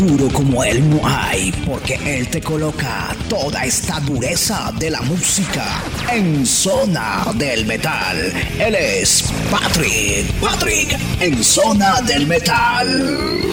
duro como él no hay, porque él te coloca toda esta dureza de la música en Zona del Metal. Él es Patrick en Zona del Metal.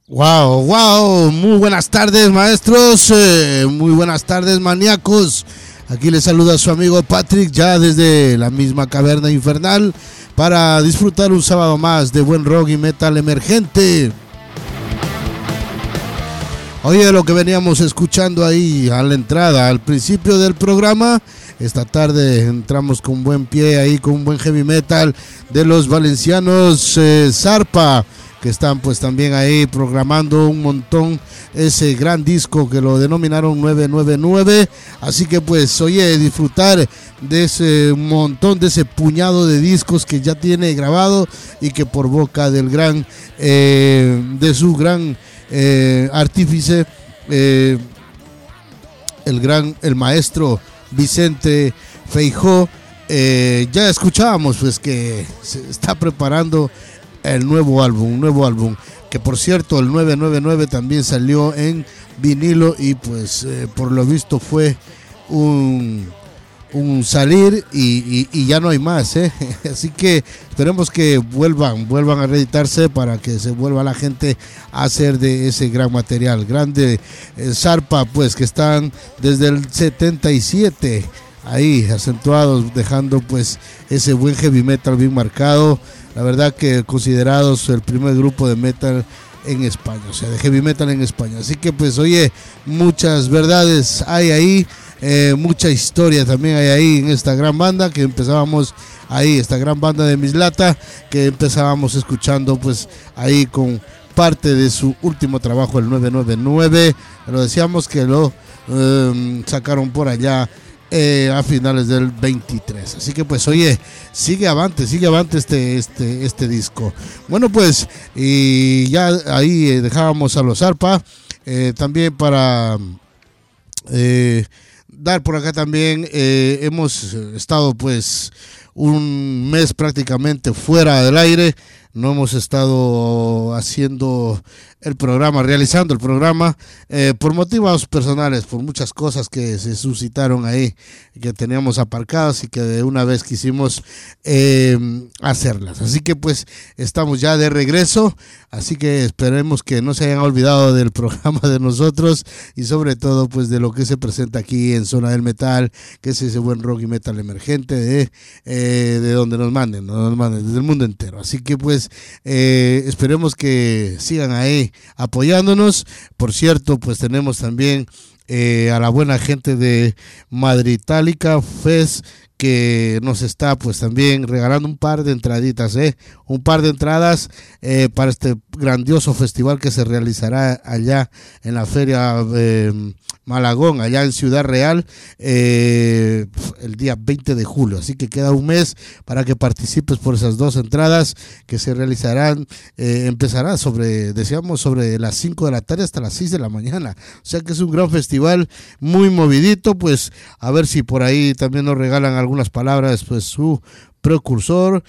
Wow, wow, muy buenas tardes maestros, muy buenas tardes maníacos. Aquí les saluda su amigo Patrick ya desde la misma caverna infernal para disfrutar un sábado más de buen rock y metal emergente. Oye, lo que veníamos escuchando ahí a la entrada, al principio del programa, esta tarde entramos con buen pie ahí, con un buen heavy metal de los valencianos Zarpa, que están pues también ahí programando un montón ese gran disco que lo denominaron 999, así que pues oye, disfrutar de ese montón, de ese puñado de discos que ya tiene grabado y que por boca del gran, de su gran artífice, el maestro Vicente Feijó, ya escuchábamos pues que se está preparando el nuevo álbum, que por cierto el 999 también salió en vinilo y pues por lo visto fue un salir y ya no hay más, así que esperemos que vuelvan a reeditarse para que se vuelva la gente a hacer de ese gran material grande. Zarpa pues que están desde el 77 ahí acentuados, dejando pues ese buen heavy metal bien marcado. La verdad que considerados el primer grupo de metal en España, o sea, de heavy metal en España. Así que pues oye, muchas verdades hay ahí, mucha historia también hay ahí en esta gran banda que empezábamos ahí, esta gran banda de Mislata que empezábamos escuchando pues ahí con parte de su último trabajo, el 999. Lo decíamos que lo sacaron por allá a finales del 23, así que pues oye, sigue avante este disco. Bueno pues, y ya ahí dejábamos a los Zarpa, también para dar por acá también, hemos estado pues un mes prácticamente fuera del aire, no hemos estado haciendo el programa, realizando el programa por motivos personales, por muchas cosas que se suscitaron ahí, que teníamos aparcadas y que de una vez quisimos hacerlas. Así que pues estamos ya de regreso, así que esperemos que no se hayan olvidado del programa de nosotros y sobre todo pues de lo que se presenta aquí en Zona del Metal, que es ese buen rock y metal emergente de donde nos manden desde el mundo entero. Así que pues esperemos que sigan ahí apoyándonos. Por cierto, pues tenemos también a la buena gente de Madritálica Fest, que nos está pues también regalando un par de entraditas, un par de entradas para este grandioso festival que se realizará allá en la feria Malagón, allá en Ciudad Real, el día 20 de julio, así que queda un mes para que participes por esas dos entradas que se realizarán, empezará sobre las 5 de la tarde hasta las 6 de la mañana, o sea que es un gran festival muy movidito, pues a ver si por ahí también nos regalan algunas palabras pues su precursor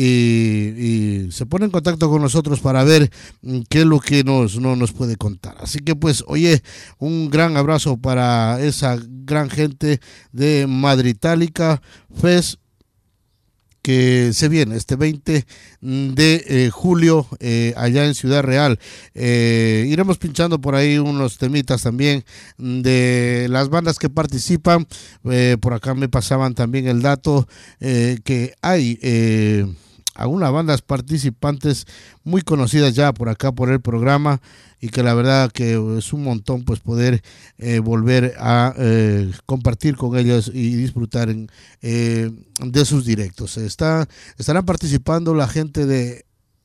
y se pone en contacto con nosotros para ver qué es lo que nos puede contar. Así que pues oye, un gran abrazo para esa gran gente de Madritálica Fest que se viene este 20 de julio allá en Ciudad Real. Iremos pinchando por ahí unos temitas también de las bandas que participan. Por acá me pasaban también el dato que hay algunas bandas participantes muy conocidas ya por acá por el programa y que la verdad que es un montón pues poder volver a compartir con ellos y disfrutar de sus directos. Estarán participando la gente de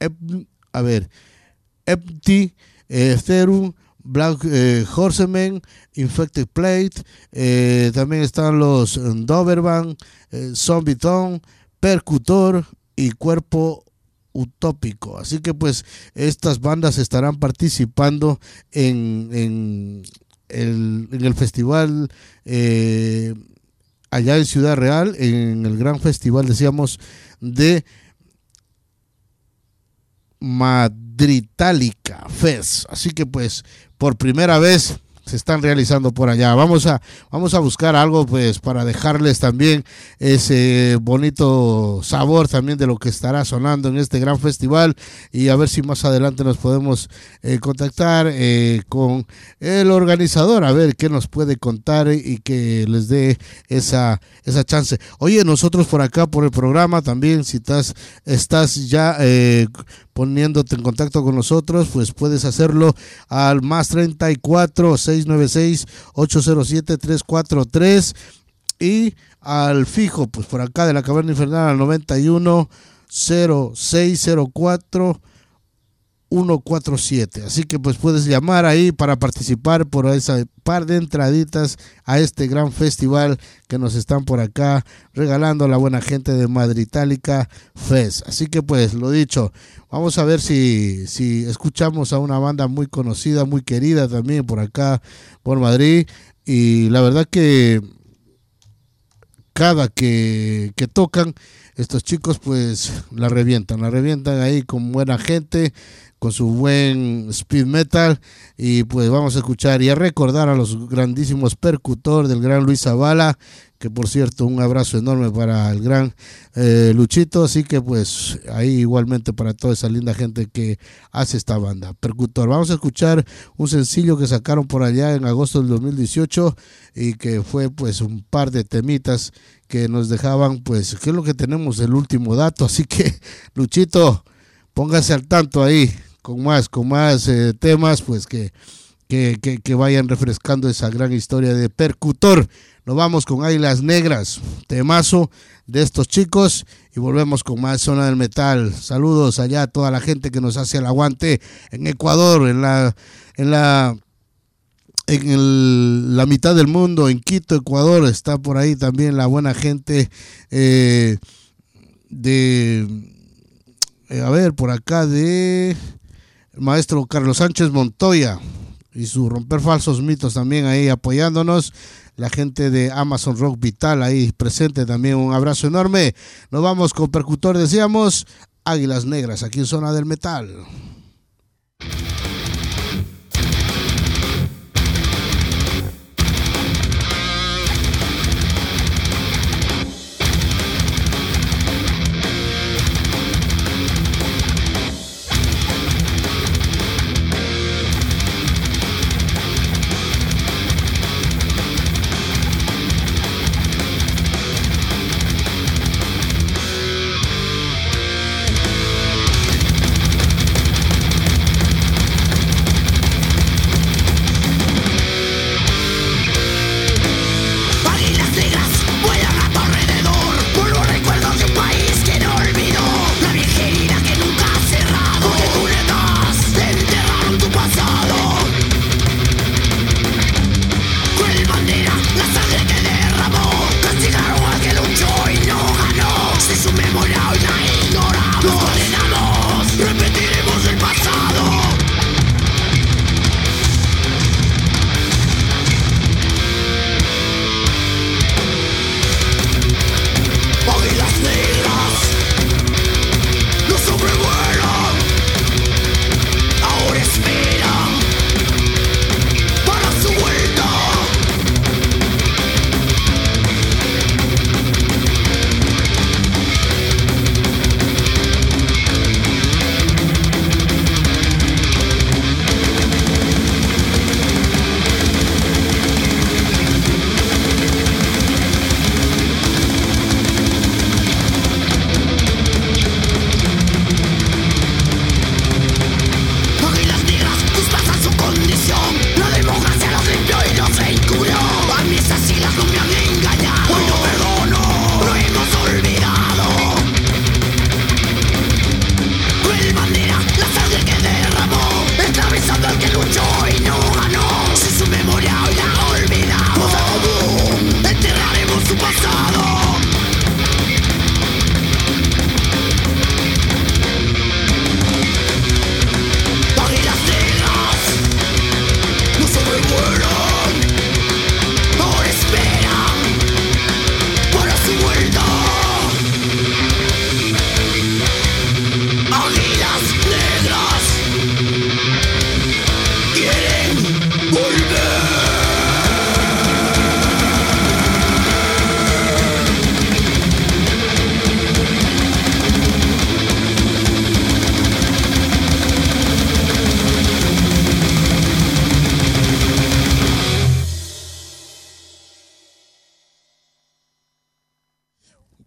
Empty, Therum, Black Horseman, Infected Plate, también están los Doberman, Zombie Tone, Percutor y Cuerpo Utópico. Así que pues estas bandas estarán participando en el festival allá en Ciudad Real, en el gran festival, decíamos, de Madritálica Fest. Así que pues por primera vez se están realizando por allá. Vamos a buscar algo pues para dejarles también ese bonito sabor también de lo que estará sonando en este gran festival, y a ver si más adelante nos podemos contactar con el organizador, a ver qué nos puede contar y que les dé esa chance. Oye, nosotros por acá por el programa también, si estás ya poniéndote en contacto con nosotros, pues puedes hacerlo al más 34 696 807 343 y al fijo, pues por acá de la Caverna Infernal al 91 0604 147. Así que pues puedes llamar ahí para participar por esa par de entraditas a este gran festival que nos están por acá regalando la buena gente de Madritálica Fest. Así que pues lo dicho, vamos a ver si escuchamos a una banda muy conocida, muy querida también por acá por Madrid, y la verdad que cada que tocan estos chicos pues la revientan ahí con buena gente, con su buen speed metal, y pues vamos a escuchar y a recordar a los grandísimos Percutor del gran Luis Zavala, que por cierto un abrazo enorme para el gran Luchito, así que pues ahí igualmente para toda esa linda gente que hace esta banda Percutor. Vamos a escuchar un sencillo que sacaron por allá en agosto del 2018 y que fue pues un par de temitas que nos dejaban pues qué es lo que tenemos, el último dato, así que Luchito, póngase al tanto ahí con más temas pues que vayan refrescando esa gran historia de Percutor. Nos vamos con Águilas Negras, temazo de estos chicos, y volvemos con más Zona del Metal. Saludos allá a toda la gente que nos hace el aguante en Ecuador, en la mitad del mundo, en Quito, Ecuador. Está por ahí también la buena gente por acá de el maestro Carlos Sánchez Montoya y su Romper Falsos Mitos también ahí apoyándonos. La gente de Amazon Rock Vital ahí presente también, un abrazo enorme. Nos vamos con Percutor, decíamos, Águilas Negras, aquí en Zona del Metal.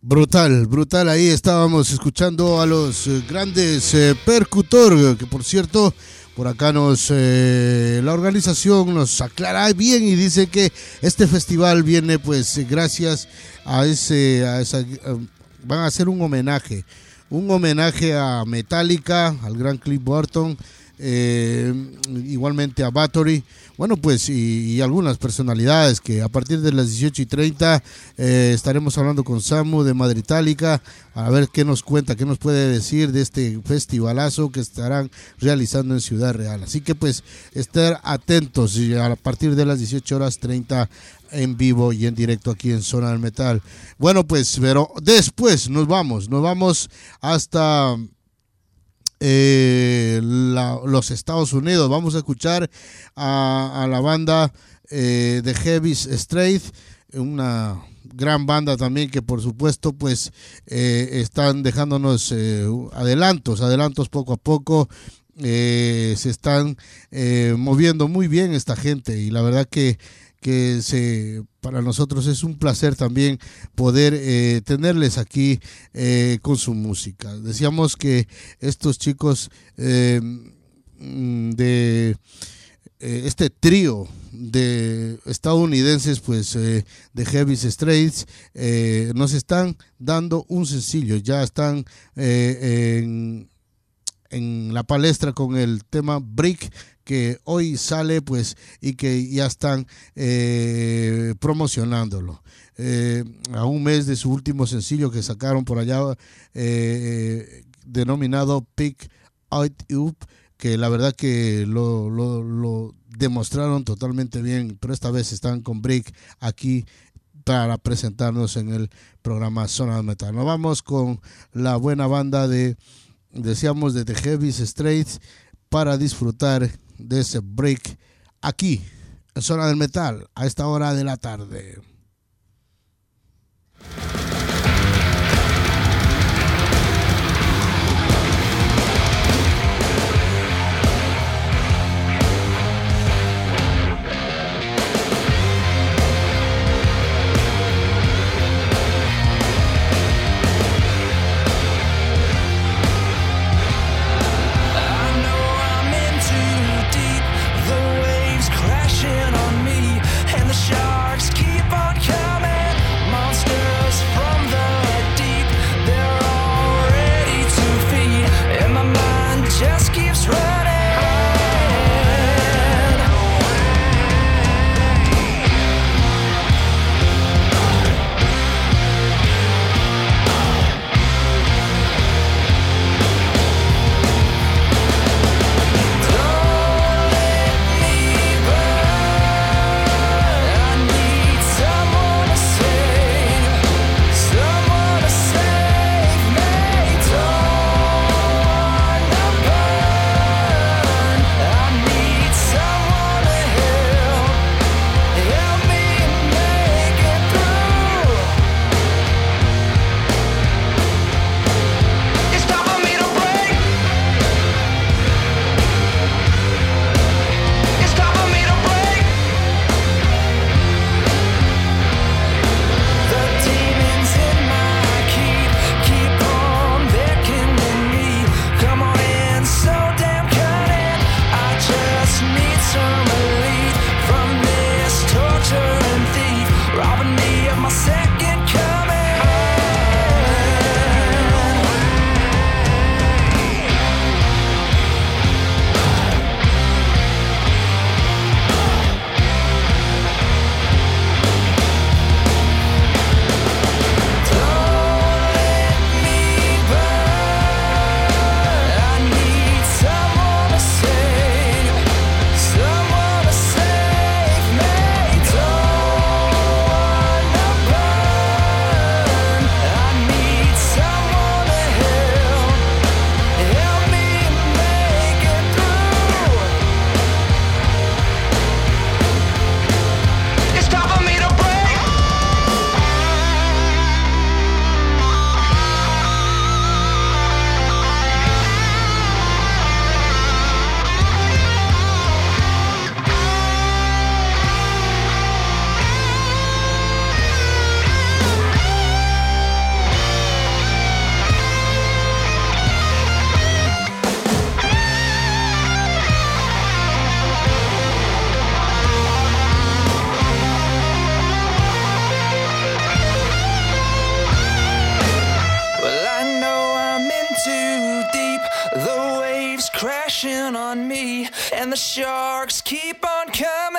Brutal, brutal. Ahí estábamos escuchando a los grandes Percutor, que por cierto, por acá la organización nos aclara bien y dice que este festival viene pues gracias a van a hacer un homenaje a Metallica, al gran Cliff Burton, igualmente a Bathory, bueno pues y algunas personalidades que a partir de las 18:30 estaremos hablando con Samu de Madritálica a ver qué nos cuenta, qué nos puede decir de este festivalazo que estarán realizando en Ciudad Real. Así que pues estar atentos a partir de las 18:30 en vivo y en directo aquí en Zona del Metal. Bueno pues, pero después nos vamos hasta los Estados Unidos. Vamos a escuchar a la banda de Heavy's Straight, una gran banda también que por supuesto pues están dejándonos adelantos poco a poco. Se están moviendo muy bien esta gente y la verdad que para nosotros es un placer también poder tenerles aquí con su música. Decíamos que estos chicos de este trío de estadounidenses pues de Heavy's Straight nos están dando un sencillo, ya están en la palestra con el tema Brick, que hoy sale pues y que ya están promocionándolo a un mes de su último sencillo que sacaron por allá denominado Pick It Up, que la verdad que lo demostraron totalmente bien, pero esta vez están con Brick aquí para presentarnos en el programa Zona del Metal. Nos vamos con la buena banda de The Heavy's Straight para disfrutar de ese break aquí en Zona del Metal a esta hora de la tarde. Crashing on me, and the sharks keep on and the sharks keep on coming.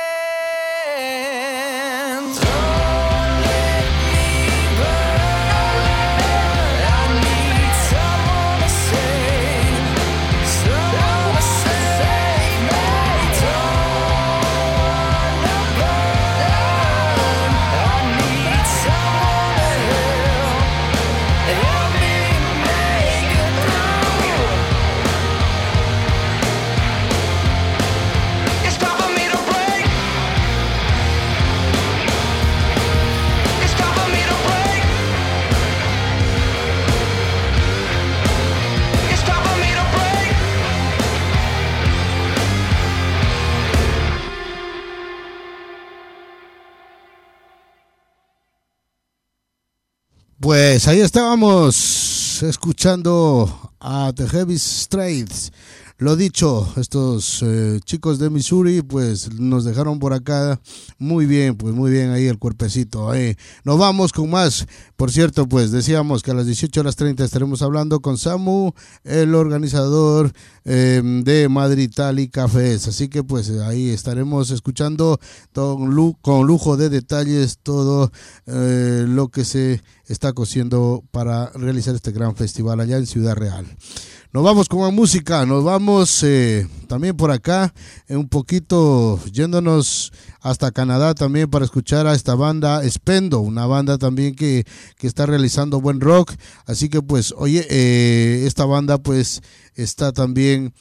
Pues ahí estábamos escuchando a The Heavy Straits. Lo dicho, estos chicos de Missouri pues nos dejaron por acá muy bien, pues muy bien ahí el cuerpecito. Nos vamos con más. Por cierto, pues decíamos que a las 18:30 estaremos hablando con Samu, el organizador de Madrid Italy Cafés. Así que pues ahí estaremos escuchando con lujo de detalles todo lo que se está cosiendo para realizar este gran festival allá en Ciudad Real. Nos vamos con la música, nos vamos también por acá, un poquito yéndonos hasta Canadá también para escuchar a esta banda Spendo, una banda también que está realizando buen rock. Así que pues, oye, esta banda pues está también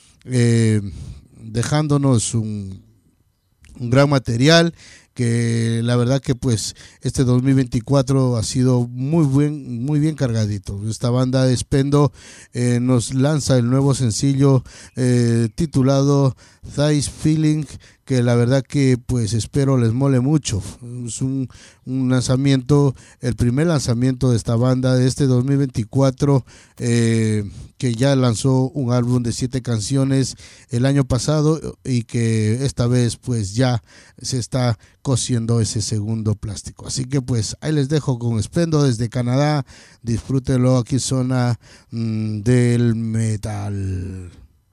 dejándonos un gran material, que la verdad que pues este 2024 ha sido muy bien cargadito. Esta banda de Spendo nos lanza el nuevo sencillo titulado Thighs Feeling, que la verdad que pues espero les mole mucho. Es un lanzamiento, el primer lanzamiento de esta banda de este 2024, que ya lanzó un álbum de 7 canciones el año pasado y que esta vez pues ya se está cosiendo ese segundo plástico. Así que pues ahí les dejo con Spendo desde Canadá. Disfrútenlo, aquí Zona del Metal.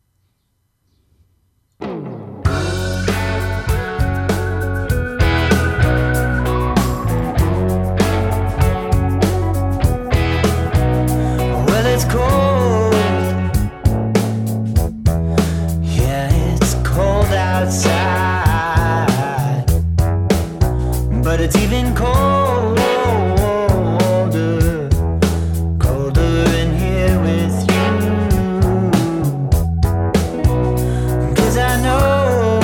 Well, it's cold. Yeah, it's cold outside, but it's even colder in here with you. 'Cause I know,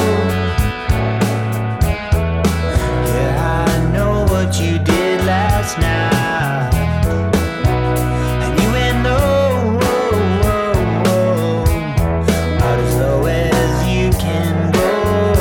yeah, I know what you did last night, and you ain't know about as low as you can go.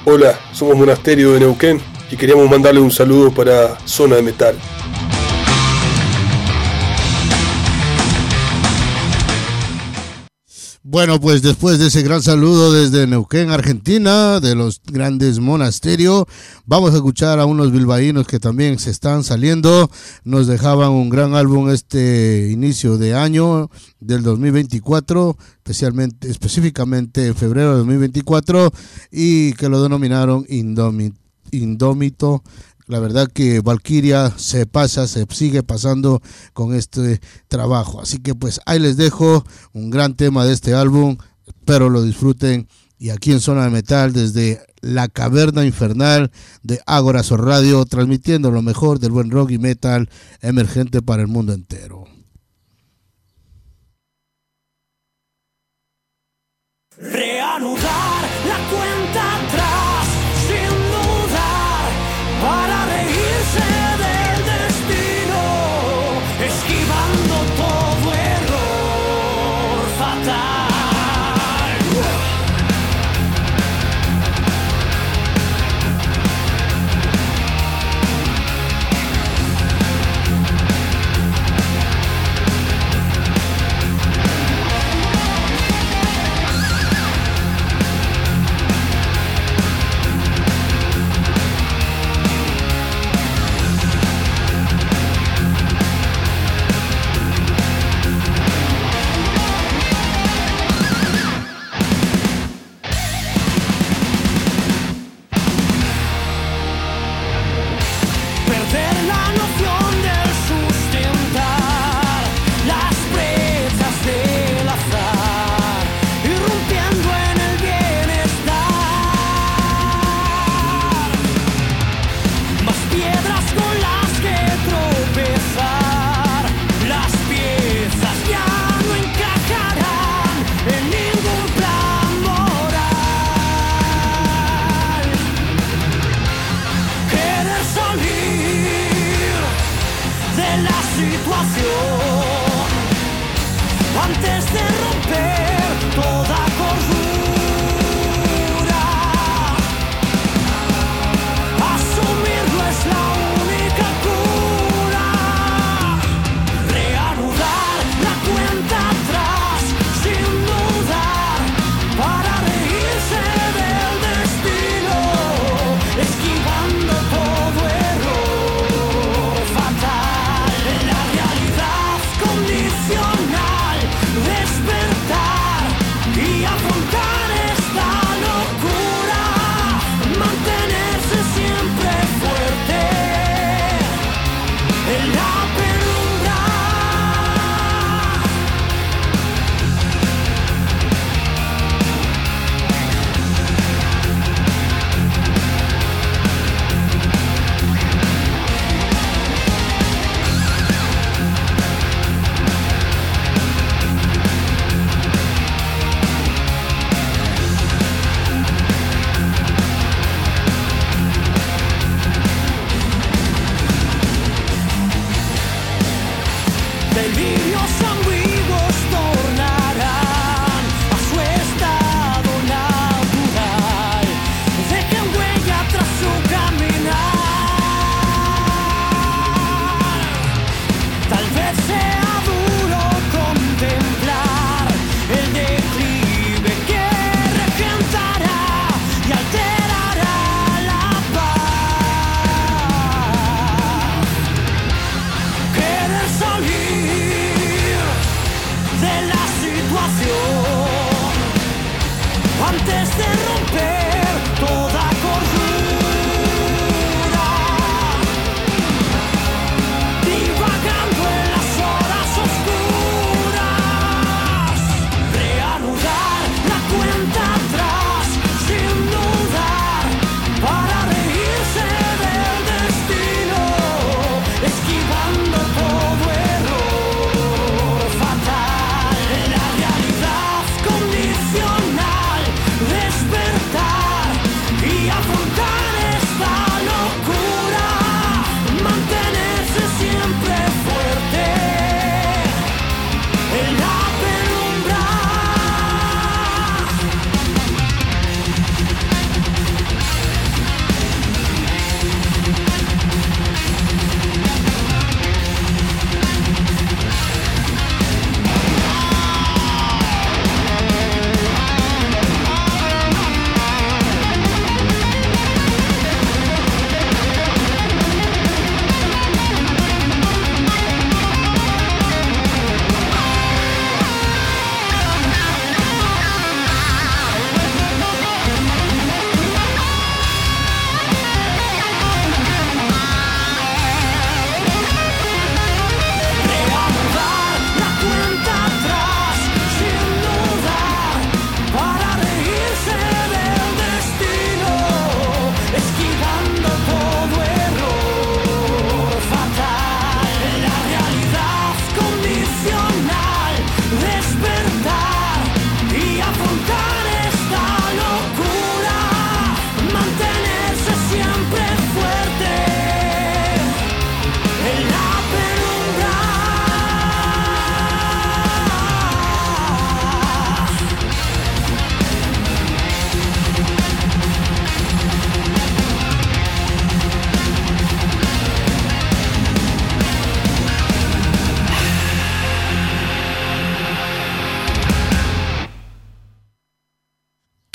Hola, somos Monasterio de Neuquén y queríamos mandarle un saludo para Zona de Metal. Bueno, pues después de ese gran saludo desde Neuquén, Argentina, de los grandes Monasterio, vamos a escuchar a unos bilbaínos que también se están saliendo. Nos dejaban un gran álbum este inicio de año del 2024, específicamente en febrero de 2024, y que lo denominaron Indómito. La verdad que Valkyria se sigue pasando con este trabajo. Así que pues ahí les dejo un gran tema de este álbum. Espero lo disfruten. Y aquí en Zona de Metal, desde la caverna infernal de Ágora Radio, transmitiendo lo mejor del buen rock y metal emergente para el mundo entero. Reanudar la cuenta atrás sin dudar para reírse del destino, esquivando todo error fatal.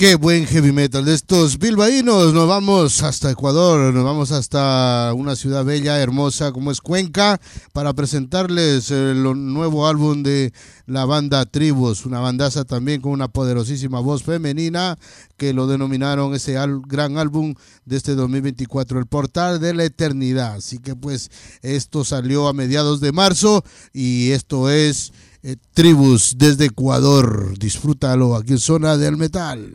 Qué buen heavy metal de estos bilbaínos. Nos vamos hasta Ecuador, nos vamos hasta una ciudad bella, hermosa como es Cuenca, para presentarles el nuevo álbum de la banda Tribus, una bandaza también con una poderosísima voz femenina que lo denominaron ese gran álbum de este 2024, El Portal de la Eternidad. Así que pues esto salió a mediados de marzo y esto es Tribus desde Ecuador. Disfrútalo aquí en Zona del Metal.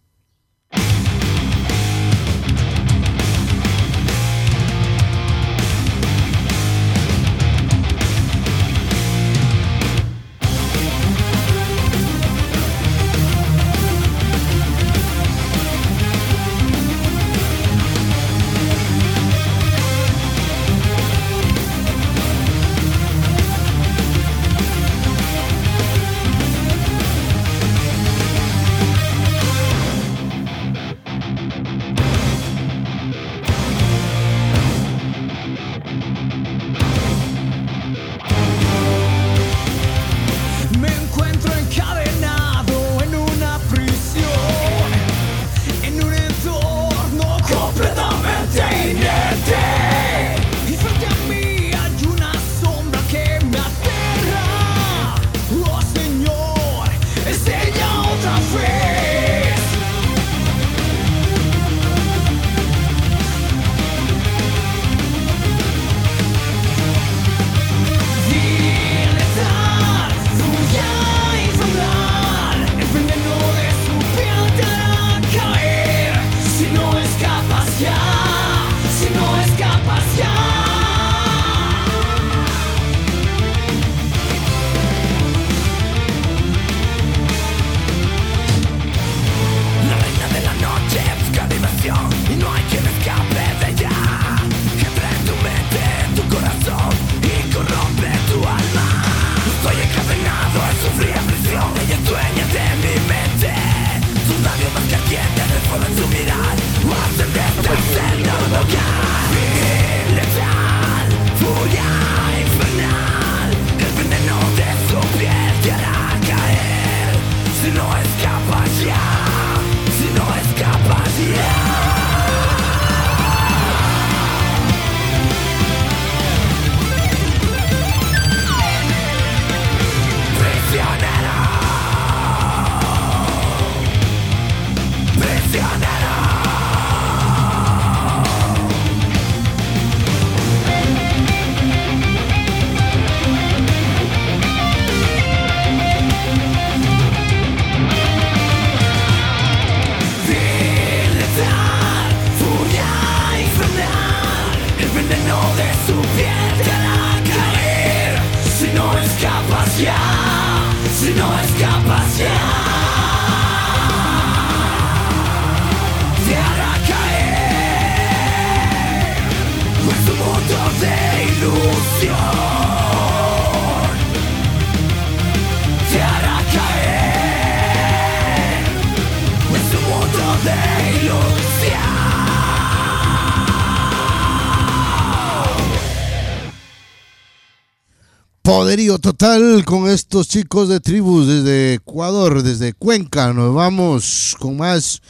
Poderío total con estos chicos de Tribus desde Ecuador, desde Cuenca. Nos vamos con más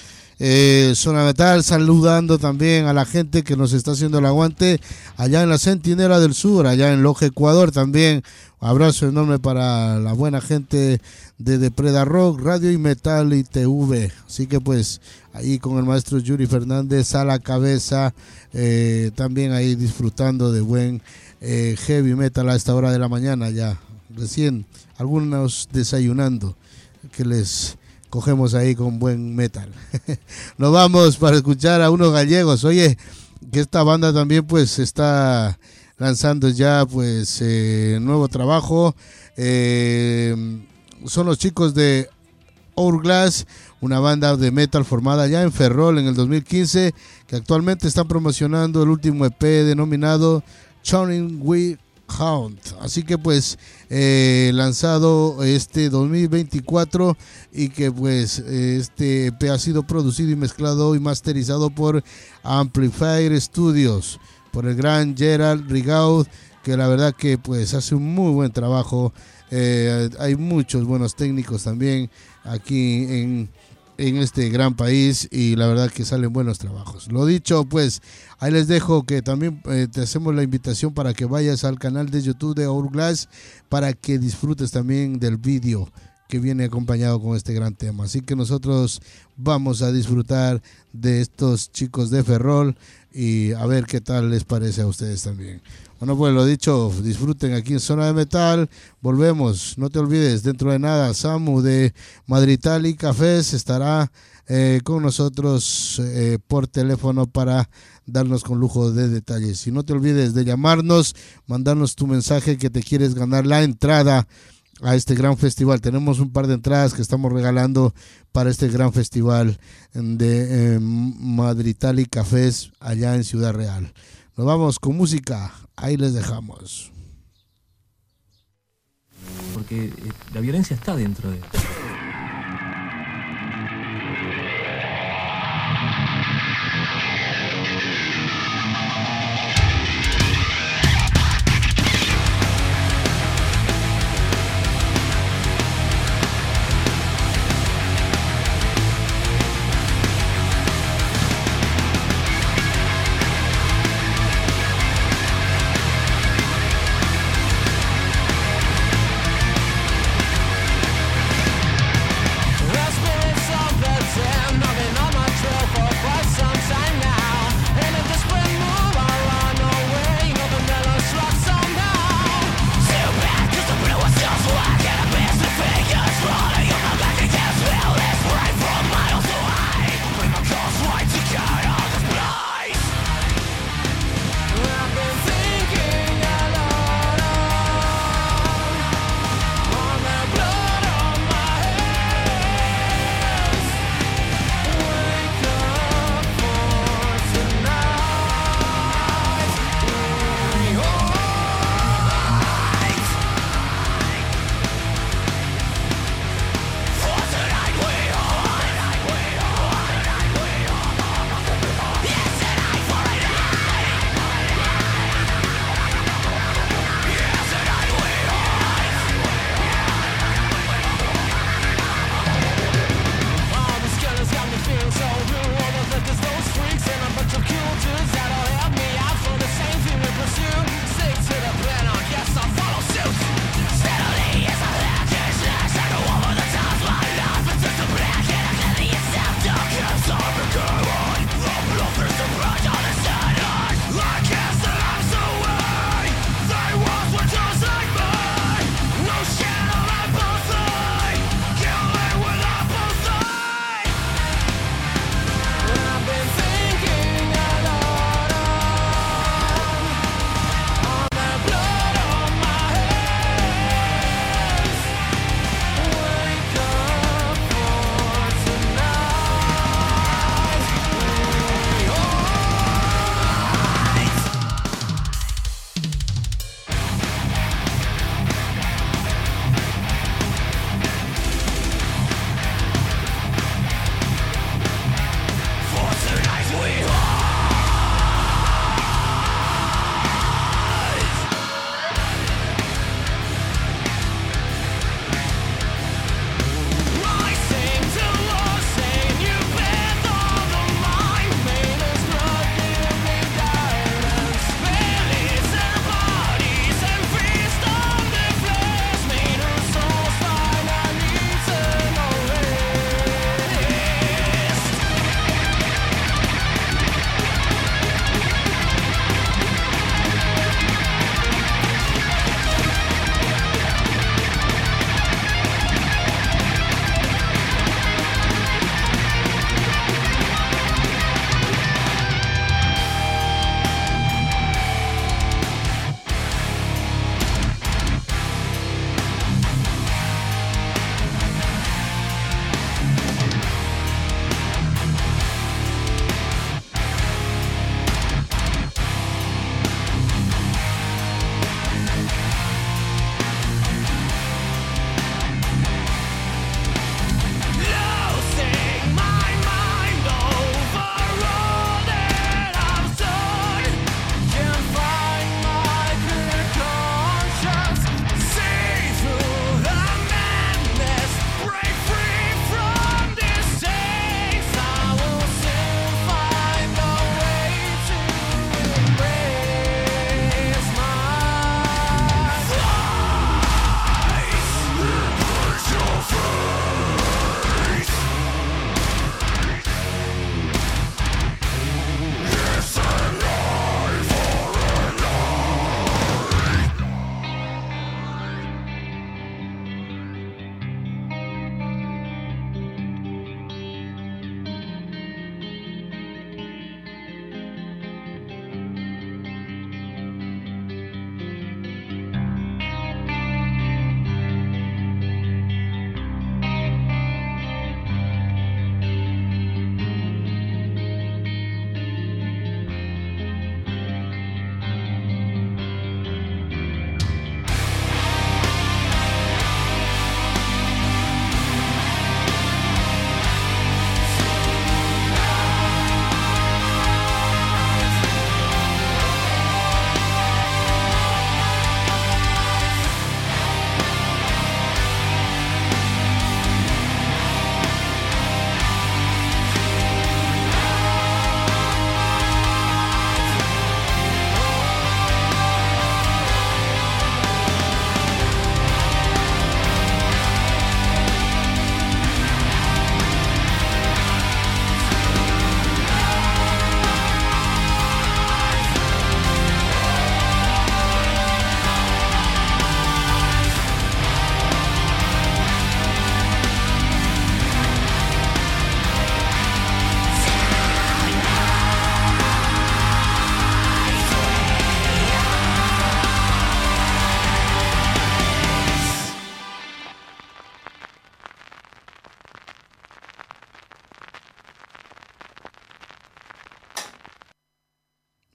Zona Metal, saludando también a la gente que nos está haciendo el aguante allá en la Centinela del Sur, allá en Loja, Ecuador. También abrazo enorme para la buena gente de Depreda Rock, Radio y Metal y TV. Así que pues ahí con el maestro Yuri Fernández a la cabeza, también ahí disfrutando de buen heavy metal a esta hora de la mañana, ya recién algunos desayunando, que les cogemos ahí con buen metal. Nos vamos para escuchar a unos gallegos. Oye, que esta banda también pues está lanzando ya pues nuevo trabajo. Son los chicos de Hourglass, una banda de metal formada ya en Ferrol en el 2015, que actualmente están promocionando el último EP denominado Churning We Hound. Así que pues lanzado este 2024 y que pues este EP ha sido producido y mezclado y masterizado por Amplifier Studios, por el gran Gerald Rigaud, que la verdad que pues hace un muy buen trabajo. Hay muchos buenos técnicos también aquí en este gran país y la verdad que salen buenos trabajos. Lo dicho, pues ahí les dejo que también te hacemos la invitación para que vayas al canal de YouTube de Hourglass para que disfrutes también del vídeo que viene acompañado con este gran tema. Así que nosotros vamos a disfrutar de estos chicos de Ferrol y a ver qué tal les parece a ustedes también. Bueno, pues lo dicho, disfruten aquí en Zona de Metal. Volvemos, no te olvides, dentro de nada Samu de Madritali Cafés estará con nosotros por teléfono para darnos con lujo de detalles. Y no te olvides de llamarnos, mandarnos tu mensaje que te quieres ganar la entrada a este gran festival. Tenemos un par de entradas que estamos regalando para este gran festival de Madritali Cafés allá en Ciudad Real. Nos vamos con música, ahí les dejamos. Porque la violencia está dentro de... Thank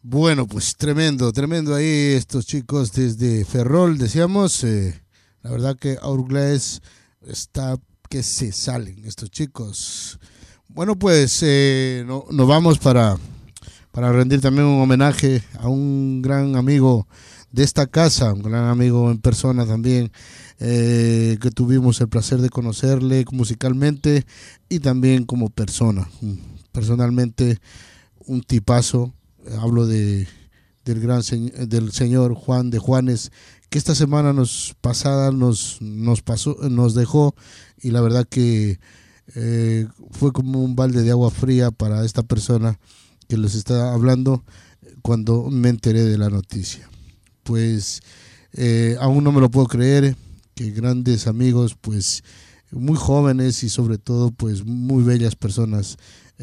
Bueno, pues tremendo ahí estos chicos desde Ferrol, decíamos. La verdad que Hourglass está que se salen estos chicos. Bueno, pues nos vamos para rendir también un homenaje a un gran amigo de esta casa, un gran amigo en persona también, que tuvimos el placer de conocerle musicalmente y también como persona. Personalmente, un tipazo. Hablo del señor Juan de Juanes, que esta semana pasada nos dejó, y la verdad que fue como un balde de agua fría para esta persona que les está hablando cuando me enteré de la noticia. Pues aún no me lo puedo creer, que grandes amigos, pues muy jóvenes y sobre todo pues muy bellas personas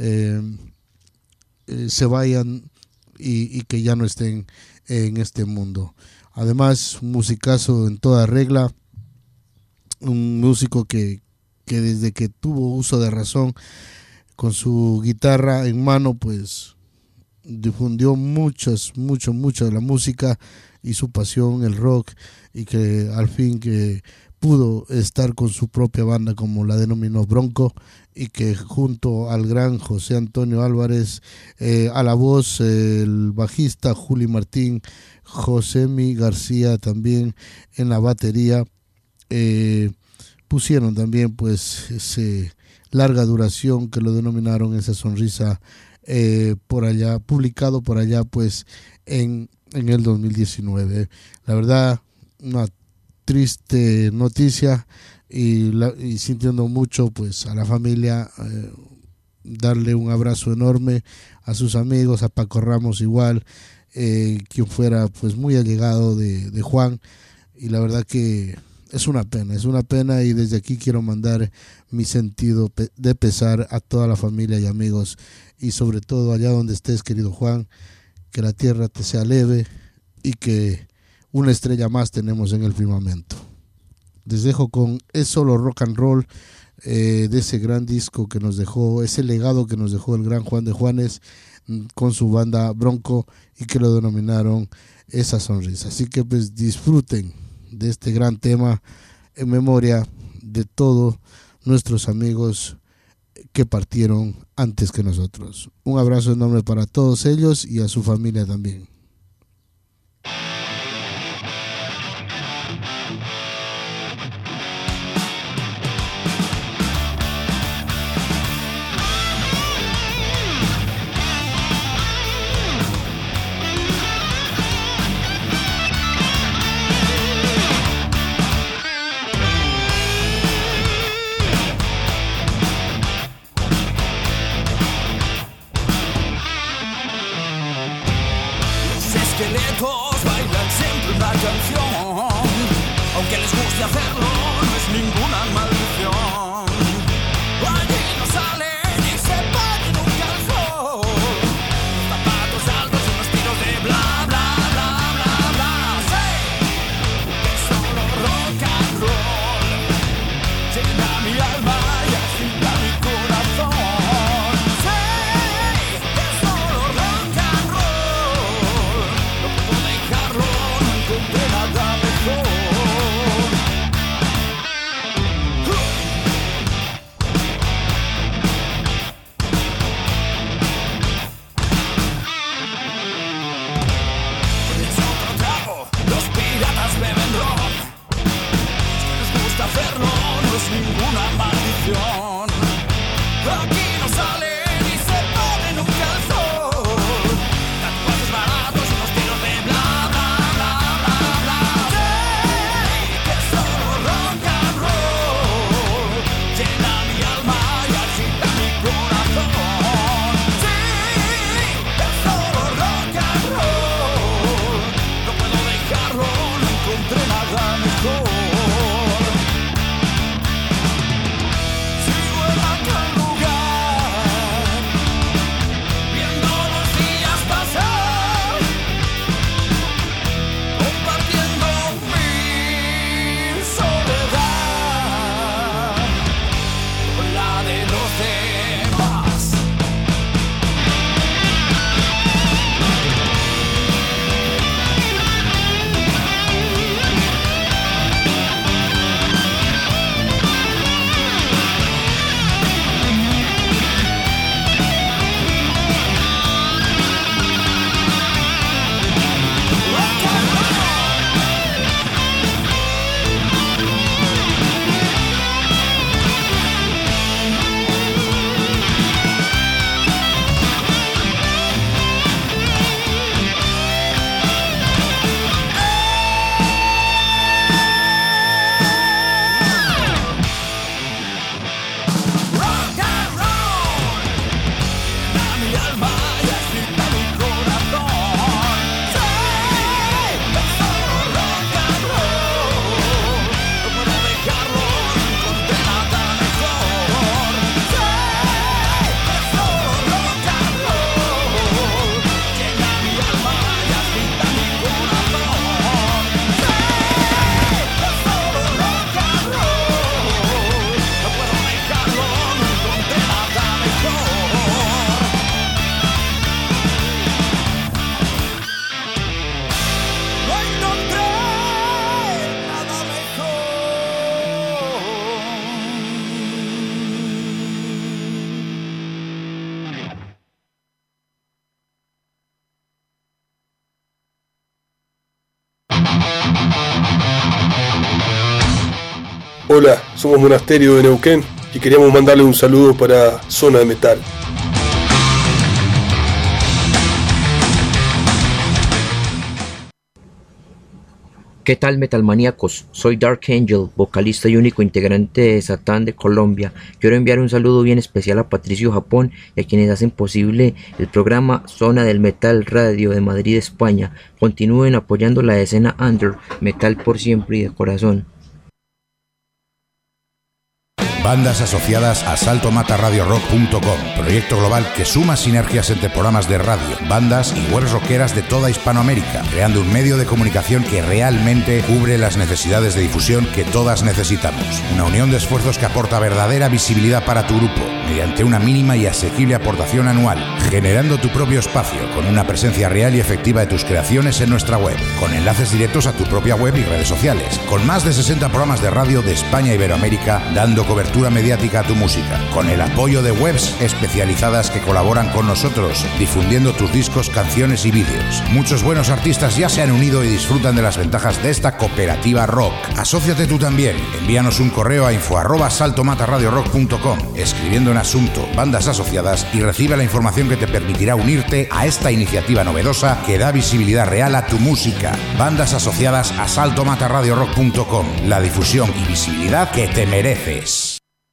se vayan y que ya no estén en este mundo. Además, un musicazo en toda regla, un músico que desde que tuvo uso de razón, con su guitarra en mano, pues difundió mucho de la música y su pasión, el rock, y que al fin que pudo estar con su propia banda, como la denominó Bronco, y que junto al gran José Antonio Álvarez, a la voz, el bajista Juli Martín, Josemi García también en la batería, pusieron también pues ese larga duración que lo denominaron Esa Sonrisa, por allá, publicado por allá pues en el 2019. La verdad, una triste noticia, y sintiendo mucho pues a la familia, darle un abrazo enorme a sus amigos, a Paco Ramos igual, quien fuera pues muy allegado de Juan, y la verdad que es una pena, y desde aquí quiero mandar mi sentido de pesar a toda la familia y amigos, y sobre todo allá donde estés, querido Juan, que la tierra te sea leve y que una estrella más tenemos en el firmamento. Les dejo con Es Solo Rock and Roll, de ese gran disco que nos dejó, ese legado que nos dejó el gran Juan de Juanes con su banda Bronco, y que lo denominaron Esa Sonrisa. Así que pues disfruten de este gran tema en memoria de todos nuestros amigos que partieron antes que nosotros. Un abrazo enorme para todos ellos y a su familia también. Esqueletos bailan siempre una canción, aunque les guste hacerlo, no es ninguna maldición. Allí no salen y se ponen un calzón, zapatos altos y unos tiros de bla bla bla bla bla. Sí, es solo rock and roll, llena mi alma y agita mi corazón. Hola, somos Monasterio de Neuquén y queríamos mandarle un saludo para Zona de Metal. ¿Qué tal, metalmaníacos? Soy Dark Angel, vocalista y único integrante de Satán de Colombia. Quiero enviar un saludo bien especial a Patricio Japón y a quienes hacen posible el programa Zona del Metal Radio de Madrid, España. Continúen apoyando la escena under, metal por siempre y de corazón. Bandas asociadas a saltomataradiorock.com, proyecto global que suma sinergias entre programas de radio, bandas y webs rockeras de toda Hispanoamérica, creando un medio de comunicación que realmente cubre las necesidades de difusión que todas necesitamos. Una unión de esfuerzos que aporta verdadera visibilidad para tu grupo, mediante una mínima y asequible aportación anual, generando tu propio espacio, con una presencia real y efectiva de tus creaciones en nuestra web, con enlaces directos a tu propia web y redes sociales, con más de 60 programas de radio de España e Iberoamérica, dando cobertura mediática a tu música, con el apoyo de webs especializadas que colaboran con nosotros, difundiendo tus discos, canciones y vídeos. Muchos buenos artistas ya se han unido y disfrutan de las ventajas de esta cooperativa rock. Asóciate tú también. Envíanos un correo a info@saltomataradiorock.com, escribiendo en asunto bandas asociadas, y recibe la información que te permitirá unirte a esta iniciativa novedosa que da visibilidad real a tu música. Bandas asociadas a saltomataradiorock.com, la difusión y visibilidad que te mereces.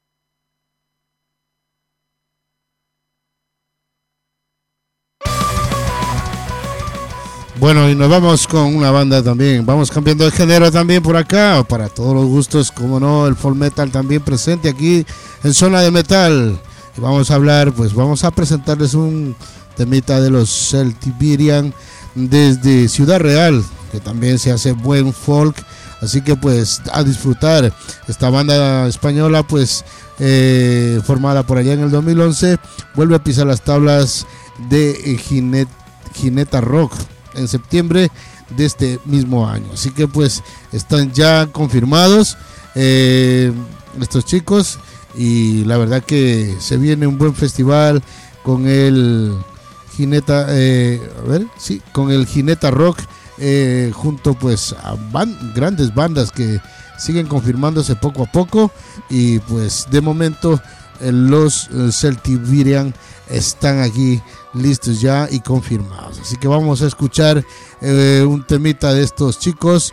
Bueno, y nos vamos con una banda también. Vamos cambiando de género también por acá, para todos los gustos, como no, el folk metal también presente aquí en Zona de Metal. Y vamos a hablar, pues vamos a presentarles un temita de los Celtiberian desde Ciudad Real, que también se hace buen folk. Así que pues a disfrutar. Esta banda española, pues formada por allá en el 2011, vuelve a pisar las tablas de Gineta Rock en septiembre de este mismo año. Así que pues están ya confirmados estos chicos, y la verdad que se viene un buen festival con el Gineta con el Gineta Rock, junto pues a grandes bandas que siguen confirmándose poco a poco, y pues de momento los Celtiberian están aquí listos ya y confirmados. Así que vamos a escuchar un temita de estos chicos.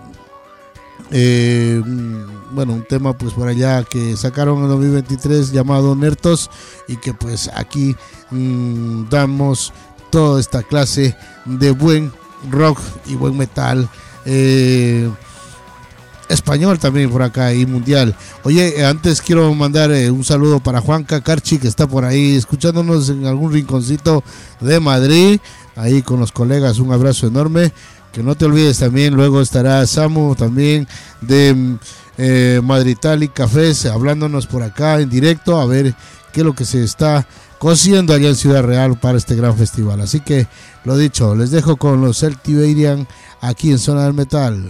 Bueno, un tema pues por allá que sacaron en 2023 llamado Nertos, y que pues aquí damos toda esta clase de buen rock y buen metal español también por acá y mundial. Oye, antes quiero mandar un saludo para Juanca Carchi, que está por ahí escuchándonos en algún rinconcito de Madrid, ahí con los colegas. Un abrazo enorme. Que no te olvides también, luego estará Samu también de Madrital y Cafés hablándonos por acá en directo, a ver qué es lo que se está cociendo allá en Ciudad Real para este gran festival. Así que lo dicho, les dejo con los Celtiberian aquí en Zona del Metal.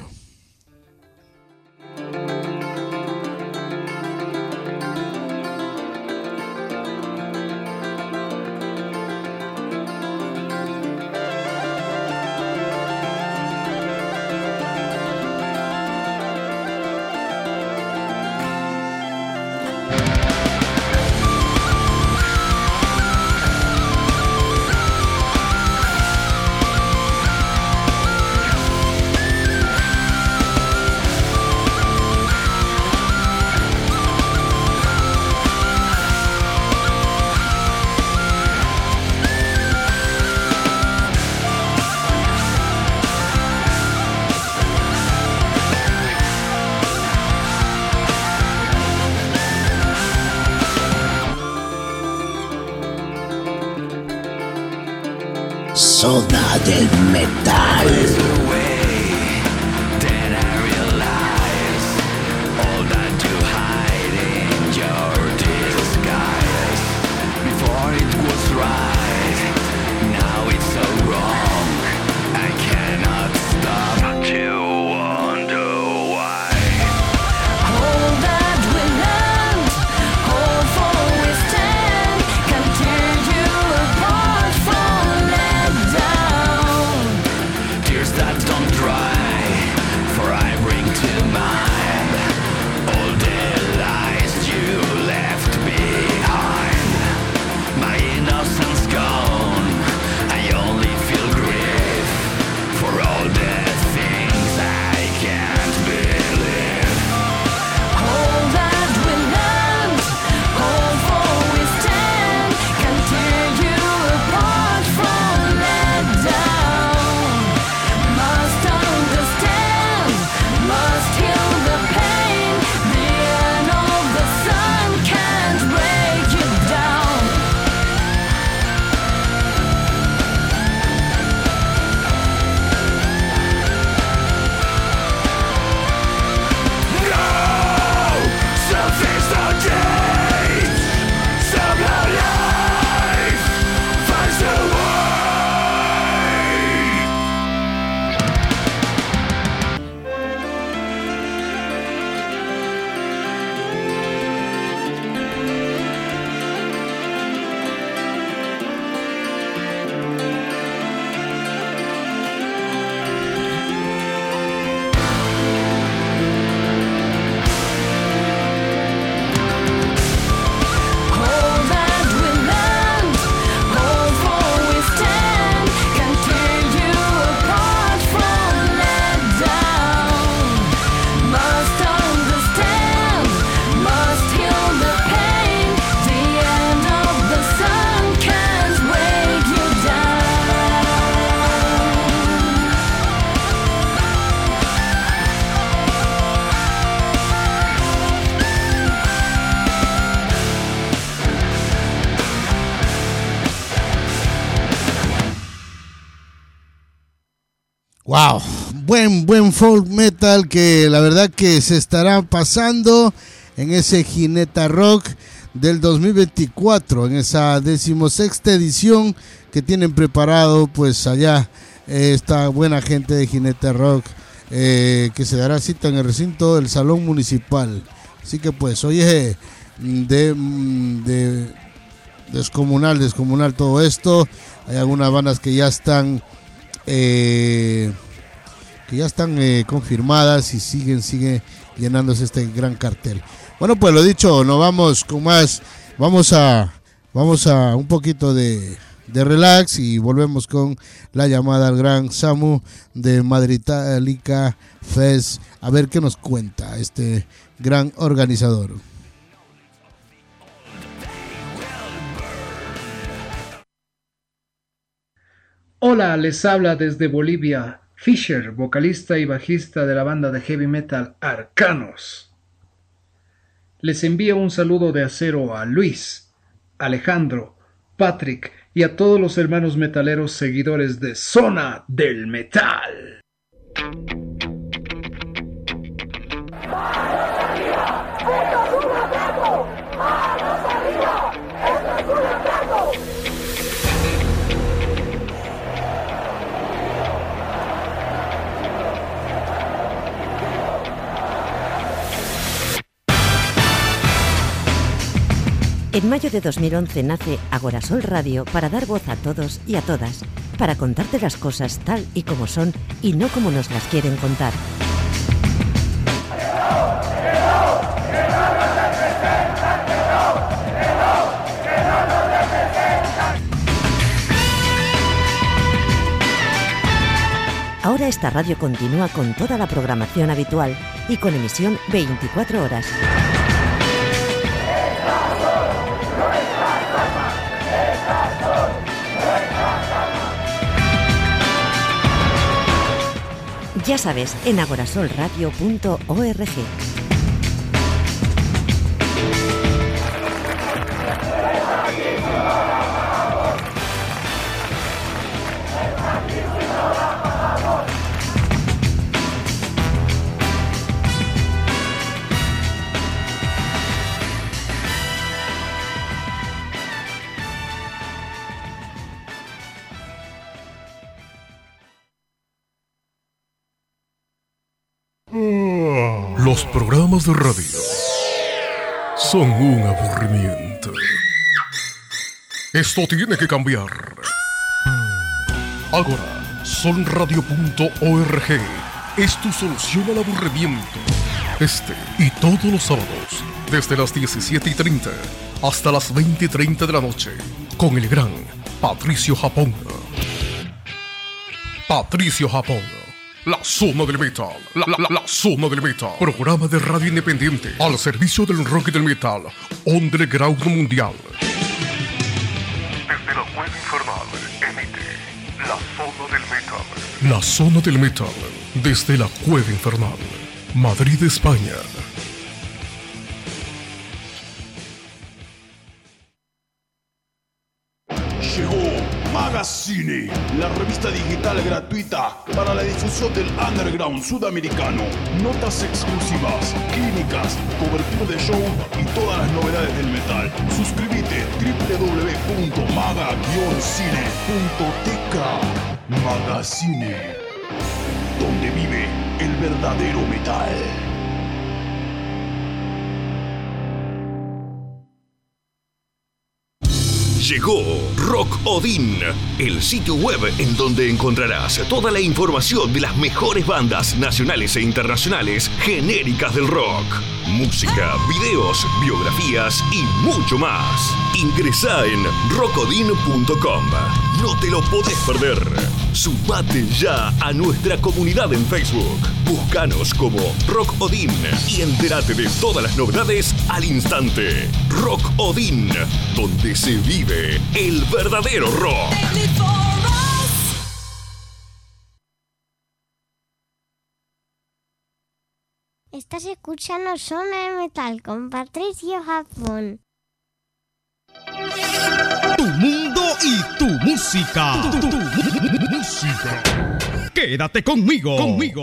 Zona del Metal. That don't Wow, buen folk metal que la verdad que se estará pasando en ese Jineta Rock del 2024, en esa 16ª edición que tienen preparado pues allá esta buena gente de Jineta Rock, que se dará cita en el recinto del Salón Municipal. Así que pues hoy es de descomunal todo esto. Hay algunas bandas que ya están confirmadas y sigue llenándose este gran cartel. Bueno, pues lo dicho, nos vamos con más. Vamos a un poquito de relax y volvemos con la llamada al gran Samu de Madritalica Fest, a ver qué nos cuenta este gran organizador. Hola, les habla desde Bolivia Fisher, vocalista y bajista de la banda de heavy metal Arcanos. Les envío un saludo de acero a Luis, Alejandro, Patrick y a todos los hermanos metaleros seguidores de Zona del Metal. En mayo de 2011 nace Agorasol Radio para dar voz a todos y a todas, para contarte las cosas tal y como son y no como nos las quieren contar. Ahora esta radio continúa con toda la programación habitual y con emisión 24 horas. Ya sabes, en agorasolradio.org. Los programas de radio son un aburrimiento. Esto tiene que cambiar. Ahora, solradio.org es tu solución al aburrimiento. Este y todos los sábados, desde las 17:30 hasta las 20:30 de la noche, con el gran Patricio Japón. Patricio Japón. La Zona del Metal, la Zona del Metal, programa de radio independiente al servicio del rock y del metal, underground mundial. Desde la cueva infernal emite la Zona del Metal. La Zona del Metal, desde la cueva infernal, Madrid, España. Magazine, la revista digital gratuita para la difusión del underground sudamericano. Notas exclusivas, clínicas, cobertura de show y todas las novedades del metal. Suscríbete www.maga-cine.tk. Magazine, donde vive el verdadero metal. Llegó Rock Odin, el sitio web en donde encontrarás toda la información de las mejores bandas nacionales e internacionales genéricas del rock. Música, videos, biografías y mucho más. Ingresá en rockodin.com. No te lo podés perder. Sumate ya a nuestra comunidad en Facebook. Búscanos como Rock Odin y entérate de todas las novedades al instante. Rock Odin, donde se vive el verdadero rock. Estás escuchando Zona de Metal con Patricio Japón. Tu mundo y tu música. Tu música. Que Quédate conmigo.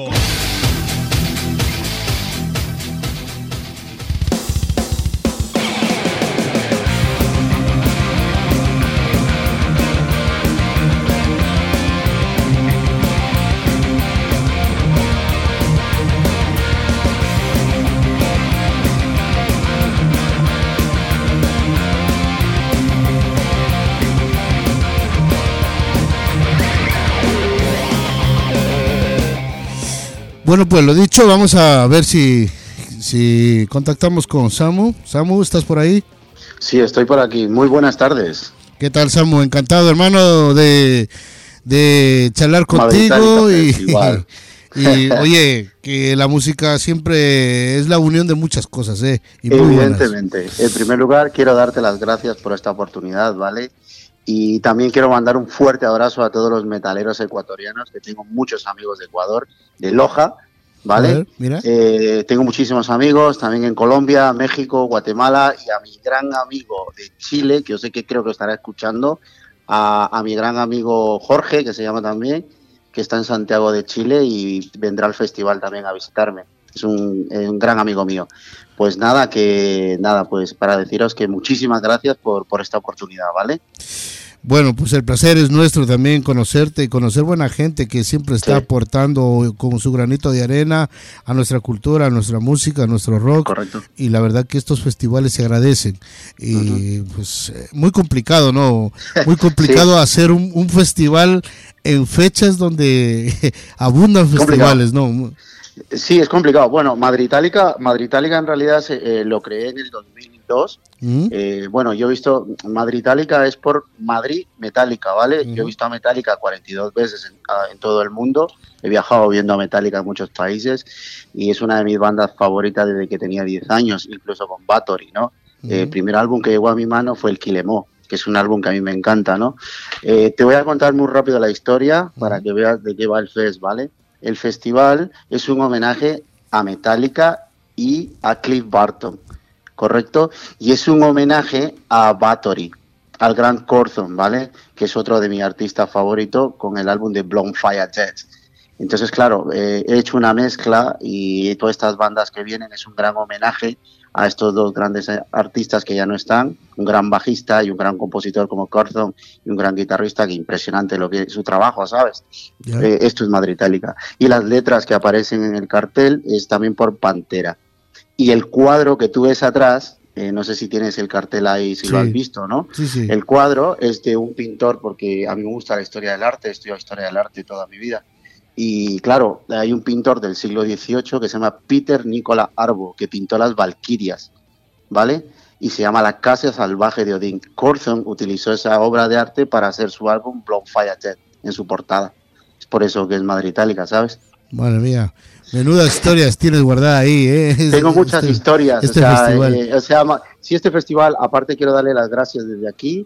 Bueno, pues lo dicho, vamos a ver si contactamos con Samu. Samu, ¿estás por ahí? Sí, estoy por aquí. Muy buenas tardes. ¿Qué tal, Samu? Encantado, hermano, de charlar contigo igual. y oye, que la música siempre es la unión de muchas cosas, y muy evidentemente. buenas. En primer lugar, quiero darte las gracias por esta oportunidad, ¿vale? Y también quiero mandar un fuerte abrazo a todos los metaleros ecuatorianos, que tengo muchos amigos de Ecuador, de Loja, ¿vale? A ver, mira. Tengo muchísimos amigos también en Colombia, México, Guatemala, y a mi gran amigo de Chile, que yo sé que creo que estará escuchando, a mi gran amigo Jorge, que se llama también, que está en Santiago de Chile y vendrá al festival también a visitarme. Es un gran amigo mío. Pues nada, pues para deciros que muchísimas gracias por esta oportunidad, ¿vale? Bueno, pues el placer es nuestro también conocerte y conocer buena gente que siempre está aportando con su granito de arena a nuestra cultura, a nuestra música, a nuestro rock. Correcto. Y la verdad que estos festivales se agradecen. Y pues muy complicado, ¿no? Muy complicado hacer un festival en fechas donde abundan festivales, ¿no? Sí, es complicado. Bueno, Madritálica en realidad lo creé en el 2002. Bueno, yo he visto, Madritálica es por Madrid Metallica, ¿vale? Yo he visto a Metallica 42 veces en todo el mundo. He viajado viendo a Metallica en muchos países y es una de mis bandas favoritas desde que tenía 10 años, incluso con Bathory, ¿no? El primer álbum que llegó a mi mano fue el Kill 'Em All, que es un álbum que a mí me encanta, ¿no? Te voy a contar muy rápido la historia para que veas de qué va el fest, ¿vale? El festival es un homenaje a Metallica y a Cliff Burton, ¿correcto? Y es un homenaje a Bathory, al gran Corzon, ¿vale? Que es otro de mis artistas favoritos con el álbum de Blown Fire Jets. Entonces, claro, he hecho una mezcla y todas estas bandas que vienen es un gran homenaje a estos dos grandes artistas que ya no están, un gran bajista y un gran compositor como Corzon y un gran guitarrista, que impresionante lo que es su trabajo, ¿sabes? Esto es Madritálica. Y las letras que aparecen en el cartel es también por Pantera. Y el cuadro que tú ves atrás, no sé si tienes el cartel ahí, si lo has visto, ¿no? Sí. El cuadro es de un pintor, porque a mí me gusta la historia del arte, he estudiado historia del arte toda mi vida. Y claro, hay un pintor del siglo XVIII que se llama Peter Nicola Arbo, que pintó las Valquirias, ¿vale? Y se llama La Casa Salvaje de Odín. Corzon utilizó esa obra de arte para hacer su álbum Blown Fire Jet en su portada. Es por eso que es Madritálica, ¿sabes? Madre mía, menudas historias tienes guardadas ahí, ¿eh? Tengo muchas historias. Festival. Sí, este festival, aparte quiero darle las gracias desde aquí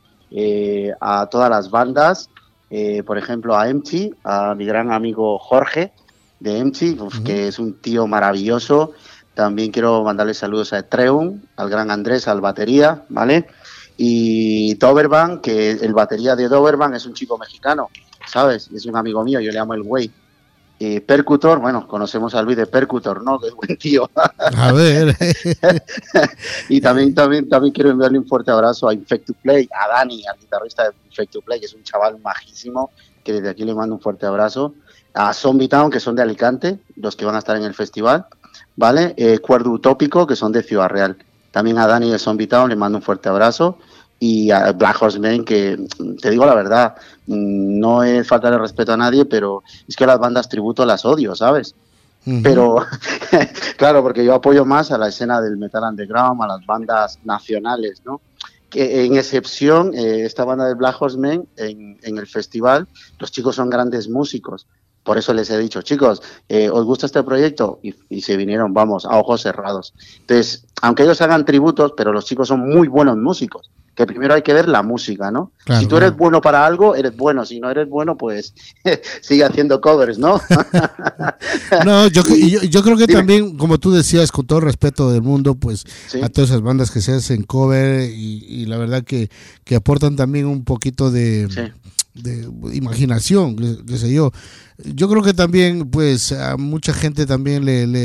a todas las bandas. Por ejemplo, a Emchi, a mi gran amigo Jorge de Emchi, que es un tío maravilloso. También quiero mandarle saludos a Treun, al gran Andrés, al batería, ¿vale? Y Doberman, que el batería de Doberman es un chico mexicano, ¿sabes? Es un amigo mío, yo le llamo el güey. Percutor, bueno, conocemos a Luis de Percutor, ¿no? Que es buen tío. A ver. Y también quiero enviarle un fuerte abrazo a Infect to Play, a Dani, al guitarrista de Infect to Play, que es un chaval majísimo, que desde aquí le mando un fuerte abrazo. A Zombie Town, que son de Alicante, los que van a estar en el festival, ¿vale? Cuerdo Utópico, que son de Ciudad Real. También a Dani de Zombie Town le mando un fuerte abrazo. Y a Black Horseman, que te digo la verdad, no es falta de respeto a nadie, pero es que las bandas tributo las odio, ¿sabes? Pero claro, porque yo apoyo más a la escena del metal underground, a las bandas nacionales, ¿no? Que en excepción, esta banda de Black Horseman en el festival, los chicos son grandes músicos. Por eso les he dicho, chicos, ¿os gusta este proyecto? Y se vinieron, vamos, a ojos cerrados. Entonces, aunque ellos hagan tributos, pero los chicos son muy buenos músicos. Que primero hay que ver la música, ¿no? Claro, si tú eres bueno para algo, eres bueno. Si no eres bueno, pues sigue haciendo covers, ¿no? No, yo creo que también, como tú decías, con todo respeto del mundo, pues a todas esas bandas que se hacen cover y la verdad que aportan también un poquito de imaginación, qué sé yo. Yo creo que también, pues, a mucha gente también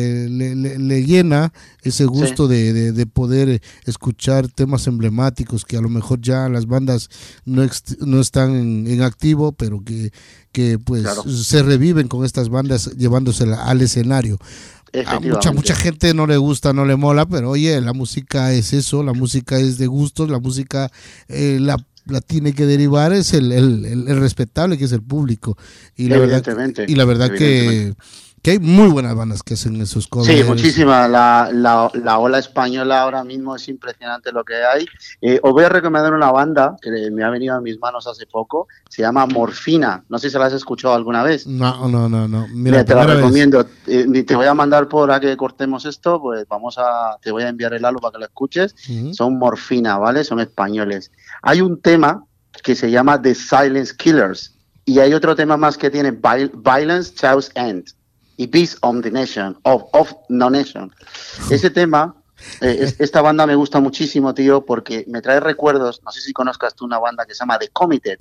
le llena ese gusto de poder escuchar temas emblemáticos que a lo mejor ya las bandas no están en activo, pero que pues se reviven con estas bandas llevándosela al escenario. A mucha gente no le gusta, no le mola, pero oye, la música es eso, la música es de gustos, la música la tiene que derivar es el respetable, que es el público, y la verdad que hay muy buenas bandas que hacen esos covers. Sí, muchísimas. La ola española ahora mismo es impresionante lo que hay. Os voy a recomendar una banda que me ha venido a mis manos hace poco, se llama Morfina, no sé si la has escuchado alguna vez. No. Mira, te la recomiendo. Te voy a mandar por a que cortemos esto, pues te voy a enviar el álbum para que lo escuches. Son Morfina, ¿vale? Son españoles. Hay un tema que se llama The Silence Killers y hay otro tema más que tiene Violence Chaos End y Peace on the Nation, of No Nation. Ese tema, esta banda me gusta muchísimo, tío, porque me trae recuerdos. No sé si conozcas tú una banda que se llama The Committed.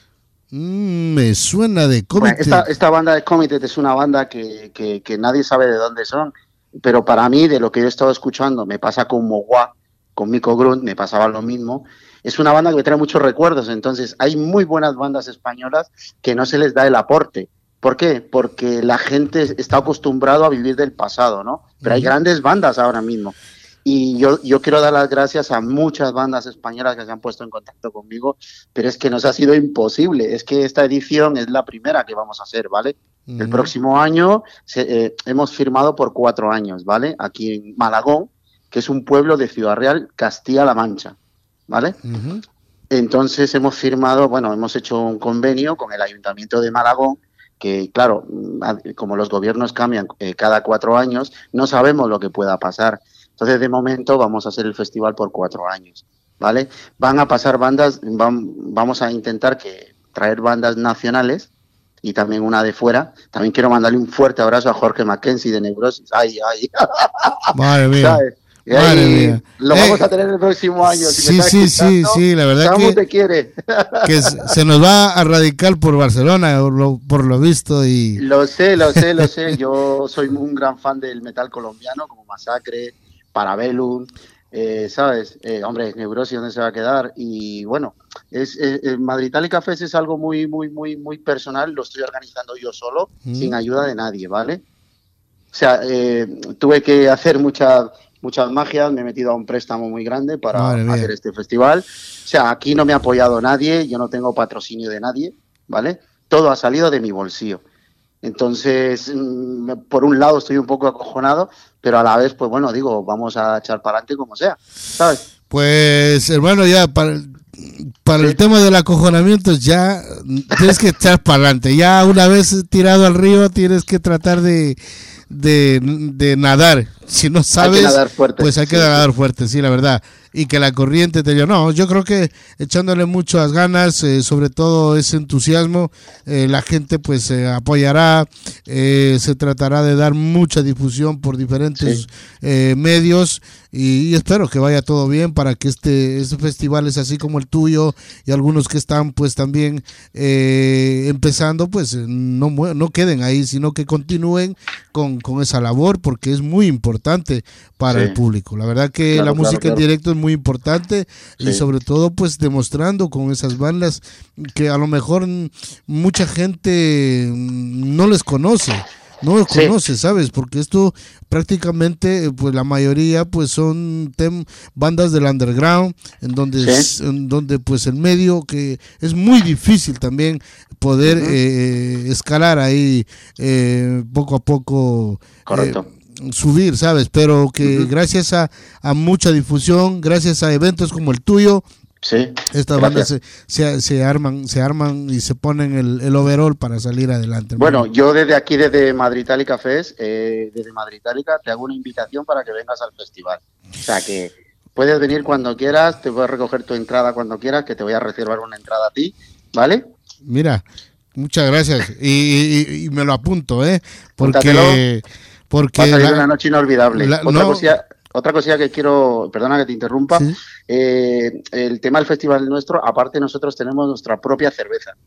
Me suena de Committed. Bueno, esta banda de Committed es una banda que nadie sabe de dónde son, pero para mí, de lo que yo he estado escuchando, me pasa con Mogwai, con Miko Grunt, me pasaba lo mismo. Es una banda que me trae muchos recuerdos, entonces hay muy buenas bandas españolas que no se les da el aporte. ¿Por qué? Porque la gente está acostumbrado a vivir del pasado, ¿no? Pero hay grandes bandas ahora mismo. Y yo quiero dar las gracias a muchas bandas españolas que se han puesto en contacto conmigo, pero es que nos ha sido imposible. Es que esta edición es la primera que vamos a hacer, ¿vale? El próximo año hemos firmado por 4 años, ¿vale? Aquí en Malagón, que es un pueblo de Ciudad Real, Castilla-La Mancha, ¿vale? Entonces hemos hecho un convenio con el Ayuntamiento de Malagón, que claro, como los gobiernos cambian cada 4 años, no sabemos lo que pueda pasar. Entonces, de momento, vamos a hacer el festival por 4 años, ¿vale? Van a pasar bandas, vamos a intentar traer bandas nacionales y también una de fuera. También quiero mandarle un fuerte abrazo a Jorge Mackenzie de Neurosis. ¡Ay! Madre mía. ¿Sabes? Madre mía. Lo vamos a tener el próximo año. Sí, la verdad que te quiere. Que se nos va a radicar por Barcelona, por lo visto. Y Lo sé. Yo soy un gran fan del metal colombiano, como Masacre, Parabellum, ¿sabes? Hombre, Neurosis, ¿dónde se va a quedar? Y bueno, Madritálica Fest es algo muy, muy, muy, muy personal. Lo estoy organizando yo solo, sin ayuda de nadie, ¿vale? O sea, tuve que hacer muchas magias, me he metido a un préstamo muy grande para hacer este festival. O sea, aquí no me ha apoyado nadie, yo no tengo patrocinio de nadie, ¿vale? Todo ha salido de mi bolsillo. Entonces, por un lado estoy un poco acojonado, pero a la vez, pues bueno, digo, vamos a echar para adelante como sea, ¿sabes? Pues, hermano, ya para el tema del acojonamiento ya tienes que echar para adelante. Ya una vez tirado al río tienes que tratar de nadar. Si no sabes, hay que nadar fuerte, pues hay que nadar fuerte, sí, la verdad. Y que la corriente te lleve. No, yo creo que echándole muchas ganas, sobre todo ese entusiasmo, la gente pues apoyará, se tratará de dar mucha difusión por diferentes medios y espero que vaya todo bien para que este festival es así como el tuyo y algunos que están pues también empezando pues no queden ahí, sino que continúen con esa labor porque es muy importante para el público. La verdad que la música en directo es muy importante y sobre todo pues demostrando con esas bandas que a lo mejor mucha gente no les conoce, ¿sabes? Porque esto prácticamente pues la mayoría pues son bandas del underground en donde pues el medio que es muy difícil también poder escalar ahí poco a poco. Correcto. Subir, ¿sabes? Pero que gracias a mucha difusión, gracias a eventos como el tuyo, estas bandas se arman y se ponen el overall para salir adelante. Bueno, yo desde aquí, desde Madritálica Fest, desde Madritálica, te hago una invitación para que vengas al festival. O sea que puedes venir cuando quieras, te voy a recoger tu entrada cuando quieras, que te voy a reservar una entrada a ti, ¿vale? Mira, muchas gracias y me lo apunto, porque va a salir una noche inolvidable. Otra cosilla que quiero, perdona que te interrumpa, el tema del festival nuestro, aparte nosotros tenemos nuestra propia cerveza,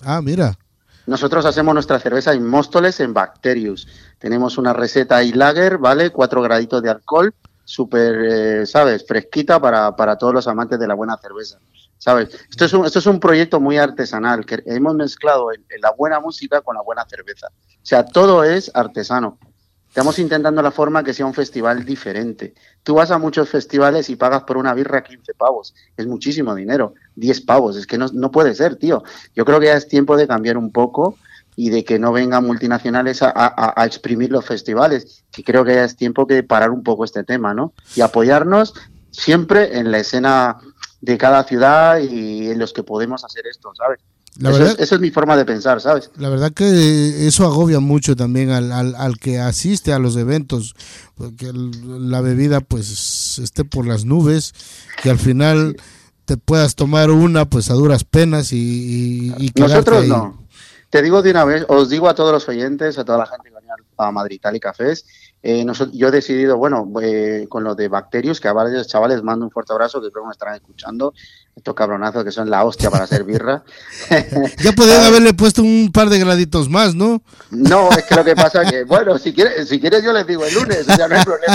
Ah, mira. Nosotros hacemos nuestra cerveza en Móstoles, en Bacterius. Tenemos una receta ahí lager, ¿vale? 4 graditos de alcohol, súper, ¿sabes? Fresquita para todos los amantes de la buena cerveza, ¿sabes? Esto es un proyecto muy artesanal, que hemos mezclado la buena música con la buena cerveza. O sea, todo es artesano. Estamos intentando la forma que sea un festival diferente. Tú vas a muchos festivales y pagas por una birra 15 pavos. Es muchísimo dinero. 10 pavos. Es que no puede ser, tío. Yo creo que ya es tiempo de cambiar un poco y de que no vengan multinacionales a exprimir los festivales. Que creo que ya es tiempo de parar un poco este tema, ¿no? Y apoyarnos siempre en la escena de cada ciudad y en los que podemos hacer esto, ¿sabes? Eso es mi forma de pensar, ¿sabes? La verdad que eso agobia mucho también al que asiste a los eventos, porque la bebida pues esté por las nubes, que al final te puedas tomar una pues a duras penas y nosotros ahí. No. Te digo de una vez, os digo a todos los oyentes, a toda la gente que viene a Madrid Itálica Fest, yo he decidido, con lo de Bacterius, que a varios chavales mando un fuerte abrazo, que creo que me estarán escuchando, estos cabronazos que son la hostia para hacer birra. Ya podrían haberle puesto un par de graditos más, ¿no? No, es que lo que pasa es que, bueno, si quieres yo les digo el lunes, ya no hay problema.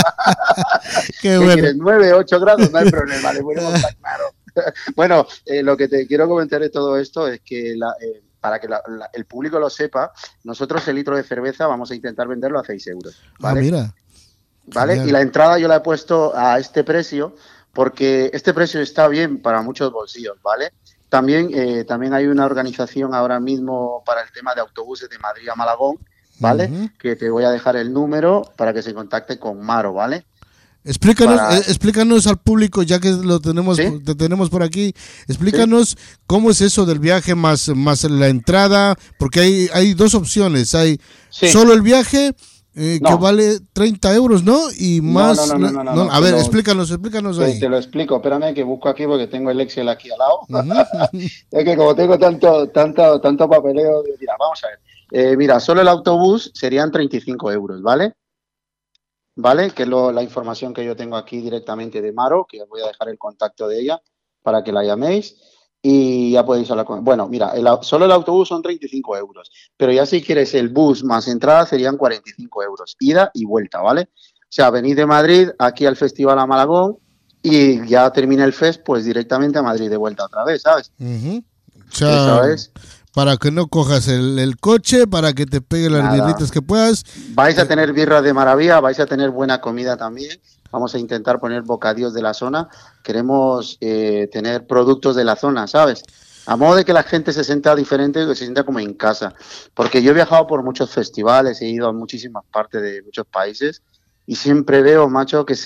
Qué bueno. ¿Quieres 9, 8 grados? No hay problema, le ponemos tan claro. Bueno, lo que te quiero comentar de todo esto es que para que el público lo sepa, nosotros el litro de cerveza vamos a intentar venderlo a 6 euros. ¿Vale? Ah, mira. ¿Vale? Genial. Y la entrada yo la he puesto a este precio porque este precio está bien para muchos bolsillos, ¿vale? También hay una organización ahora mismo para el tema de autobuses de Madrid a Malagón, ¿vale? Que te voy a dejar el número para que se contacte con Maro, ¿vale? Explícanos al público, ya que te tenemos por aquí, explícanos cómo es eso del viaje más la entrada, porque hay dos opciones, hay solo el viaje que vale 30 euros, ¿no? Y más... No. A ver, explícanos ahí. Te lo explico, espérame que busco aquí porque tengo el Excel aquí al lado. Es que como tengo tanto papeleo, mira, vamos a ver. Mira, solo el autobús serían 35 euros, ¿vale? ¿Vale? Que es la información que yo tengo aquí directamente de Maro, que os voy a dejar el contacto de ella para que la llaméis y ya podéis hablar con... Bueno, mira, solo el autobús son 35 euros, pero ya si quieres el bus más entrada serían 45 euros, ida y vuelta, ¿vale? O sea, venid de Madrid aquí al Festival a Malagón y ya termina el fest, pues directamente a Madrid de vuelta otra vez, ¿sabes? O sea, ¿sabes? Para que no cojas el coche, para que te pegue las birritas que puedas. Vais a tener birras de maravilla, vais a tener buena comida también. Vamos a intentar poner bocadillos de la zona. Queremos tener productos de la zona, ¿sabes? A modo de que la gente se sienta diferente, que se sienta como en casa. Porque yo he viajado por muchos festivales, he ido a muchísimas partes de muchos países y siempre veo, macho, que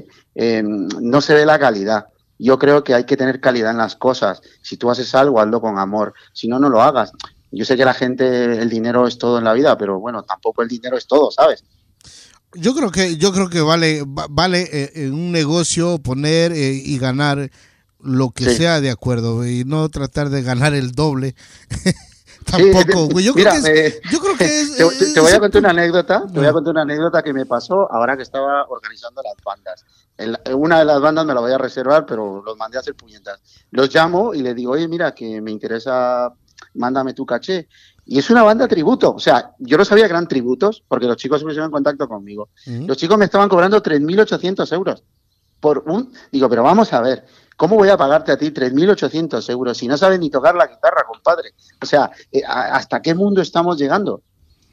no se ve la calidad. Yo creo que hay que tener calidad en las cosas. Si tú haces algo, hazlo con amor. Si no, no lo hagas. Yo sé que la gente, el dinero es todo en la vida, pero bueno, tampoco el dinero es todo, ¿sabes? Yo creo que vale en un negocio poner y ganar lo que sea de acuerdo y no tratar de ganar el doble. Tampoco. Yo creo que te voy a contar una anécdota. Te voy a contar una anécdota que me pasó ahora que estaba organizando las bandas. Una de las bandas me la voy a reservar, pero los mandé a hacer puñetas. Los llamo y les digo, oye, mira, que me interesa, mándame tu caché. Y es una banda tributo. O sea, yo no sabía que eran tributos porque los chicos se pusieron en contacto conmigo. Los chicos me estaban cobrando 3.800 euros por Digo, pero vamos a ver, ¿cómo voy a pagarte a ti 3.800 euros si no sabes ni tocar la guitarra, compadre? O sea, ¿hasta qué mundo estamos llegando?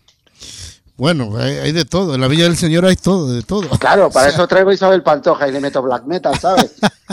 Bueno, hay de todo. En la Villa del Señor hay todo, de todo. Claro, para eso traigo a Isabel Pantoja y le meto black metal, ¿sabes?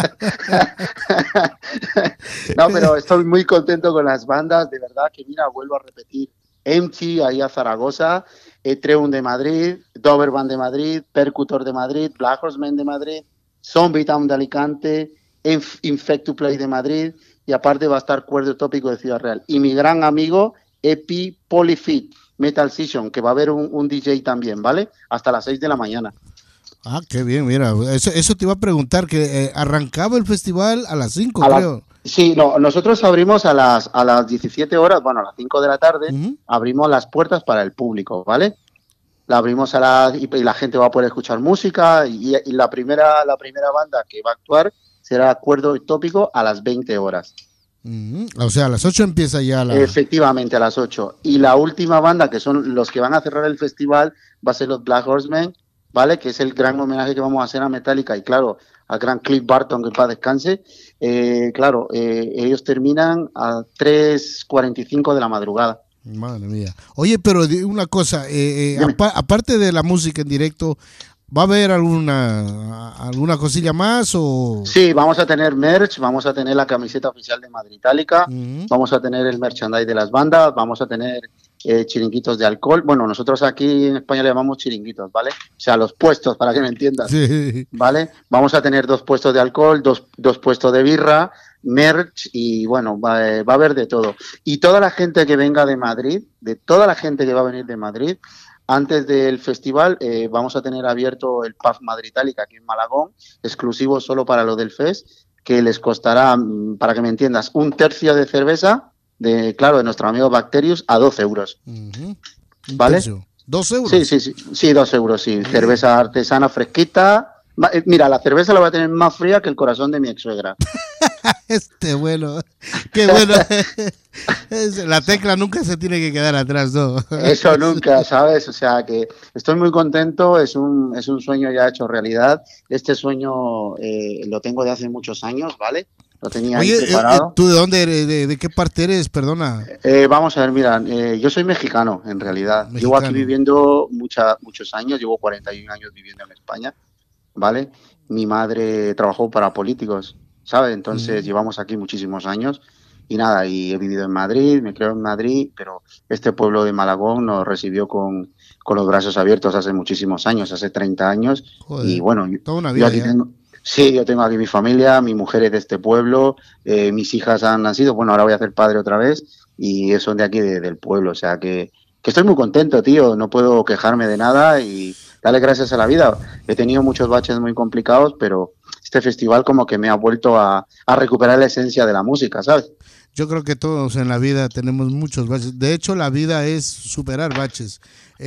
No, pero estoy muy contento con las bandas. De verdad que, mira, vuelvo a repetir. Empty, ahí a Zaragoza, Etreum de Madrid, Doberman de Madrid, Percutor de Madrid, Black Horseman de Madrid, Zombie Town de Alicante, Infect to Play de Madrid y aparte va a estar Cuerdo Tópico de Ciudad Real. Y mi gran amigo Epi Polyfit Metal Session, que va a haber un DJ también, ¿vale? Hasta las 6 de la mañana. Ah, qué bien, mira, eso te iba a preguntar, que arrancaba el festival a las 5, creo. Sí, no, nosotros abrimos a las 17 horas, bueno, a las 5 de la tarde, abrimos las puertas para el público, ¿vale? La abrimos y la gente va a poder escuchar música y la primera banda que va a actuar será Cuerdo Tópico a las 20 horas. O sea, a las 8 empieza ya la... Efectivamente, a las 8. Y la última banda, que son los que van a cerrar el festival, va a ser los Black Horsemen, ¿vale? Que es el gran homenaje que vamos a hacer a Metallica y, claro, al gran Cliff Barton, que en paz descanse. Ellos terminan a 3:45 de la madrugada. Madre mía. Oye, pero una cosa, aparte de la música en directo, ¿va a haber alguna cosilla más o...? Sí, vamos a tener merch, vamos a tener la camiseta oficial de Madritálica, vamos a tener el merchandise de las bandas, vamos a tener chiringuitos de alcohol. Bueno, nosotros aquí en España le llamamos chiringuitos, ¿vale? O sea, los puestos, para que me entiendas, sí. ¿Vale? Vamos a tener 2 puestos de alcohol, dos puestos de birra, merch y bueno, va a haber de todo. Y toda la gente que venga de Madrid, de toda la gente que va a venir de Madrid, antes del festival vamos a tener abierto el pub Madritálica aquí en Malagón, exclusivo solo para lo del fest, que les costará, para que me entiendas, 1/3 de cerveza, de nuestro amigo Bacterius, a 12 euros. ¿Vale? ¿2 euros? Sí, 2 euros, sí. Cerveza artesana fresquita. Mira, la cerveza la voy a tener más fría que el corazón de mi ex-suegra. Bueno, qué bueno. La tecla nunca se tiene que quedar atrás, ¿no? Eso nunca, ¿sabes? O sea que estoy muy contento, es un sueño ya hecho realidad. Este sueño lo tengo de hace muchos años, ¿vale? Lo tenía ahí preparado. ¿Tú de dónde eres? ¿De qué parte eres? Perdona. Vamos a ver, mira, yo soy mexicano, en realidad. Llevo aquí viviendo muchos años, llevo 41 años viviendo en España, ¿vale? Mi madre trabajó para políticos, ¿sabes? Entonces llevamos aquí muchísimos años y nada, y he vivido en Madrid, me creo en Madrid, pero este pueblo de Malagón nos recibió con los brazos abiertos hace muchísimos años, hace 30 años. Joder, y bueno, toda una vida yo tengo aquí mi familia, mi mujer es de este pueblo, mis hijas han nacido, bueno, ahora voy a ser padre otra vez y son de aquí del pueblo, o sea que estoy muy contento, tío, no puedo quejarme de nada y darle gracias a la vida. He tenido muchos baches muy complicados, pero este festival como que me ha vuelto a recuperar la esencia de la música, ¿sabes? Yo creo que todos en la vida tenemos muchos baches. De hecho, la vida es superar baches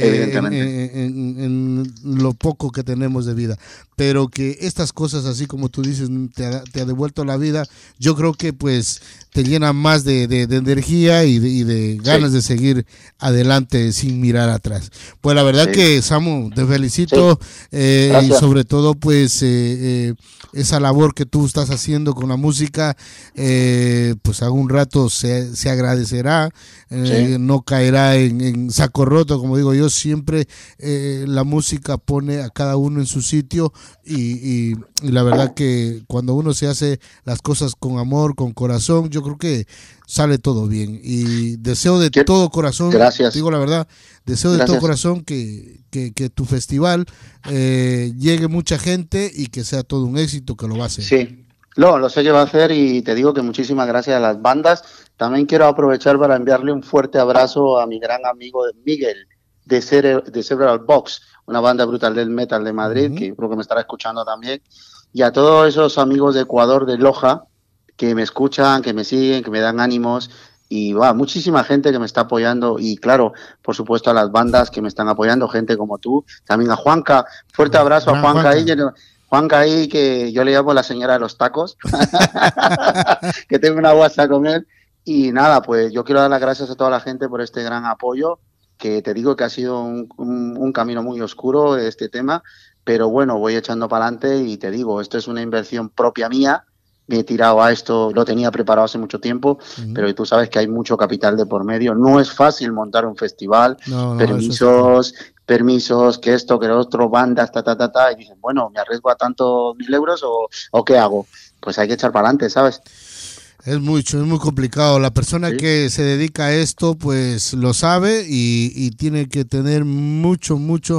en lo poco que tenemos de vida. Pero que estas cosas, así como tú dices, te ha devuelto la vida, yo creo que pues te llena más de energía y de ganas de seguir adelante sin mirar atrás. Pues la verdad que, Samu, te felicito y sobre todo pues esa labor que tú estás haciendo con la música, pues algún rato se agradecerá, no caerá en saco roto, como digo yo, siempre la música pone a cada uno en su sitio y la verdad que cuando uno se hace las cosas con amor, con corazón, yo creo que sale todo bien y deseo de todo corazón, digo la verdad, deseo de todo corazón que tu festival llegue mucha gente y que sea todo un éxito, que lo va a hacer. Sí, lo sé que va a hacer y te digo que muchísimas gracias a las bandas. También quiero aprovechar para enviarle un fuerte abrazo a mi gran amigo Miguel de Cerebral Box, una banda brutal del metal de Madrid, que creo que me estará escuchando también, y a todos esos amigos de Ecuador, de Loja, que me escuchan, que me siguen, que me dan ánimos, y muchísima gente que me está apoyando, y claro, por supuesto a las bandas que me están apoyando, gente como tú, también a Juanca, fuerte abrazo a Juanca ahí, Juanca ahí, que yo le llamo la señora de los tacos, que tengo una WhatsApp con él, y nada, pues yo quiero dar las gracias a toda la gente por este gran apoyo, que te digo que ha sido un camino muy oscuro este tema, pero bueno, voy echando para adelante y te digo, esto es una inversión propia mía, me he tirado a esto, lo tenía preparado hace mucho tiempo, pero tú sabes que hay mucho capital de por medio, no es fácil montar un festival, permisos, que esto, que lo otro, bandas, y dicen, bueno, ¿me arriesgo a tantos 1.000 euros o qué hago? Pues hay que echar para adelante, ¿sabes? Es muy complicado. La persona que se dedica a esto, pues lo sabe y tiene que tener mucha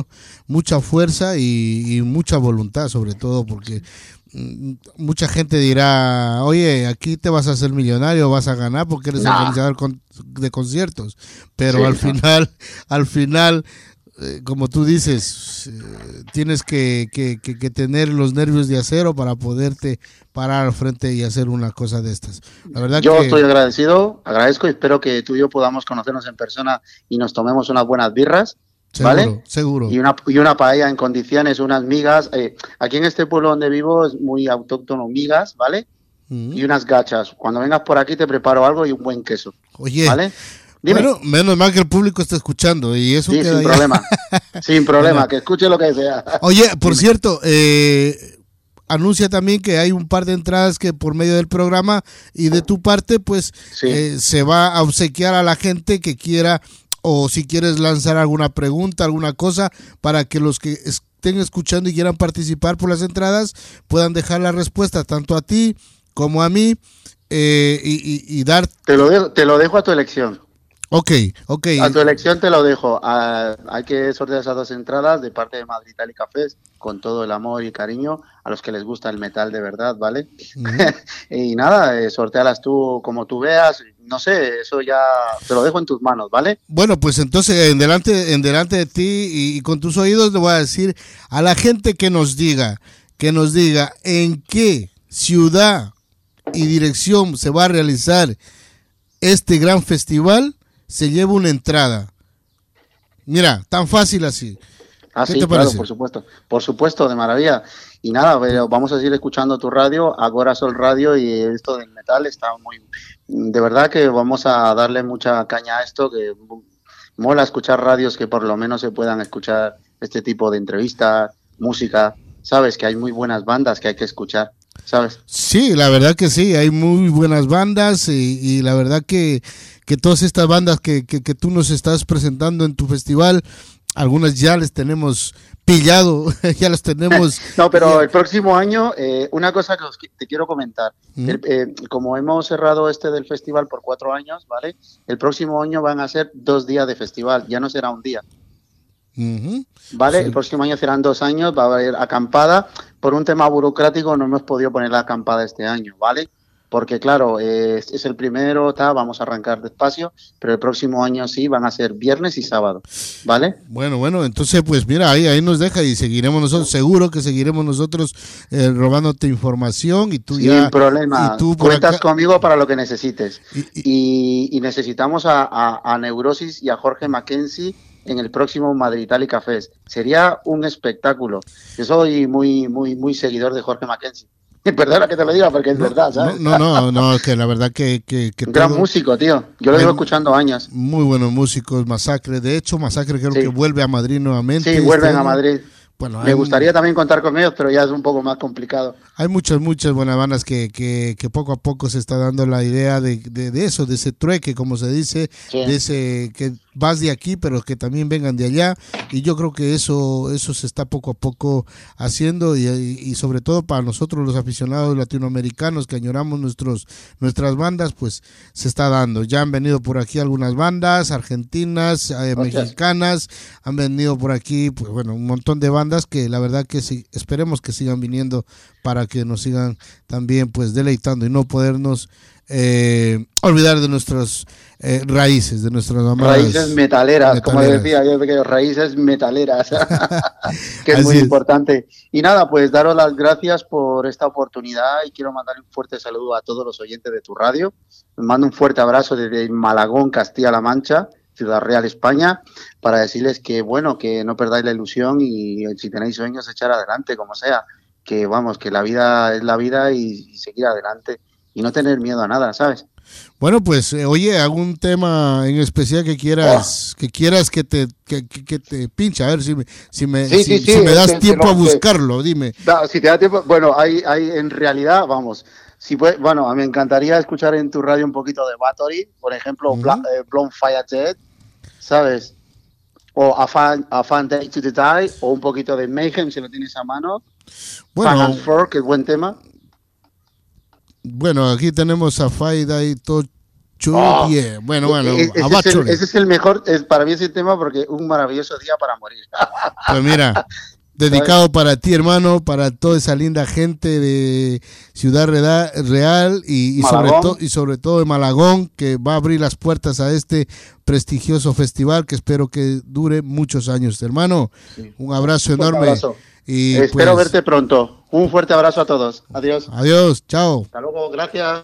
fuerza y mucha voluntad, sobre todo, porque mucha gente dirá, oye, aquí te vas a hacer millonario, vas a ganar porque eres organizador de conciertos, pero al final como tú dices, tienes que tener los nervios de acero para poderte parar al frente y hacer una cosa de estas. La verdad yo estoy agradezco y espero que tú y yo podamos conocernos en persona y nos tomemos unas buenas birras, ¿vale? Seguro. Y una paella en condiciones, unas migas. Aquí en este pueblo donde vivo es muy autóctono, migas, ¿vale? y unas gachas. Cuando vengas por aquí te preparo algo y un buen queso. Oye, ¿vale? Dime. Bueno, menos mal que el público está escuchando y eso Sí, queda sin ya. problema. Sin problema, Bueno. que escuche lo que sea. Oye, por cierto, anuncia también que hay un par de entradas que por medio del programa y de tu parte, pues se va a obsequiar a la gente que quiera, o si quieres lanzar alguna pregunta, alguna cosa, para que los que estén escuchando y quieran participar por las entradas puedan dejar la respuesta tanto a ti como a mí y dar... Te lo dejo a tu elección. Ok. A tu elección te lo dejo. Hay que sortear esas 2 entradas de parte de Madrid Itálica Fest con todo el amor y cariño a los que les gusta el metal de verdad, ¿vale? Y nada, sortealas tú como tú veas. No sé, eso ya te lo dejo en tus manos, ¿vale? Bueno, pues entonces en delante de ti y con tus oídos le voy a decir a la gente que nos diga en qué ciudad y dirección se va a realizar este gran festival, se lleva una entrada. Mira, tan fácil así. Sí, te claro, parece? por supuesto, de maravilla. Y nada, pero vamos a seguir escuchando tu radio, Agora Sol Radio, y esto del metal está muy... De verdad que vamos a darle mucha caña a esto, que mola escuchar radios que por lo menos se puedan escuchar este tipo de entrevistas, música, sabes, que hay muy buenas bandas que hay que escuchar, ¿sabes? Sí, la verdad que sí, hay muy buenas bandas y la verdad que todas estas bandas que tú nos estás presentando en tu festival, algunas ya les tenemos pillado, ya las tenemos. No, pero el próximo año, una cosa que te quiero comentar, como hemos cerrado este del festival por 4 años, ¿vale? El próximo año van a ser 2 días de festival, ya no será un día. ¿Vale? Sí. El próximo año serán 2 años, va a haber acampada. Por un tema burocrático no hemos podido poner la acampada este año, ¿vale? Porque claro, es el primero, vamos a arrancar despacio, pero el próximo año sí van a ser viernes y sábado, ¿vale? Bueno, entonces pues mira, ahí nos deja y seguiremos nosotros, seguro que seguiremos nosotros robándote información y tú sin ya... Sin problema, y tú cuentas conmigo para lo que necesites. Y necesitamos a Neurosis y a Jorge Mackenzie en el próximo Madrid Itálica Fest. Sería un espectáculo. Yo soy muy seguidor de Jorge Mackenzie. Perdona que te lo diga porque es verdad, ¿sabes? No, que la verdad que un gran músico, tío. Yo lo llevo escuchando años. Muy buenos músicos, Masacre. De hecho, Masacre creo que vuelve a Madrid nuevamente. Sí, vuelven a Madrid. Bueno, me gustaría también contar con ellos, pero ya es un poco más complicado. Hay muchas buenas bandas que poco a poco se está dando la idea de eso, de ese trueque, como se dice, de ese que vas de aquí, pero que también vengan de allá. Y yo creo que eso se está poco a poco haciendo y sobre todo para nosotros los aficionados latinoamericanos que añoramos nuestras bandas, pues se está dando. Ya han venido por aquí algunas bandas argentinas, mexicanas, han venido por aquí, pues bueno, un montón de bandas que la verdad que sí, esperemos que sigan viniendo para que nos sigan también pues deleitando y no podernos olvidar de nuestras raíces, de nuestras raíces metaleras, como decía yo pequeño, raíces metaleras, que es muy importante. Y nada, pues daros las gracias por esta oportunidad y quiero mandar un fuerte saludo a todos los oyentes de tu radio. Les mando un fuerte abrazo desde Malagón, Castilla-La Mancha, Ciudad Real, España, para decirles que bueno, que no perdáis la ilusión y si tenéis sueños echar adelante, como sea, que vamos, que la vida es la vida y seguir adelante y no tener miedo a nada, ¿sabes? Bueno, pues oye, algún tema en especial que quieras que te pinche, a ver si me das tiempo a buscarlo, dime. No, si te da tiempo, bueno, hay en realidad, vamos, si bueno, me encantaría escuchar en tu radio un poquito de Bathory, por ejemplo, Blown Fire Jet, ¿sabes? O A Fan Day to the Die, o un poquito de Mayhem, si lo tienes a mano. Bueno, que es buen tema. Bueno, aquí tenemos a Faida y Tocho. Bueno, ese es el mejor, para mí ese tema porque un maravilloso día para morir. Pues mira, dedicado para ti, hermano, para toda esa linda gente de Ciudad Real y sobre todo de Malagón, que va a abrir las puertas a este prestigioso festival que espero que dure muchos años, hermano. Sí. Un abrazo enorme. Abrazo. Y espero verte pronto. Un fuerte abrazo a todos. Adiós. Adiós, chao. Hasta luego, gracias.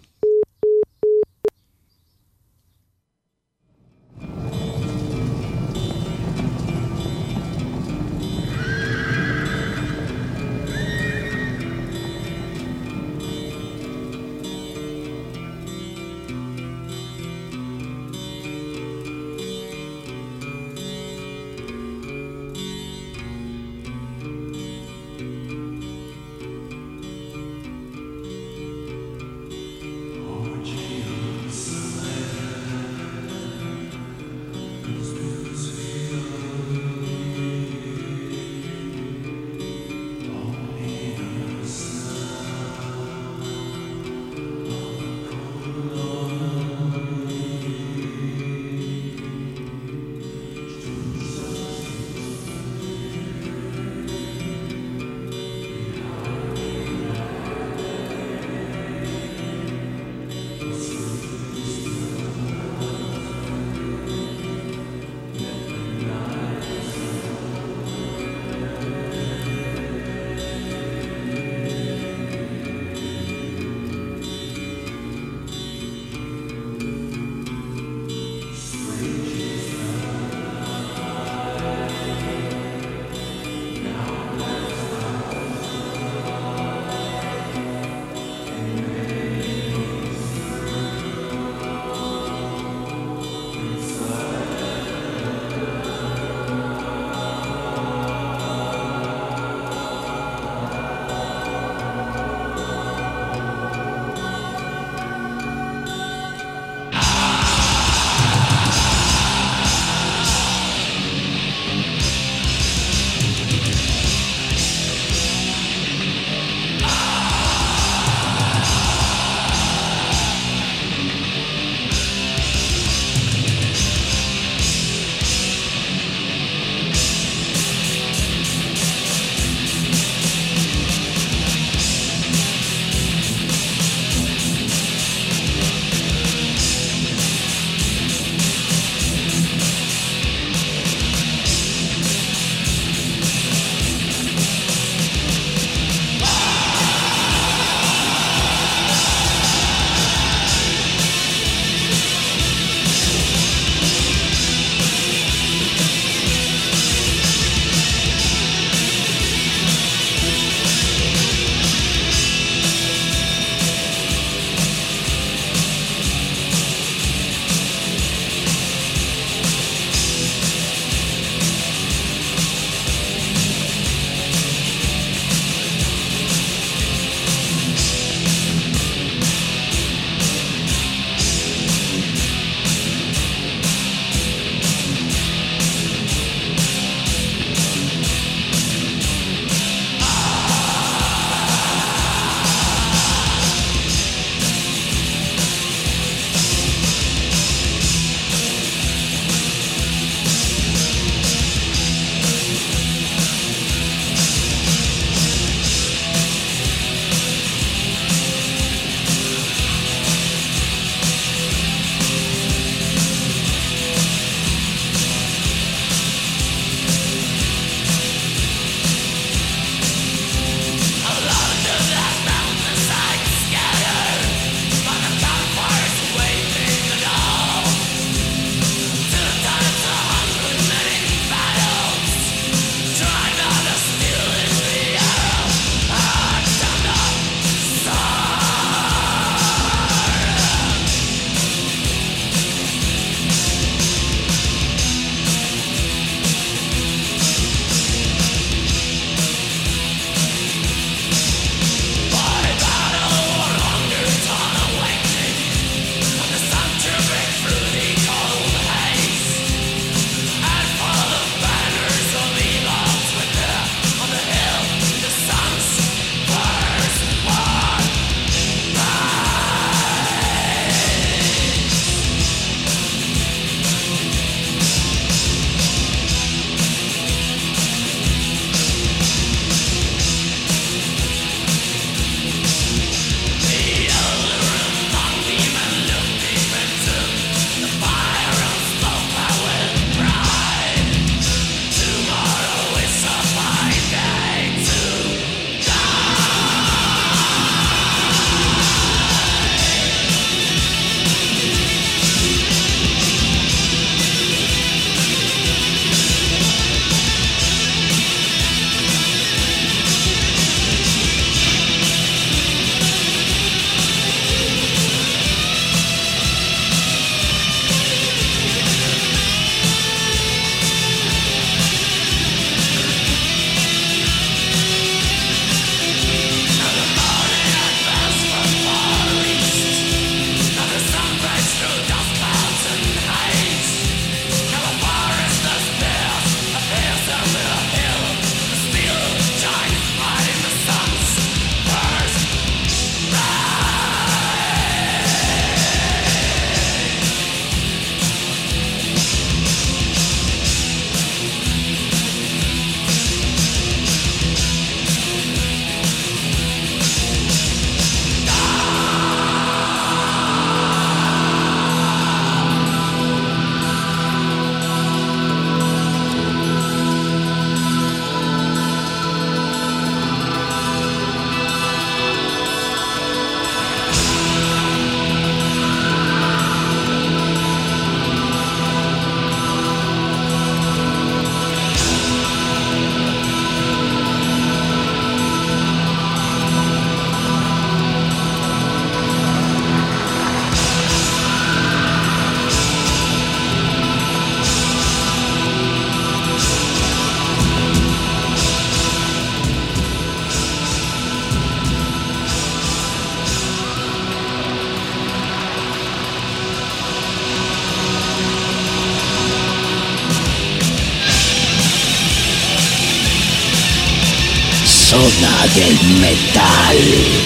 Zona del Metal.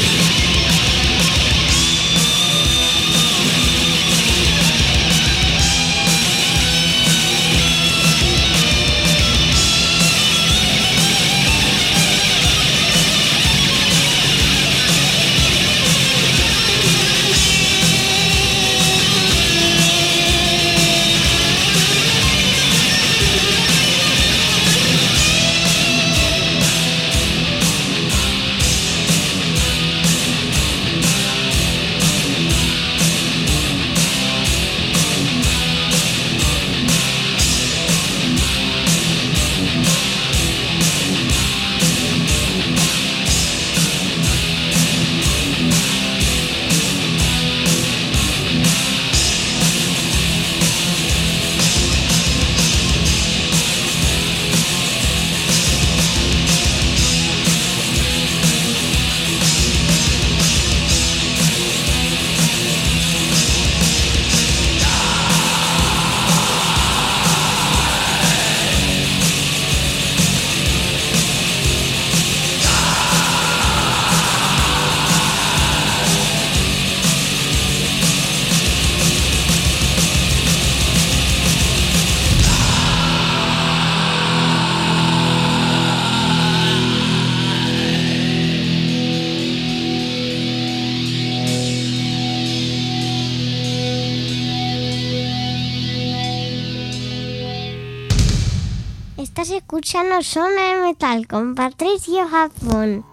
Estás escuchando Zona de Metal con Patricio Japón.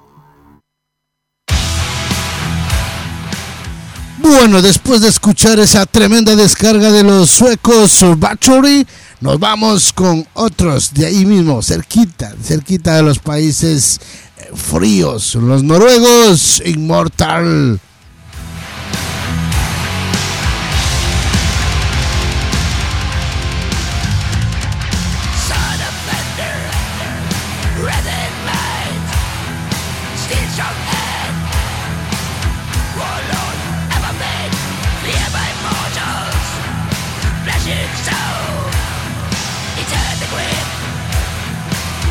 Bueno, después de escuchar esa tremenda descarga de los suecos Survatory, nos vamos con otros de ahí mismo, cerquita de los países fríos, los noruegos, Immortal.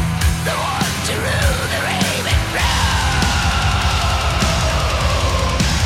The one to rule the raven crown.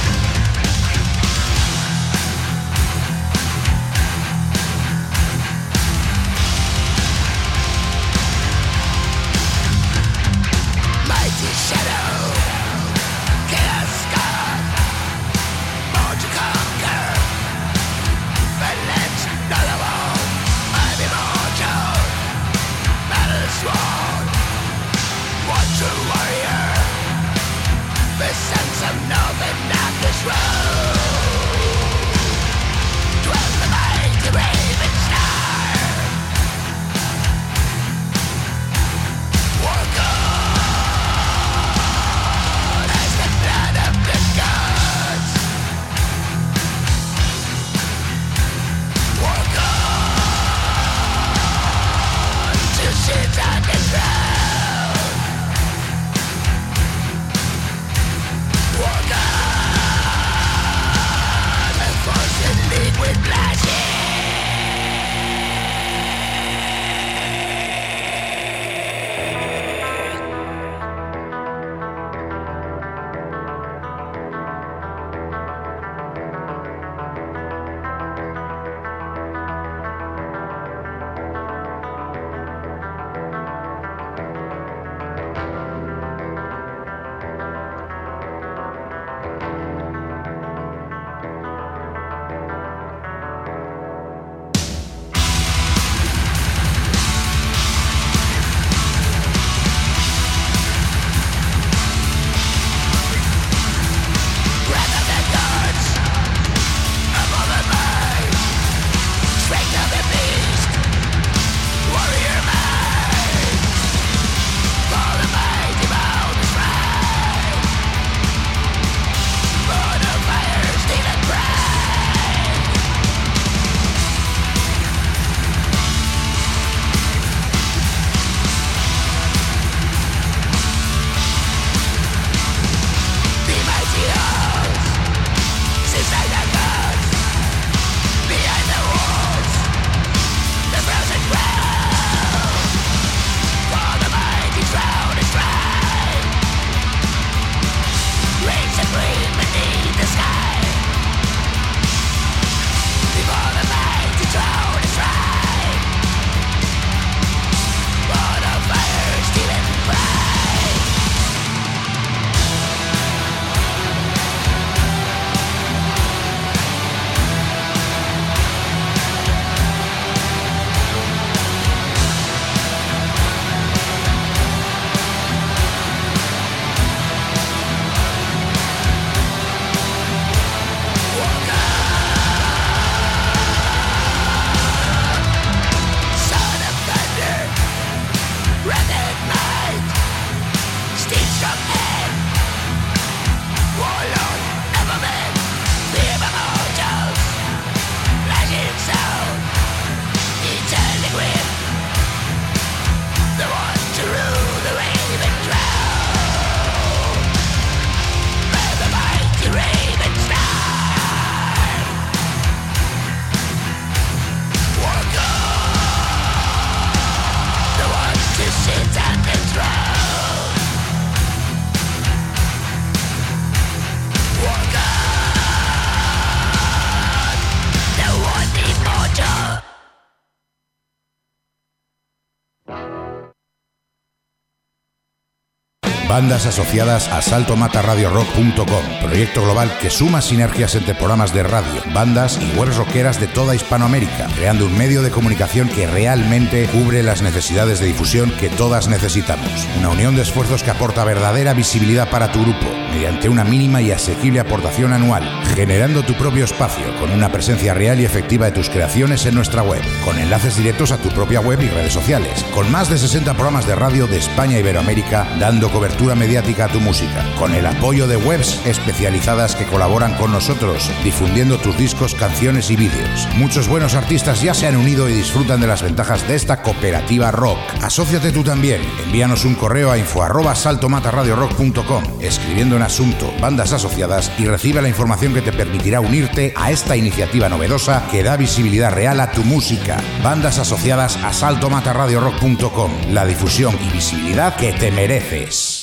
Bandas asociadas a saltomatarradiorock.com, proyecto global que suma sinergias entre programas de radio, bandas y webs rockeras de toda Hispanoamérica, creando un medio de comunicación que realmente cubre las necesidades de difusión que todas necesitamos. Una unión de esfuerzos que aporta verdadera visibilidad para tu grupo, mediante una mínima y asequible aportación anual, generando tu propio espacio, con una presencia real y efectiva de tus creaciones en nuestra web, con enlaces directos a tu propia web y redes sociales, con más de 60 programas de radio de España e Iberoamérica, dando cobertura mediática a tu música, con el apoyo de webs especializadas que colaboran con nosotros, difundiendo tus discos, canciones y vídeos. Muchos buenos artistas ya se han unido y disfrutan de las ventajas de esta cooperativa rock. Asóciate tú también. Envíanos un correo a info@saltomatarradiorock.com, escribiendo en asunto bandas asociadas, y recibe la información que te permitirá unirte a esta iniciativa novedosa que da visibilidad real a tu música. Bandas asociadas a saltomatarradiorock.com, la difusión y visibilidad que te mereces.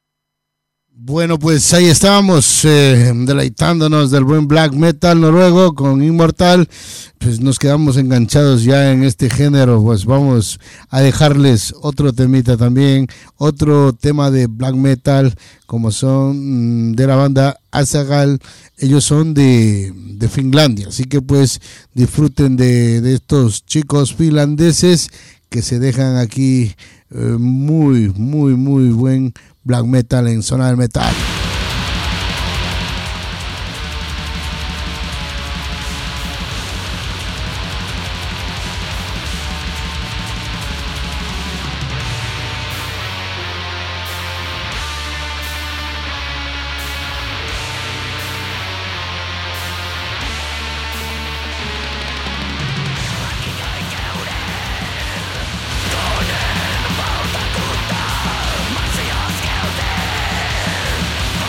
Bueno, pues ahí estábamos deleitándonos del buen black metal noruego con Immortal. Pues nos quedamos enganchados ya en este género. Pues vamos a dejarles otro temita también, otro tema de black metal, como son de la banda Azagal. Ellos son de Finlandia, así que pues disfruten de estos chicos finlandeses que se dejan aquí muy buen black metal en Zona del Metal. Tonen valtakunta, massia skelter.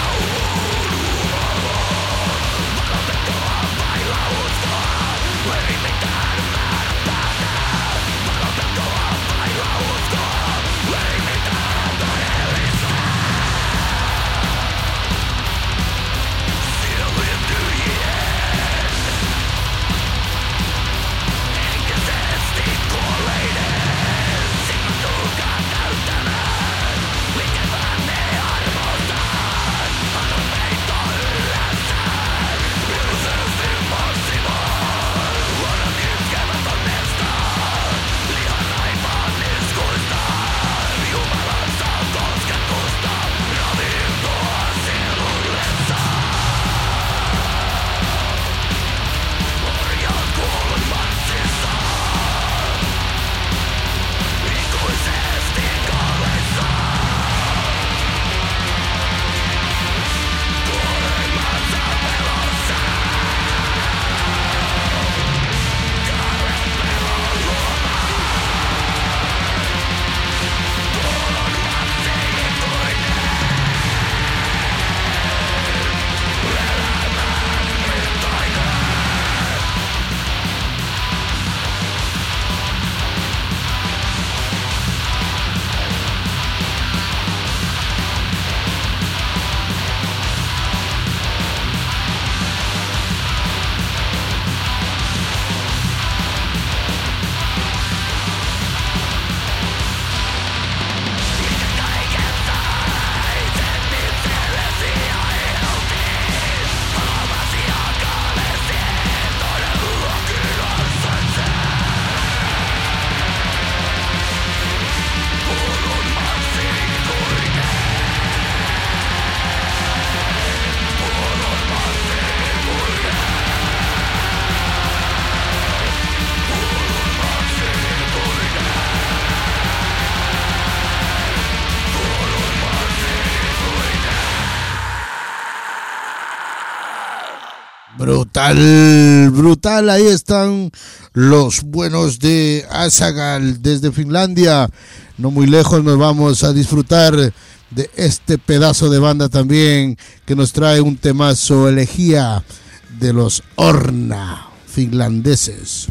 Brutal, ahí están los buenos de Azagal desde Finlandia. No muy lejos nos vamos a disfrutar de este pedazo de banda también que nos trae un temazo, Elegía de los Orna finlandeses.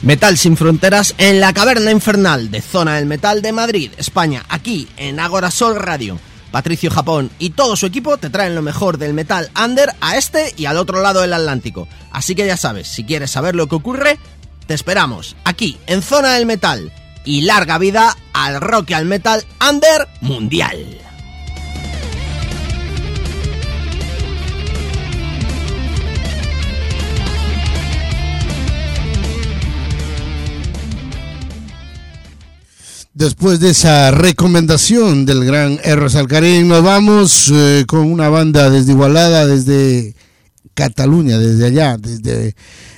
Metal sin fronteras en la Caverna Infernal de Zona del Metal de Madrid, España, aquí en Agorasol Radio. Patricio Japón y todo su equipo te traen lo mejor del metal under a este y al otro lado del Atlántico. Así que ya sabes, si quieres saber lo que ocurre, te esperamos aquí en Zona del Metal. Y larga vida al rock y al metal under mundial. Después de esa recomendación del gran R. Salcarín, nos vamos con una banda desde Igualada, desde Cataluña, desde allá, desde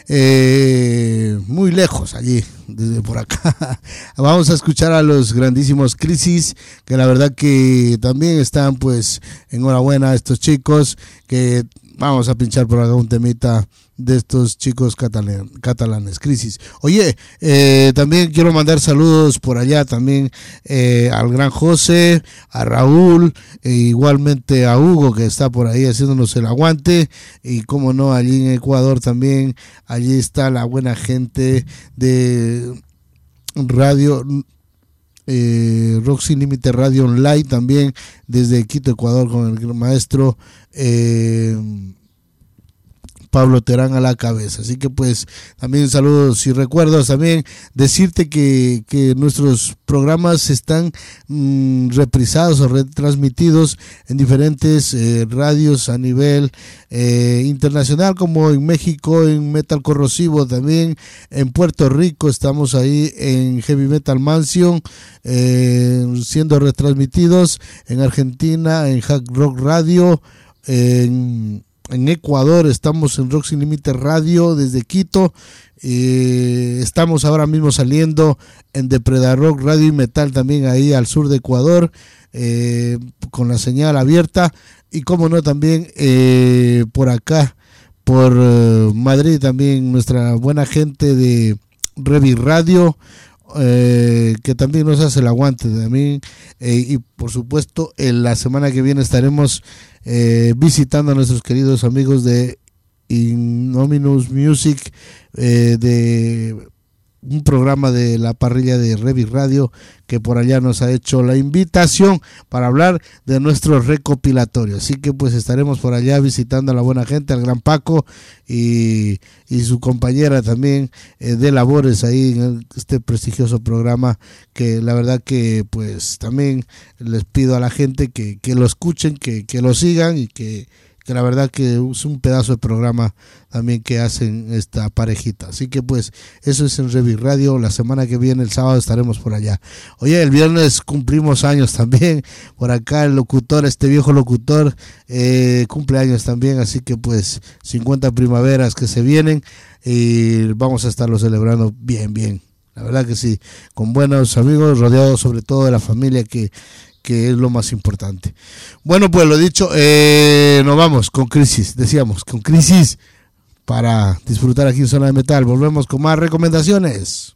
muy lejos allí, desde por acá. Vamos a escuchar a los grandísimos Crisis, que la verdad que también están, pues, enhorabuena a estos chicos, que vamos a pinchar por acá un temita de estos chicos catalanes, Crisis. Oye, también quiero mandar saludos por allá también al gran José, a Raúl, e igualmente a Hugo, que está por ahí haciéndonos el aguante, y como no, allí en Ecuador también, allí está la buena gente de radio Rock Sin Límite Radio Online, también desde Quito, Ecuador, con el maestro Pablo Terán a la cabeza. Así que pues también saludos y recuerdos. También decirte que nuestros programas están reprisados o retransmitidos en diferentes radios a nivel internacional, como en México en Metal Corrosivo, también en Puerto Rico estamos ahí en Heavy Metal Mansion siendo retransmitidos, en Argentina en Hack Rock Radio, en Ecuador estamos en Rock Sin Límite Radio desde Quito, estamos ahora mismo saliendo en Depredar Rock Radio y Metal también ahí al sur de Ecuador, con la señal abierta, y como no también por acá por Madrid también nuestra buena gente de Revi Radio, que también nos hace el aguante también, y por supuesto en la semana que viene estaremos visitando a nuestros queridos amigos de Innominus Music, de un programa de la parrilla de Revi Radio, que por allá nos ha hecho la invitación para hablar de nuestro recopilatorio. Así que pues estaremos por allá visitando a la buena gente, al gran Paco y su compañera también de labores ahí en este prestigioso programa, que la verdad que pues también les pido a la gente que lo escuchen, que lo sigan, y que la verdad que es un pedazo de programa también que hacen esta parejita. Así que pues eso es en Revi Radio. La semana que viene, el sábado, estaremos por allá. Oye, el viernes cumplimos años también. Por acá el locutor, este viejo locutor, cumple años también. Así que pues 50 primaveras que se vienen y vamos a estarlo celebrando bien. La verdad que sí, con buenos amigos, rodeados sobre todo de la familia, que es lo más importante. Bueno, pues lo dicho, nos vamos con Crisis, decíamos, con Crisis, para disfrutar aquí en Zona de Metal. Volvemos con más recomendaciones.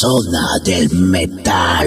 Zona del Metal.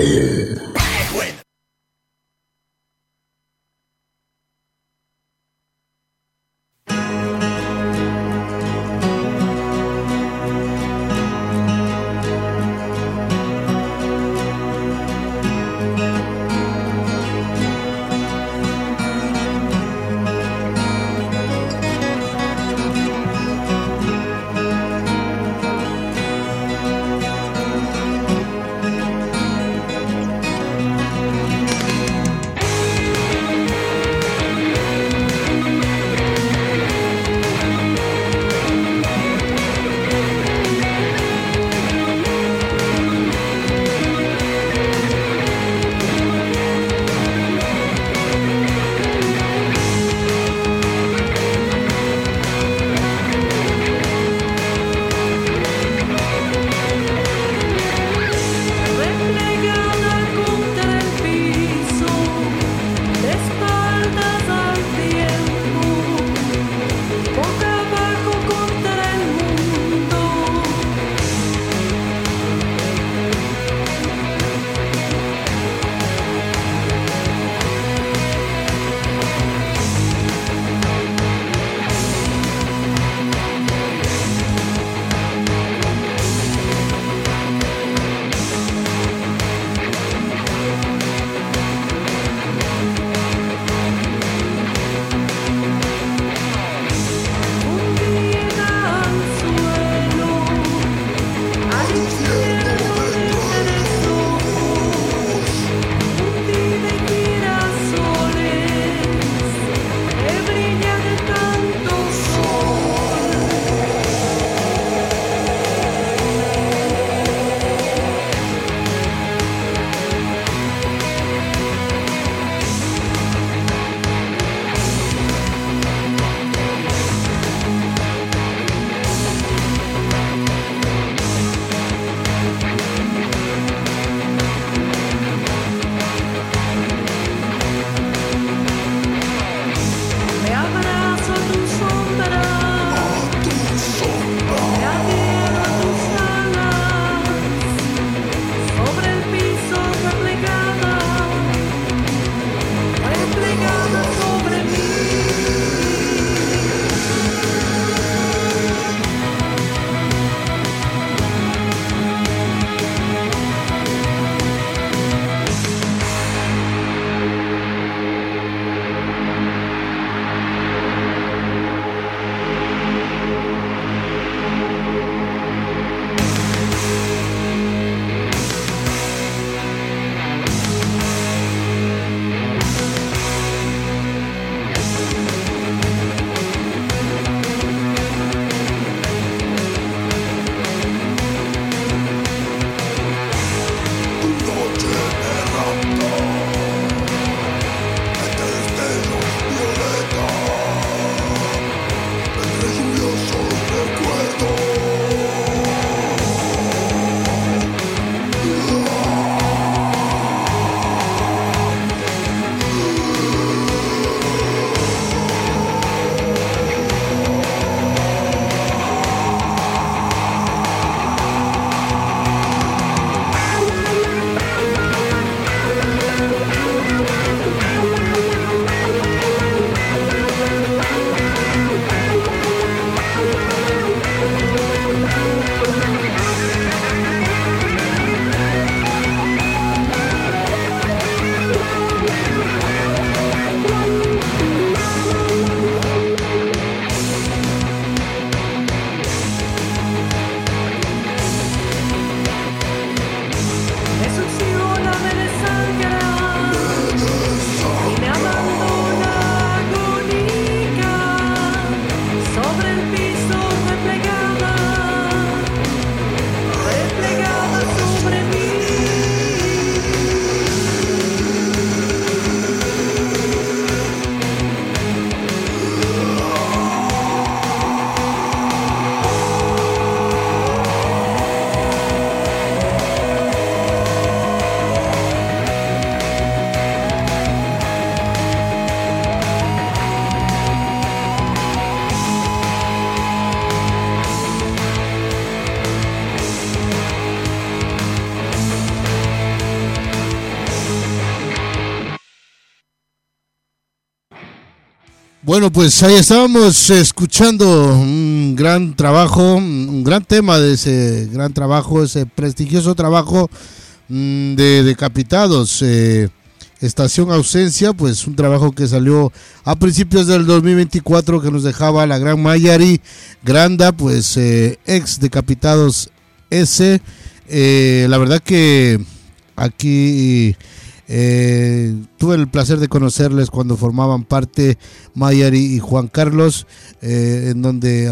Bueno, pues ahí estábamos escuchando un gran trabajo, un gran tema de ese gran trabajo, ese prestigioso trabajo de Decapitados, Estación Ausencia, pues un trabajo que salió a principios del 2024 que nos dejaba la gran Mayari Granda, pues ex Decapitados S. La verdad que aquí tuve el placer de conocerles cuando formaban parte Mayari y Juan Carlos, en donde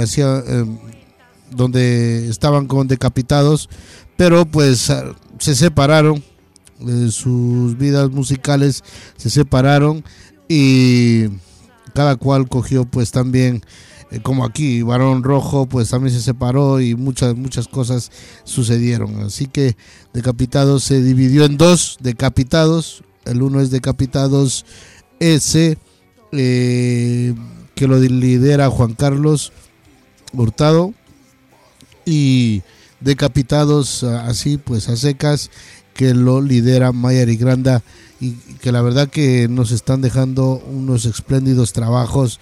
donde estaban con Decapitados, pero pues se separaron, sus vidas musicales se separaron y cada cual cogió pues también, como aquí Barón Rojo pues también se separó y muchas cosas sucedieron, así que Decapitados se dividió en dos Decapitados. El uno es Decapitados S, que lo lidera Juan Carlos Hurtado, y Decapitados así pues a secas, que lo lidera Mayari Granda, y que la verdad que nos están dejando unos espléndidos trabajos,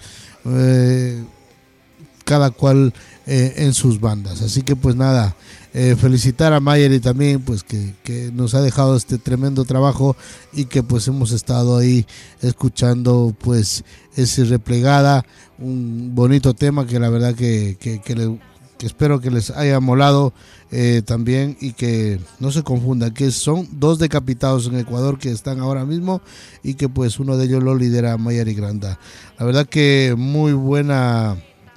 cada cual en sus bandas. Así que pues nada, felicitar a Mayari también, pues que nos ha dejado este tremendo trabajo y que pues hemos estado ahí escuchando pues ese Replegada, un bonito tema que la verdad que espero que les haya molado también, y que no se confunda que son dos Decapitados en Ecuador que están ahora mismo y que pues uno de ellos lo lidera Mayari Granda. La verdad que muy buena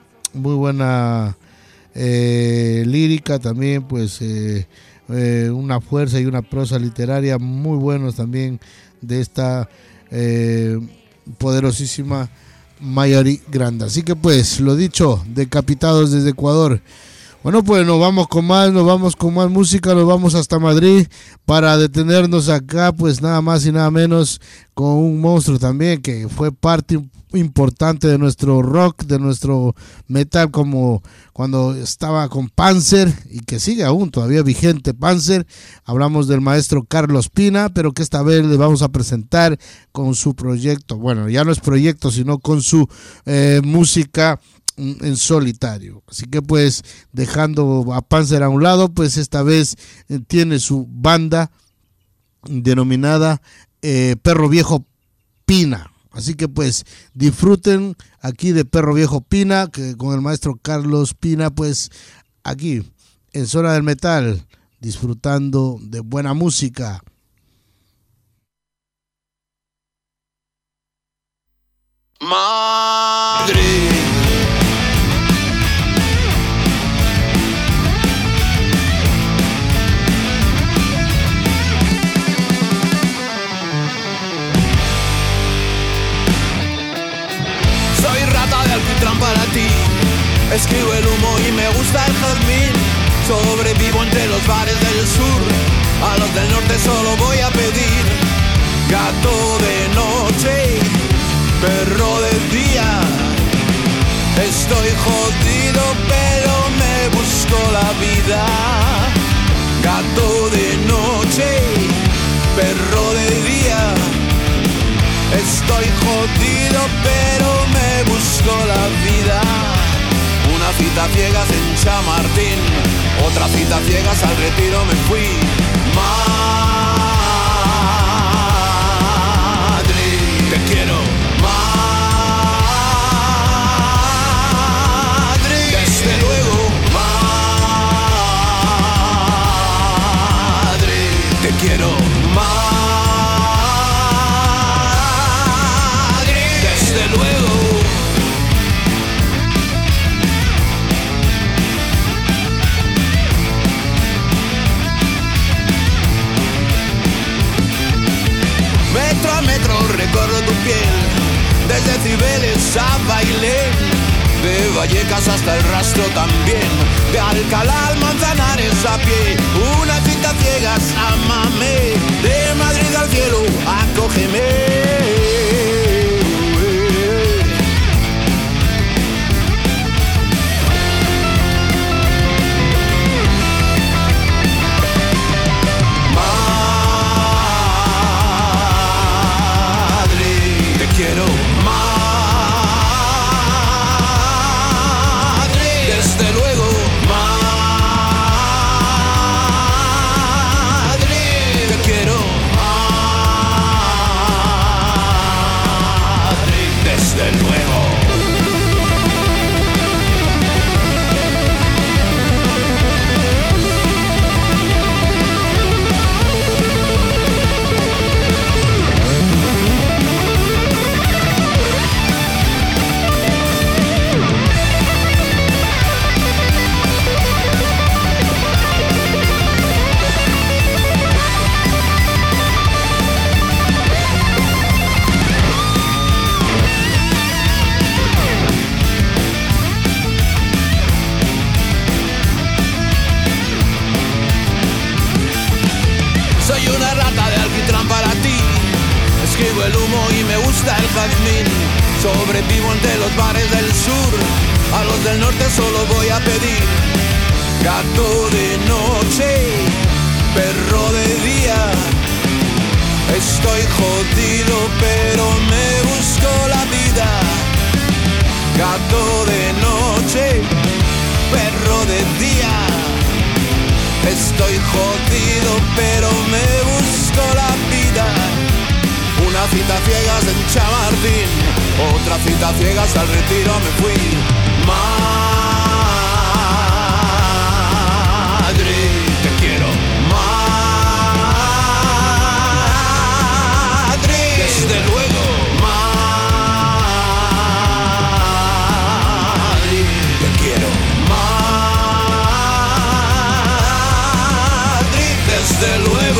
lírica también, pues una fuerza y una prosa literaria muy buenos también de esta poderosísima Mayari Granda. Así que pues lo dicho, Decapitados desde Ecuador. Bueno, pues nos vamos con más música, nos vamos hasta Madrid para detenernos acá, pues nada más y nada menos con un monstruo también que fue parte importante de nuestro rock, de nuestro metal, como cuando estaba con Panzer y que sigue aún todavía vigente Panzer. Hablamos del maestro Carlos Pina, pero que esta vez le vamos a presentar con su proyecto, bueno, ya no es proyecto, sino con su música en solitario. Así que pues dejando a Panzer a un lado, pues esta vez tiene su banda denominada Perro Viejo Pina. Así que pues disfruten aquí de Perro Viejo Pina, que con el maestro Carlos Pina, pues aquí en Zona del Metal, disfrutando de buena música. Madrid. Alquitrán para ti, escribo el humo y me gusta el jazmín. Sobrevivo entre los bares del sur, a los del norte solo voy a pedir gato de noche, perro de día. Estoy jodido pero me busco la vida. Gato de noche, perro de día. Estoy jodido pero me busco la vida. Una cita ciegas en Chamartín, otra cita ciegas al Retiro me fui. Madrid, te quiero. Madrid, desde luego. Madrid, te quiero. Luego metro a metro recorro tu piel, desde Cibeles a Bailén, de Vallecas hasta el Rastro también, de Alcalá al Manzanares a pie. Una cita ciegas, ámame, de Madrid al cielo, acógeme. Quiero Madrid, gusto el humo y me gusta el jazmín. Sobrevivo entre los bares del sur, a los del norte solo voy a pedir gato de noche, perro de día. Estoy jodido pero me busco la vida. Gato de noche, perro de día. Estoy jodido pero me busco la vida. Una cita ciegas en Chamartín, otra cita ciegas al Retiro me fui. Madrid, te quiero. Madrid, desde luego. Madrid, te quiero. Madrid, desde luego.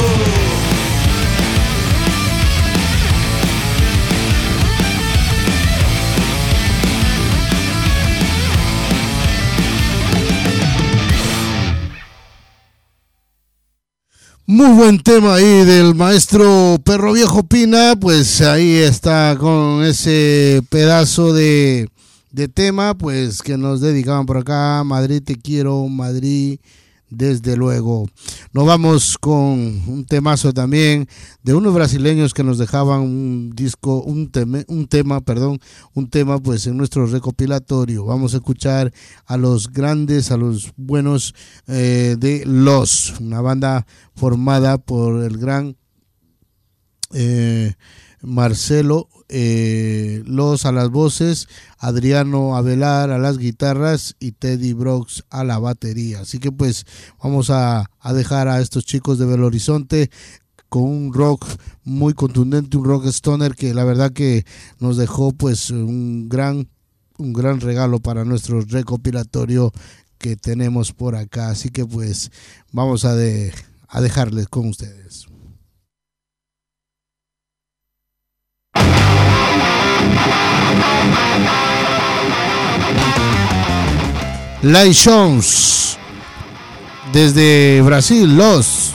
Muy buen tema ahí del maestro Perro Viejo Pina, pues ahí está con ese pedazo de tema, pues que nos dedicaban por acá. Madrid te quiero, Madrid desde luego. Nos vamos con un temazo también de unos brasileños que nos dejaban un tema pues en nuestro recopilatorio. Vamos a escuchar a los grandes, a los buenos de Los, una banda formada por el gran Marcelo Los a las voces, Adriano Avelar a las guitarras y Teddy Brooks a la batería. Así que pues vamos a dejar a estos chicos de Belo Horizonte con un rock muy contundente, un rock stoner que la verdad que nos dejó pues un gran regalo para nuestro recopilatorio que tenemos por acá. Así que pues vamos a dejarles con ustedes. Lai Jones desde Brasil, Los.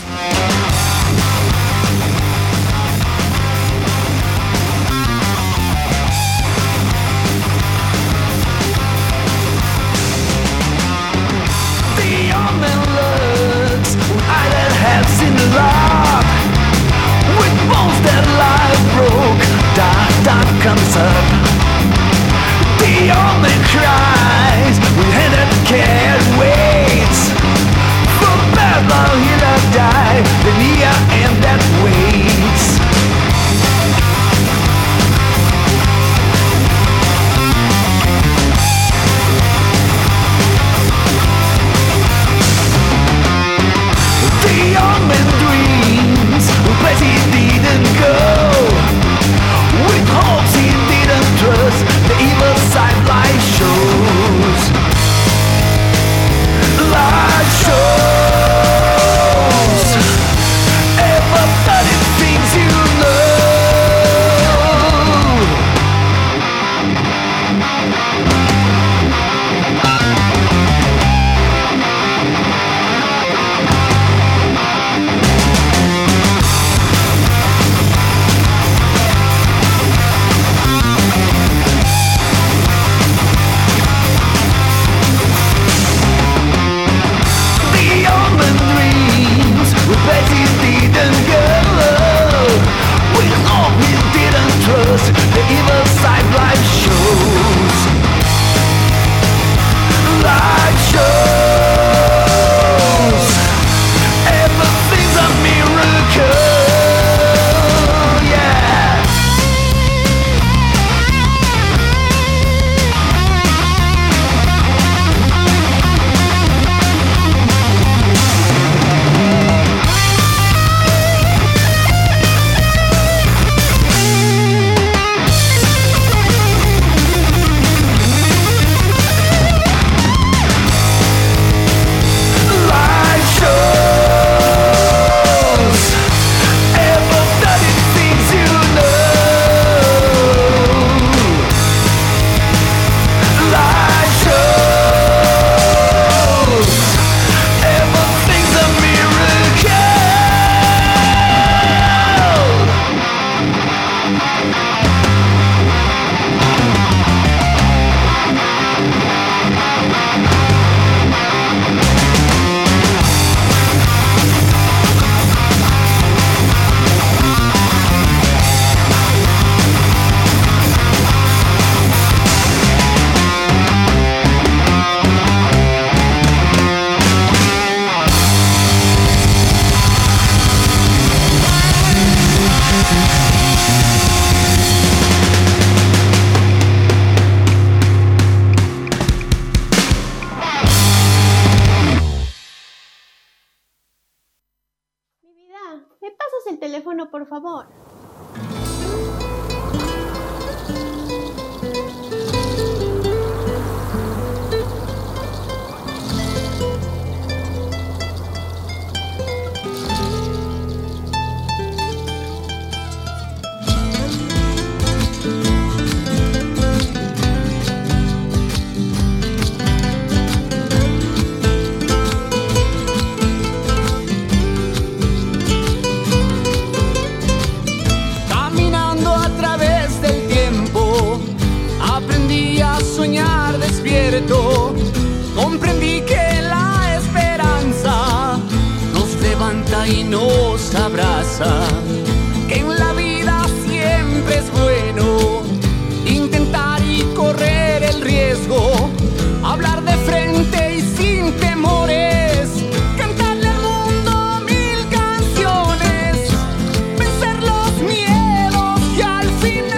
Comes up. The old man cries, we hand it cares, waits for bad love, he'll not die, the near end that waits. The young man dreams, place he didn't go, with hopes he didn't ¿Me pasas el teléfono, por favor? Soñar despierto, comprendí que la esperanza nos levanta y nos abraza, que en la vida siempre es bueno intentar y correr el riesgo, hablar de frente y sin temores, cantarle al mundo mil canciones, vencer los miedos y al final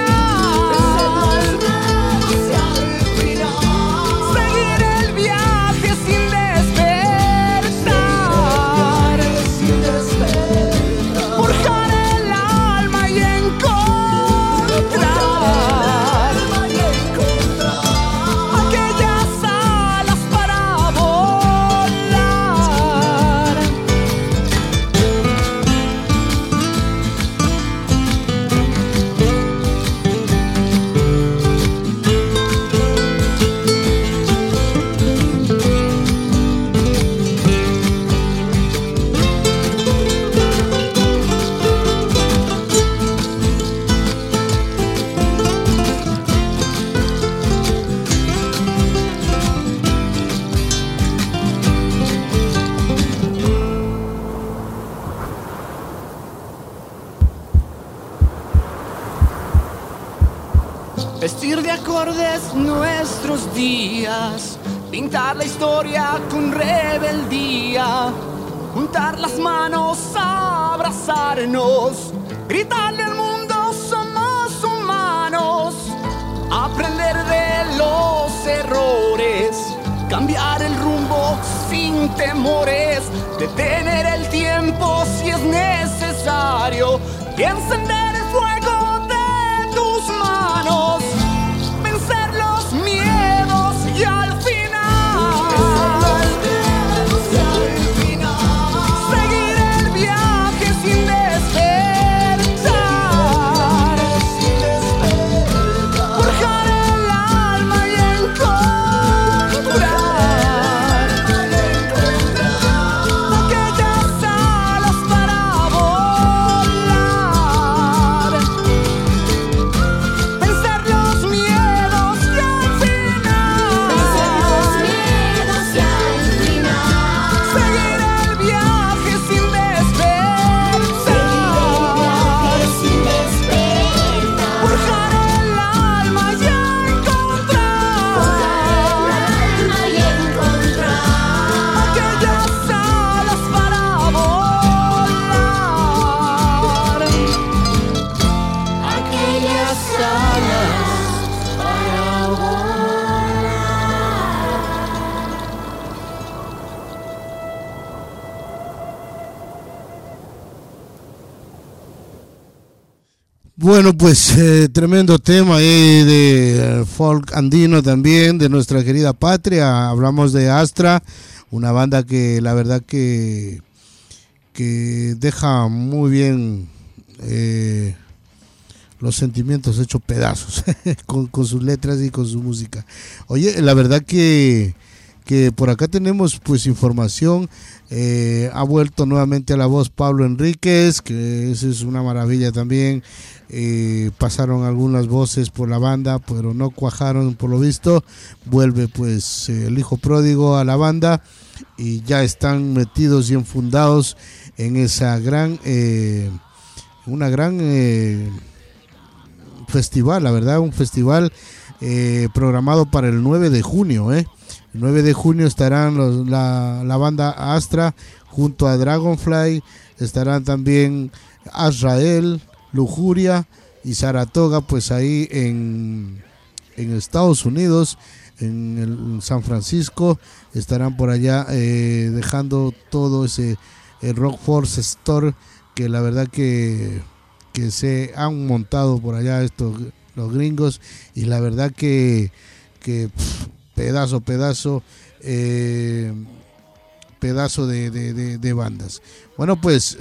vestir de acordes nuestros días, pintar la historia con rebeldía, juntar las manos, abrazarnos, gritarle al mundo somos humanos, aprender de los errores, cambiar el rumbo sin temores, detener el tiempo si es necesario y encender el fuego de tus manos, vencer los miedos y al final seguir el viaje sin despertar, forjar el alma y encontrar aquellas alas para volar, vencer los miedos y al final seguir el viaje sin despertar, forjar el alma y encontrar aquellas alas para volar, aquellas alas para volar. Bueno, pues tremendo tema de folk andino también, de nuestra querida patria. Hablamos de Astra, una banda que la verdad que deja muy bien los sentimientos hechos pedazos con sus letras y con su música. Oye, la verdad que por acá tenemos pues información. Ha vuelto nuevamente a la voz Pablo Enríquez, que eso es una maravilla también. Pasaron algunas voces por la banda, pero no cuajaron por lo visto. Vuelve pues el hijo pródigo a la banda y ya están metidos y enfundados en esa gran festival, la verdad, un festival programado para el 9 de junio. El 9 de junio estarán la banda Astra junto a Dragonfly, estarán también Azrael, Lujuria y Saratoga, pues ahí en Estados Unidos, en San Francisco, estarán por allá dejando todo ese el Rock Force Store, que la verdad que se han montado por allá los gringos, y la verdad que pedazo de bandas. Bueno, pues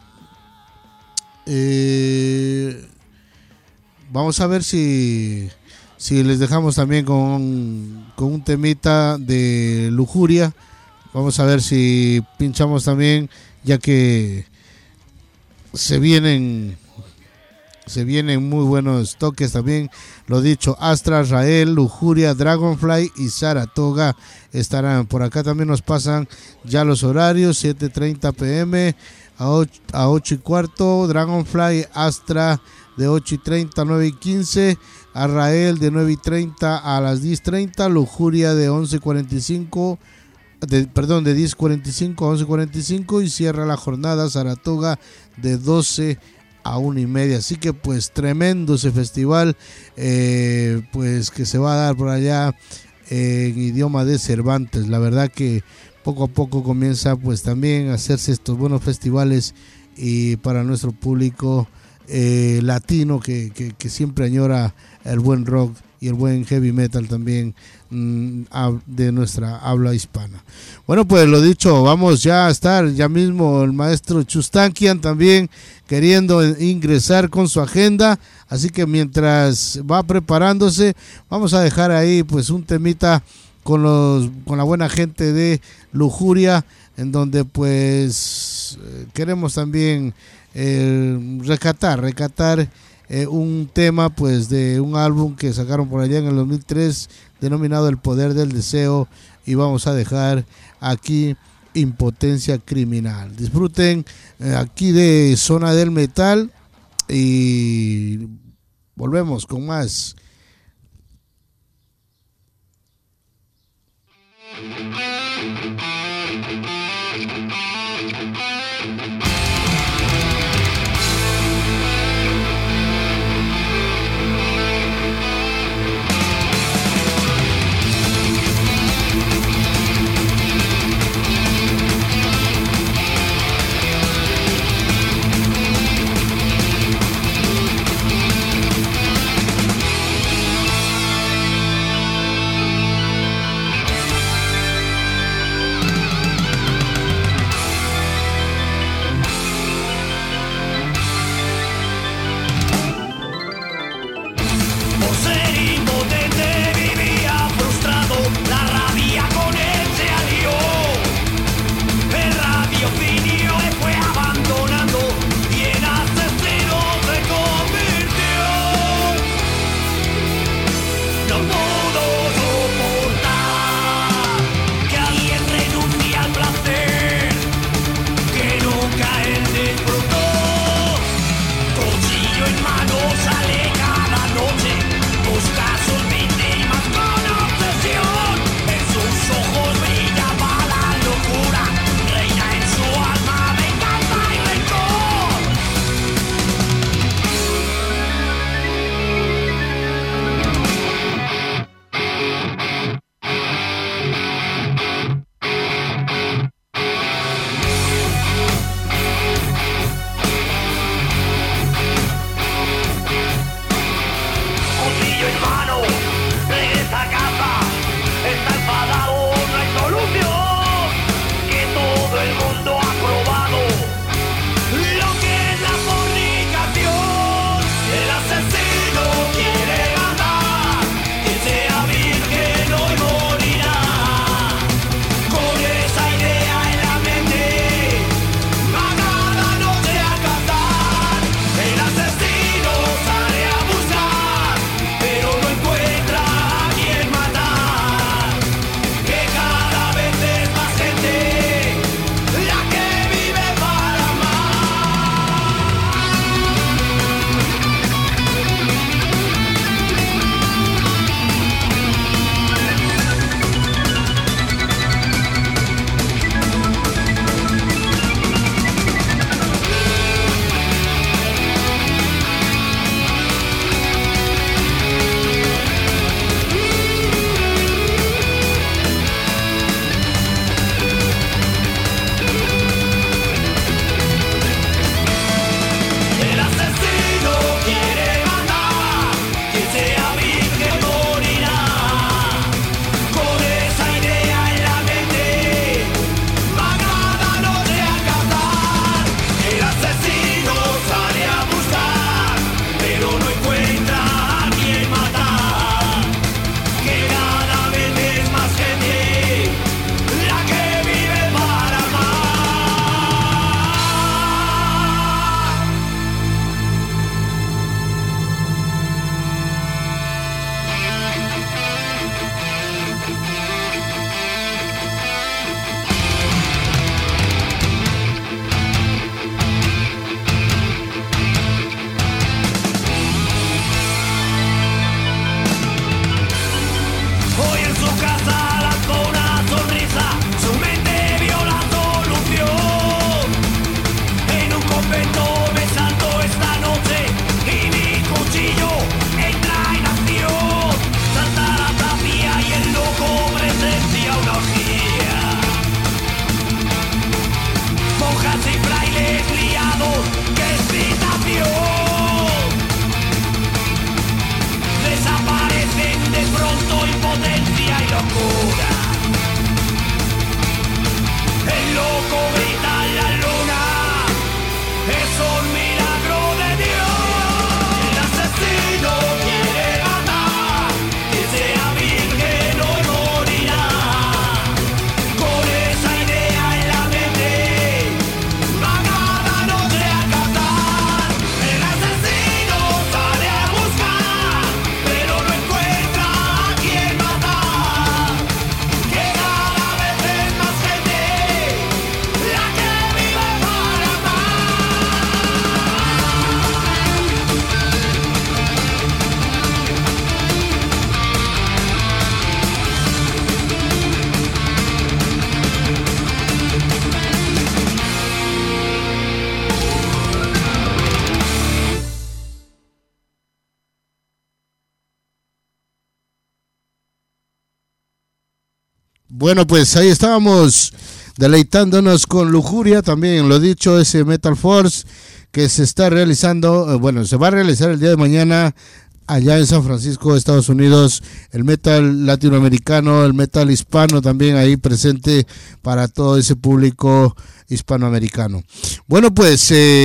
vamos a ver si les dejamos también con un temita de Lujuria. Vamos a ver si pinchamos también, ya que se vienen muy buenos toques también. Lo dicho, Astra, Rael, Lujuria, Dragonfly y Saratoga estarán por acá. También nos pasan ya los horarios: 7:30 p.m. a 8:15, Dragonfly, Astra de 8:30 a 9:15, Arrael de 9:30 a las 10:30, Lujuria de 11:45, de 10:45 a 11:45, y cierra la jornada Saratoga de 12 a 1:30. Así que pues tremendo ese festival, pues que se va a dar por allá en idioma de Cervantes. La verdad que poco a poco comienza pues también a hacerse estos buenos festivales, y para nuestro público latino que siempre añora el buen rock y el buen heavy metal también de nuestra habla hispana. Bueno, pues lo dicho, vamos ya a estar ya mismo el maestro Chustankian también queriendo ingresar con su agenda, así que mientras va preparándose, vamos a dejar ahí pues un temita con la buena gente de Lujuria, en donde pues queremos también recatar un tema pues de un álbum que sacaron por allá en el 2003 denominado El Poder del Deseo, y vamos a dejar aquí Impotencia Criminal. Disfruten aquí de Zona del Metal y volvemos con más. Bueno, pues ahí estábamos deleitándonos con lujuria, también lo dicho, ese Metal Force que se está realizando, se va a realizar el día de mañana allá en San Francisco, Estados Unidos, el metal latinoamericano, el metal hispano también ahí presente para todo ese público hispanoamericano. Bueno, pues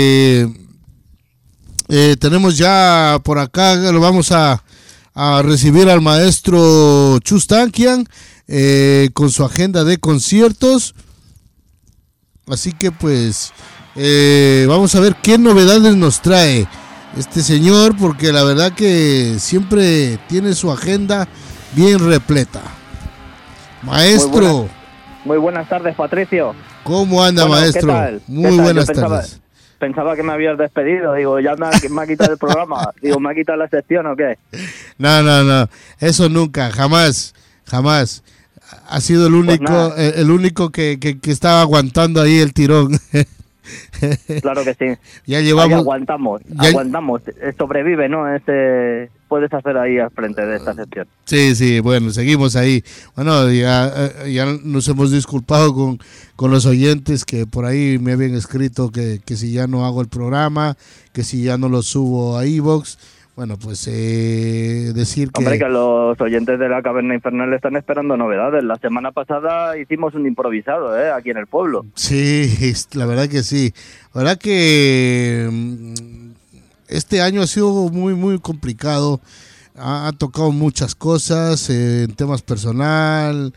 tenemos ya por acá, lo vamos a recibir al maestro Chus Tankian con su agenda de conciertos. Así que pues vamos a ver qué novedades nos trae este señor, porque la verdad que siempre tiene su agenda bien repleta. Maestro. Muy buenas tardes, Patricio. ¿Cómo anda, maestro? ¿Qué tal? Muy buenas tardes. Pensaba que me habías despedido, digo, ya me ha quitado el programa, digo, ¿me ha quitado la sección o qué? No, eso nunca, jamás. Ha sido el único que estaba aguantando ahí el tirón. Claro que sí. Ya llevamos. Ahí aguantamos. Sobrevive, ¿no? Puedes hacer ahí al frente de esta sección. Sí, bueno, seguimos ahí. Bueno, ya nos hemos disculpado con los oyentes que por ahí me habían escrito que si ya no hago el programa, que si ya no lo subo a iVoox. Bueno, pues decir que... Hombre, que los oyentes de la Caverna Infernal están esperando novedades. La semana pasada hicimos un improvisado, aquí en el pueblo. Sí, la verdad que sí. La verdad que este año ha sido muy, muy complicado. Ha tocado muchas cosas en temas personal,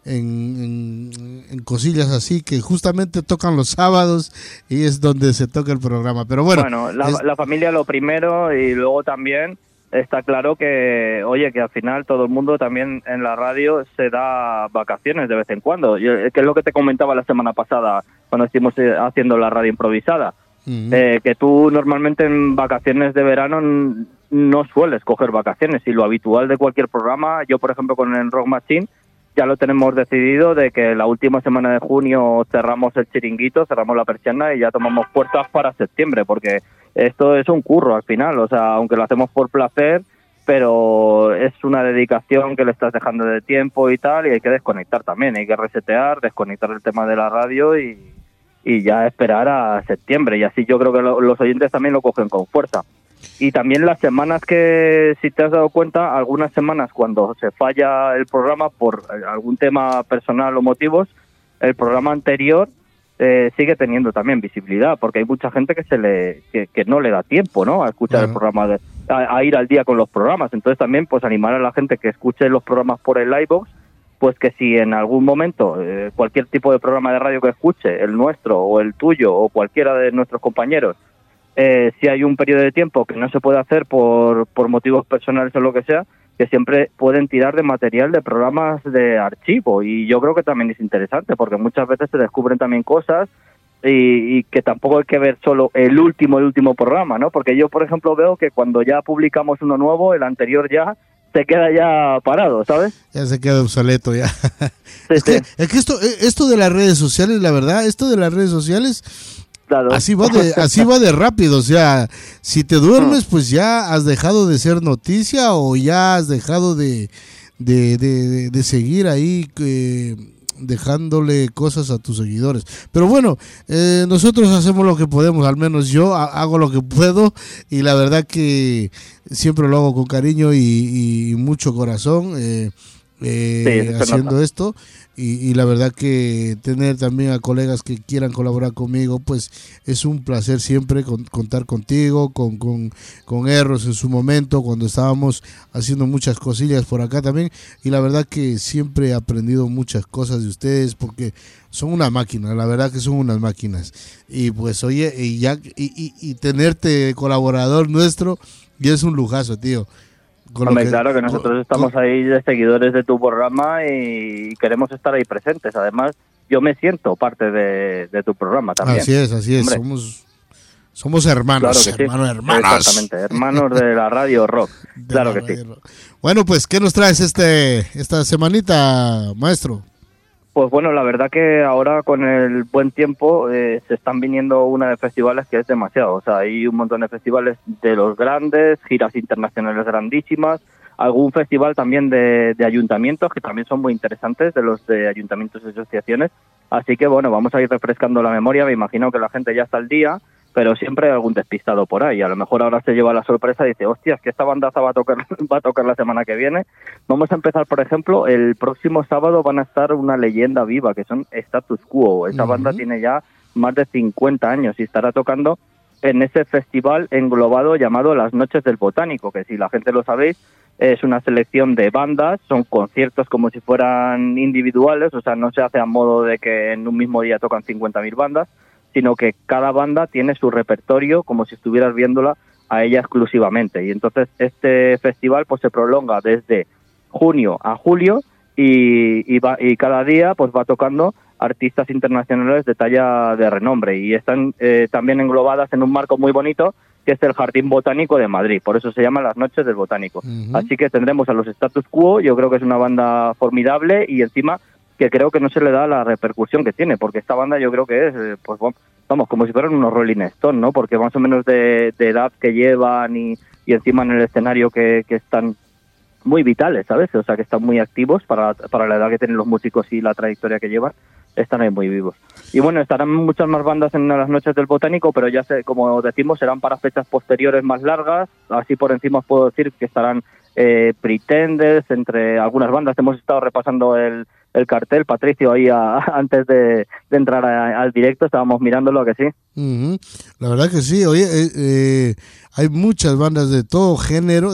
en cosillas así que justamente tocan los sábados y es donde se toca el programa, pero bueno, la familia lo primero, y luego también está claro que, oye, que al final todo el mundo también en la radio se da vacaciones de vez en cuando, que es lo que te comentaba la semana pasada cuando estuvimos haciendo la radio improvisada. Que tú normalmente en vacaciones de verano no sueles coger vacaciones, y lo habitual de cualquier programa, yo por ejemplo con el Rock Machine ya lo tenemos decidido, de que la última semana de junio cerramos el chiringuito, cerramos la persiana y ya tomamos puertas para septiembre, porque esto es un curro al final, o sea, aunque lo hacemos por placer, pero es una dedicación que le estás dejando de tiempo y tal, y hay que desconectar también, hay que resetear, desconectar el tema de la radio y ya esperar a septiembre, y así yo creo que los oyentes también lo cogen con fuerza. Y también las semanas que, si te has dado cuenta, algunas semanas cuando se falla el programa por algún tema personal o motivos, el programa anterior sigue teniendo también visibilidad, porque hay mucha gente que no le da tiempo, ¿no?, a escuchar el programa, a ir al día con los programas. Entonces también pues animar a la gente que escuche los programas por el iVoox, pues que si en algún momento cualquier tipo de programa de radio que escuche, el nuestro o el tuyo o cualquiera de nuestros compañeros, si hay un periodo de tiempo que no se puede hacer por motivos personales o lo que sea, que siempre pueden tirar de material de programas de archivo, y yo creo que también es interesante porque muchas veces se descubren también cosas y que tampoco hay que ver solo el último programa, ¿no? Porque yo, por ejemplo, veo que cuando ya publicamos uno nuevo, el anterior ya se queda ya parado, ¿sabes? Ya se queda obsoleto ya. Sí, es que esto de las redes sociales, la verdad, claro. Así va de rápido, o sea, si te duermes, pues ya has dejado de ser noticia o ya has dejado de seguir ahí dejándole cosas a tus seguidores. Pero bueno, nosotros hacemos lo que podemos, al menos yo hago lo que puedo, y la verdad que siempre lo hago con cariño y mucho corazón haciendo esto. Y la verdad que tener también a colegas que quieran colaborar conmigo, pues es un placer siempre contar contigo, con Erros en su momento, cuando estábamos haciendo muchas cosillas por acá también. Y la verdad que siempre he aprendido muchas cosas de ustedes, porque son una máquina, la verdad que son unas máquinas. Y pues oye, y tenerte colaborador nuestro, y es un lujazo, tío. Hombre, claro que nosotros estamos ahí de seguidores de tu programa y queremos estar ahí presentes. Además, yo me siento parte de tu programa también. Así es. Hombre. Somos hermanos, claro hermanos. Exactamente, hermanos de la radio rock. Claro que sí. Bueno, pues, ¿qué nos traes esta semanita, maestro? Pues bueno, la verdad que ahora con el buen tiempo se están viniendo una de festivales que es demasiado. O sea, hay un montón de festivales de los grandes, giras internacionales grandísimas. algún festival también de ayuntamientos, que también son muy interesantes, de los de ayuntamientos y asociaciones. Así que bueno, vamos a ir refrescando la memoria. Me imagino que la gente ya está al día, pero siempre hay algún despistado por ahí. A lo mejor ahora se lleva la sorpresa y dice, hostias, que esta bandaza va a tocar la semana que viene. Vamos a empezar, por ejemplo, el próximo sábado van a estar una leyenda viva, que son Status Quo. Esa banda tiene ya más de 50 años y estará tocando en ese festival englobado llamado Las Noches del Botánico, que si la gente lo sabéis, es una selección de bandas, son conciertos como si fueran individuales, o sea, no se hace a modo de que en un mismo día tocan 50.000 bandas, sino que cada banda tiene su repertorio como si estuvieras viéndola a ella exclusivamente. Y entonces este festival pues se prolonga desde junio a julio y cada día pues va tocando artistas internacionales de talla de renombre y están también englobadas en un marco muy bonito que es el Jardín Botánico de Madrid, por eso se llama Las Noches del Botánico. Así que tendremos a los Status Quo, yo creo que es una banda formidable y encima que creo que no se le da la repercusión que tiene, porque esta banda yo creo que es, pues vamos, como si fueran unos Rolling Stones, ¿no? Porque más o menos de edad que llevan y encima en el escenario que están muy vitales, ¿sabes? O sea, que están muy activos para la edad que tienen los músicos y la trayectoria que llevan, están ahí muy vivos. Y bueno, estarán muchas más bandas en las Noches del Botánico, pero ya sé, como decimos, serán para fechas posteriores más largas, así por encima os puedo decir que estarán Pretenders, entre algunas bandas. Hemos estado repasando el cartel, Patricio, ahí antes de entrar al directo, estábamos mirándolo, ¿a que sí? La verdad que sí. Oye, hay muchas bandas de todo género,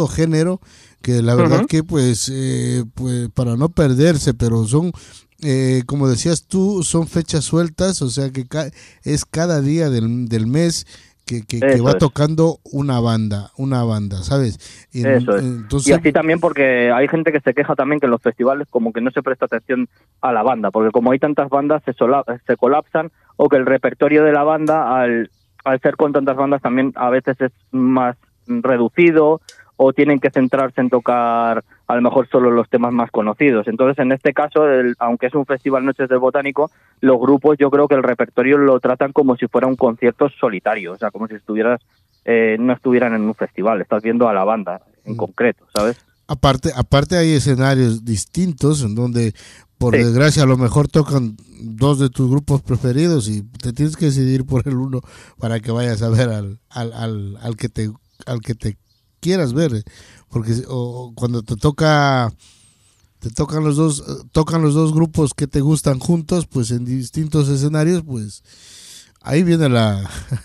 que la verdad que pues para no perderse, pero son, como decías tú, son fechas sueltas, o sea que es cada día del mes que va tocando una banda, ¿sabes? Y, eso es. Entonces, y así también porque hay gente que se queja también que en los festivales como que no se presta atención a la banda, porque como hay tantas bandas se colapsan, o que el repertorio de la banda al ser con tantas bandas también a veces es más reducido, o tienen que centrarse en tocar a lo mejor solo los temas más conocidos. Entonces, en este caso, aunque es un festival Noches del Botánico, los grupos yo creo que el repertorio lo tratan como si fuera un concierto solitario, o sea, como si no estuvieran en un festival, estás viendo a la banda en concreto, ¿sabes? Aparte hay escenarios distintos en donde, por desgracia, a lo mejor tocan dos de tus grupos preferidos y te tienes que decidir por el uno para que vayas a ver al que te quieras ver, porque cuando tocan los dos grupos que te gustan juntos, pues en distintos escenarios, pues ahí viene la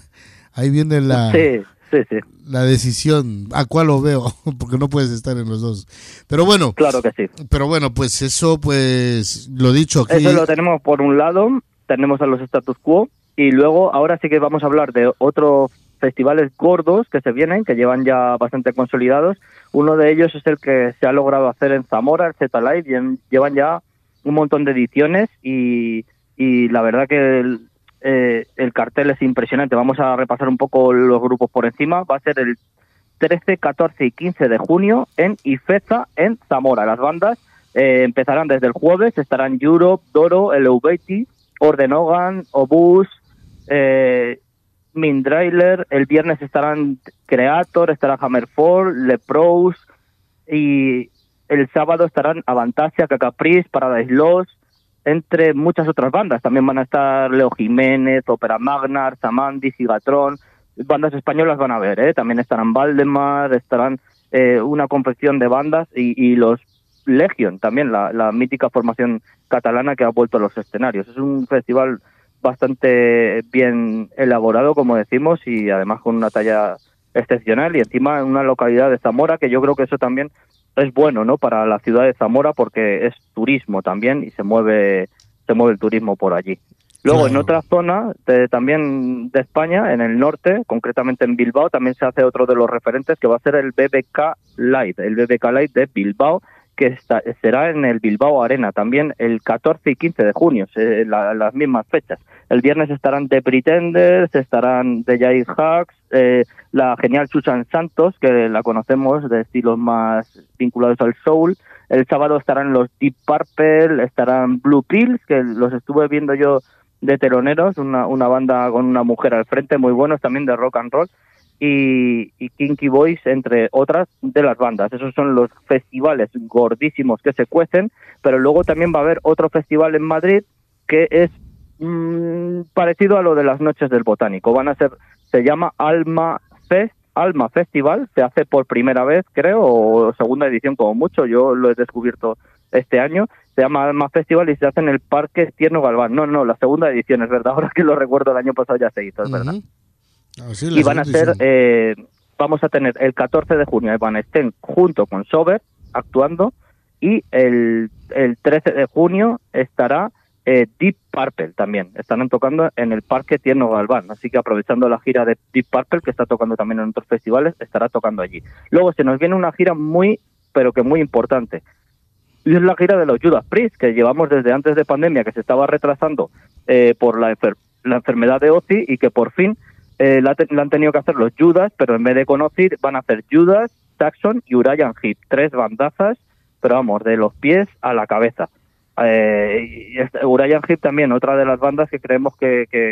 la decisión a cuál lo veo, porque no puedes estar en los dos. Pero bueno, claro que sí. Pero bueno, pues eso, pues lo dicho aquí. Eso lo tenemos por un lado, tenemos a los Status Quo, y luego ahora sí que vamos a hablar de otros festivales gordos que se vienen, que llevan ya bastante consolidados. Uno de ellos es el que se ha logrado hacer en Zamora, el Z-Live, llevan ya un montón de ediciones y la verdad que el cartel es impresionante. Vamos a repasar un poco los grupos por encima. Va a ser el 13, 14 y 15 de junio en Ifeza, en Zamora. Las bandas empezarán desde el jueves, estarán Europe, Doro, Eleubeti, Ordenogan, Obús, Mindrailer. El viernes estarán Creator, estará Hammerfall, Leprous, y el sábado estarán Avantasia, Cacaprice, Paradise Lost, entre muchas otras bandas. También van a estar Leo Jiménez, Ópera Magna, Arzamandi, Gigatron. Bandas españolas van a haber, también estarán Valdemar, estarán una confección de bandas y los Legion, también la mítica formación catalana que ha vuelto a los escenarios. Es un festival bastante bien elaborado, como decimos, y además con una talla excepcional, y encima en una localidad de Zamora, que yo creo que eso también es bueno, ¿no?, para la ciudad de Zamora, porque es turismo también y se mueve el turismo por allí. Luego, en otra zona también de España, en el norte, concretamente en Bilbao, también se hace otro de los referentes, que va a ser el BBK Live, de Bilbao, que será en el Bilbao Arena, también el 14 y 15 de junio, las mismas fechas. El viernes estarán The Pretenders, estarán The Jai Hacks, la genial Susan Santos, que la conocemos de estilos más vinculados al soul. El sábado estarán los Deep Purple, estarán Blue Pills, que los estuve viendo yo de teloneros, una banda con una mujer al frente, muy buenos, también de rock and roll. y Kinky Boys, entre otras de las bandas. Esos son los festivales gordísimos que se cuecen, pero luego también va a haber otro festival en Madrid que es parecido a lo de las Noches del Botánico. Se llama Alma Festival, se hace por primera vez, creo, o segunda edición como mucho, yo lo he descubierto este año. Se llama Alma Festival y se hace en el Parque Tierno Galván. No, la segunda edición, es verdad, ahora que lo recuerdo, el año pasado ya se hizo, es verdad. Y van a ser, vamos a tener el 14 de junio, Van Steen junto con Sober actuando, y el 13 de junio estará Deep Purple también, estarán tocando en el Parque Tierno Galván, así que aprovechando la gira de Deep Purple, que está tocando también en otros festivales, estará tocando allí. Luego se nos viene una gira muy, pero que muy importante, y es la gira de los Judas Priest, que llevamos desde antes de pandemia, que se estaba retrasando por la enfermedad de Ozzy, y que por fin la han tenido que hacer los Judas, pero en vez de con Ozzy van a hacer Judas, Saxon y Uriah Heep, 3 bandazas, pero vamos, de los pies a la cabeza. Uriah Heep también, otra de las bandas que creemos que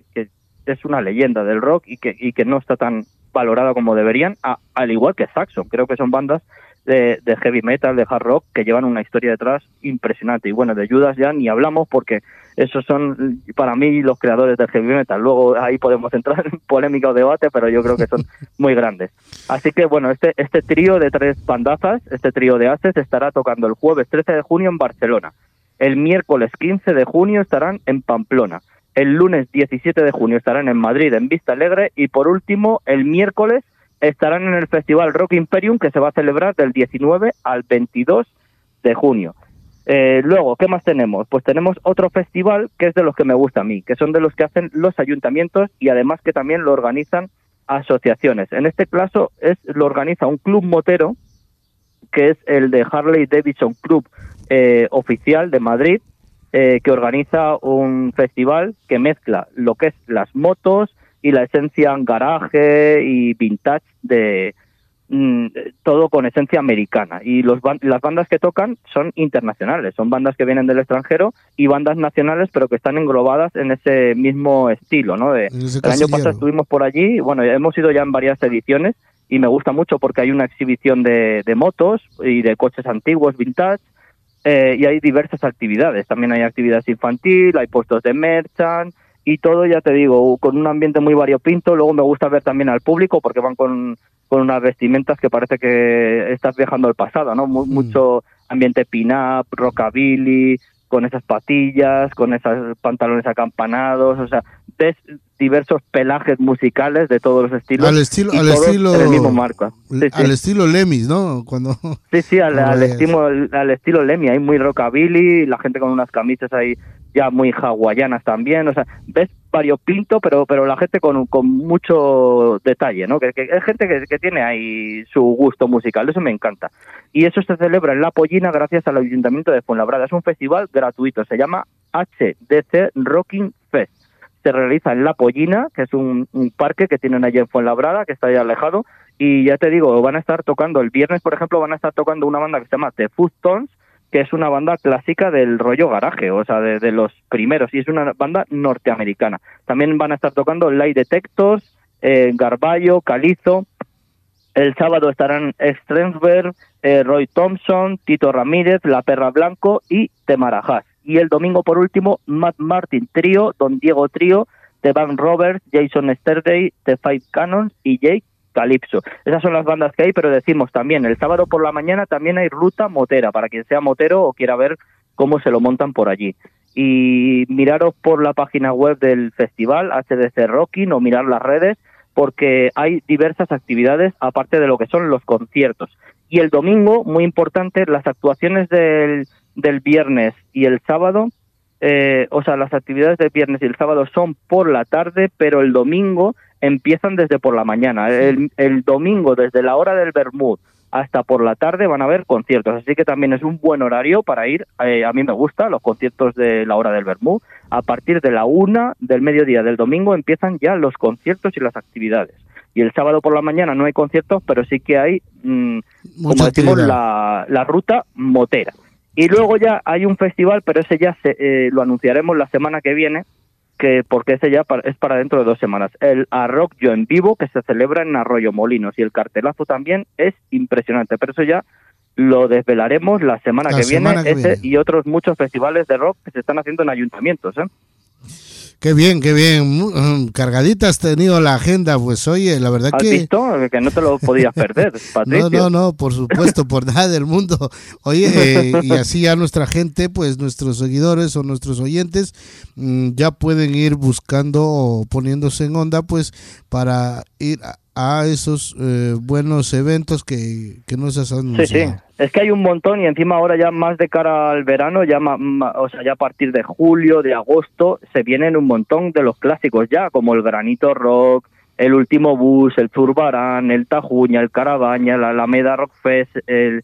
es una leyenda del rock y que no está tan valorada como deberían, al igual que Saxon. Creo que son bandas de heavy metal, de hard rock, que llevan una historia detrás impresionante. Y bueno, de Judas ya ni hablamos, porque esos son para mí los creadores del heavy metal. Luego ahí podemos entrar en polémica o debate, pero yo creo que son muy grandes. Así que bueno, este trío de 3 bandazas, este trío de ases, estará tocando el jueves 13 de junio en Barcelona. El miércoles 15 de junio estarán en Pamplona. El lunes 17 de junio estarán en Madrid, en Vista Alegre. Y por último, el miércoles estarán en el Festival Rock Imperium, que se va a celebrar del 19 al 22 de junio. Luego, ¿qué más tenemos? Pues tenemos otro festival que es de los que me gusta a mí, que son de los que hacen los ayuntamientos, y además que también lo organizan asociaciones. En este caso lo organiza un club motero, que es el de Harley Davidson Club oficial de Madrid, que organiza un festival que mezcla lo que es las motos y la esencia garaje y vintage de todo con esencia americana. Y las bandas que tocan son internacionales, son bandas que vienen del extranjero y bandas nacionales, pero que están englobadas en ese mismo estilo, ¿no? El año pasado estuvimos por allí, bueno, hemos ido ya en varias ediciones y me gusta mucho porque hay una exhibición de motos y de coches antiguos, vintage, y hay diversas actividades. También hay actividades infantil, hay puestos de merchant y todo, ya te digo, con un ambiente muy variopinto. Luego me gusta ver también al público porque van con unas vestimentas que parece que estás viajando al pasado, ¿no? Mucho ambiente pin-up, rockabilly, con esas patillas, con esos pantalones acampanados, o sea, ves diversos pelajes musicales de todos los estilos. Al estilo en el mismo marco. Sí, al estilo Lemis, ¿no? Cuando sí, al estilo Lemmy, hay muy rockabilly, la gente con unas camisas ahí ya muy hawaianas también, o sea, ves variopinto, pero la gente con mucho detalle, ¿no? Que es gente que tiene ahí su gusto musical, eso me encanta. Y eso se celebra en La Pollina gracias al Ayuntamiento de Fuenlabrada. Es un festival gratuito, se llama HDC Rocking Fest. Se realiza en La Pollina, que es un parque que tienen allí en Fuenlabrada, que está ahí alejado, y ya te digo, van a estar tocando el viernes, por ejemplo, van a estar tocando una banda que se llama The Foodtones, que es una banda clásica del rollo garaje, o sea, de los primeros, y es una banda norteamericana. También van a estar tocando Lie Detectors, Garballo, Calizo. El sábado estarán Strensberg, Roy Thompson, Tito Ramírez, La Perra Blanco y Temarajás. Y el domingo, por último, Matt Martin Trio, Don Diego Trio, The Band Roberts, Jason Sterday, The Five Cannons y Jake Calypso. Esas son las bandas que hay, pero decimos también, el sábado por la mañana también hay ruta motera, para quien sea motero o quiera ver cómo se lo montan por allí. Y miraros por la página web del festival, HDC Rocking, o mirar las redes, porque hay diversas actividades aparte de lo que son los conciertos. Y el domingo, muy importante, las actuaciones del viernes y el sábado, o sea, las actividades del viernes y el sábado son por la tarde, pero el domingo empiezan desde por la mañana. El domingo, desde la hora del vermut hasta por la tarde, van a haber conciertos. Así que también es un buen horario para ir. A mí me gustan los conciertos de la hora del vermut. A partir de la 1 del mediodía del domingo empiezan ya los conciertos y las actividades. Y el sábado por la mañana no hay conciertos, pero sí que hay, como decimos, la ruta motera. Y luego ya hay un festival, pero ese ya lo anunciaremos la semana que viene, porque ese ya es para dentro de 2 semanas. El A Rock Yo en Vivo, que se celebra en Arroyo Molinos, y el cartelazo también es impresionante, pero eso ya lo desvelaremos la semana que viene. Y otros muchos festivales de rock que se están haciendo en ayuntamientos, ¿eh? Qué bien, cargadita has tenido la agenda, pues oye, la verdad que... ¿Has visto? Que no te lo podías perder, Patricio. No, por supuesto, por nada del mundo. Oye, y así ya nuestra gente, pues nuestros seguidores o nuestros oyentes ya pueden ir buscando o poniéndose en onda, pues para ir a esos buenos eventos que nos has anunciado. Sí. Es que hay un montón y encima ahora ya más de cara al verano, ya ya a partir de julio, de agosto, se vienen un montón de los clásicos ya, como el Granito Rock, el Último Bus, el Zurbarán, el Tajuña, el Carabaña, la Alameda Rock Fest,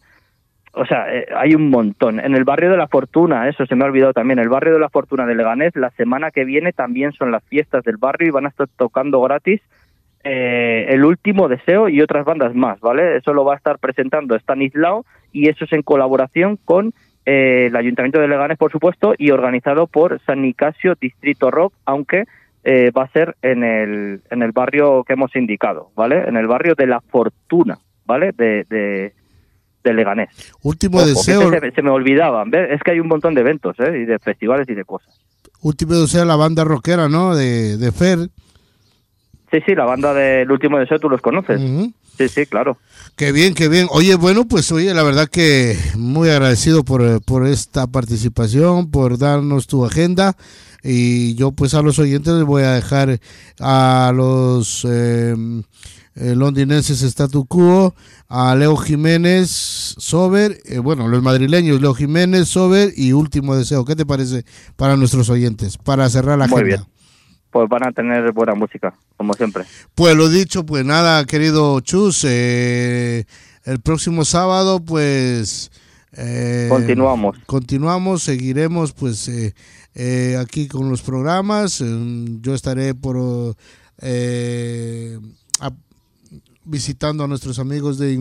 hay un montón. En el Barrio de la Fortuna, eso se me ha olvidado también, el Barrio de la Fortuna de Leganés, la semana que viene también son las fiestas del barrio y van a estar tocando gratis El Último Deseo y otras bandas más, ¿vale? Eso lo va a estar presentando Stanislao y eso es en colaboración con el Ayuntamiento de Leganés, por supuesto, y organizado por San Nicasio Distrito Rock, aunque va a ser en el barrio que hemos indicado, ¿vale? En el Barrio de la Fortuna, ¿vale? De Leganés. Último Deseo. Se me olvidaban, ¿ves? Es que hay un montón de eventos, y de festivales y de cosas. Último Deseo, la banda rockera, ¿no? De Fer. Sí, la banda del Último Deseo, ¿tú los conoces? Uh-huh. Sí, claro. Qué bien. Oye, bueno, pues la verdad que muy agradecido por esta participación, por darnos tu agenda. Y yo pues a los oyentes les voy a dejar a los londinenses Statu Quo, a Leo Jiménez, Sober, los madrileños Leo Jiménez, Sober y Último Deseo. ¿Qué te parece para nuestros oyentes? Para cerrar la agenda. Muy bien. Pues van a tener buena música, como siempre. Pues lo dicho, pues nada, querido Chus, el próximo sábado, pues... Continuamos, seguiremos, pues, aquí con los programas. Yo estaré visitando a nuestros amigos de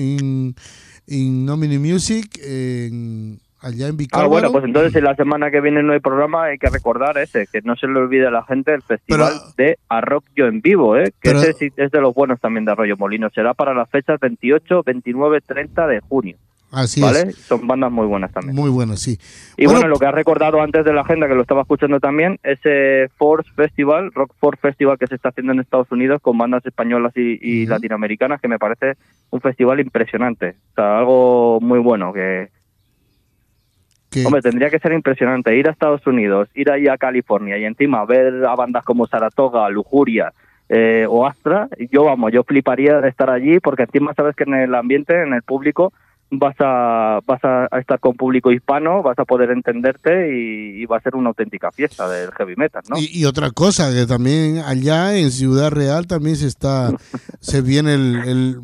In Nomine Music allá en Vicálvaro. Bueno, pues entonces si la semana que viene no hay programa, hay que recordar que no se le olvide a la gente el festival de A Rock Yo en Vivo, que ese sí es de los buenos también de Arroyo Molinos. Será para las fechas 28, 29, 30 de junio. Así ¿vale? es. Son bandas muy buenas también. Muy buenas, sí. Y bueno, lo que has recordado antes de la agenda, que lo estaba escuchando también, ese Force Festival, Rock Force Festival que se está haciendo en Estados Unidos con bandas españolas y latinoamericanas, que me parece un festival impresionante. O sea, algo muy bueno que... Hombre, tendría que ser impresionante ir a Estados Unidos, ir ahí a California y encima ver a bandas como Saratoga, Lujuria o Astra. Yo fliparía de estar allí porque encima sabes que en el ambiente, en el público, vas a estar con público hispano, vas a poder entenderte y va a ser una auténtica fiesta del heavy metal, ¿no? Y otra cosa, que también allá en Ciudad Real también se viene el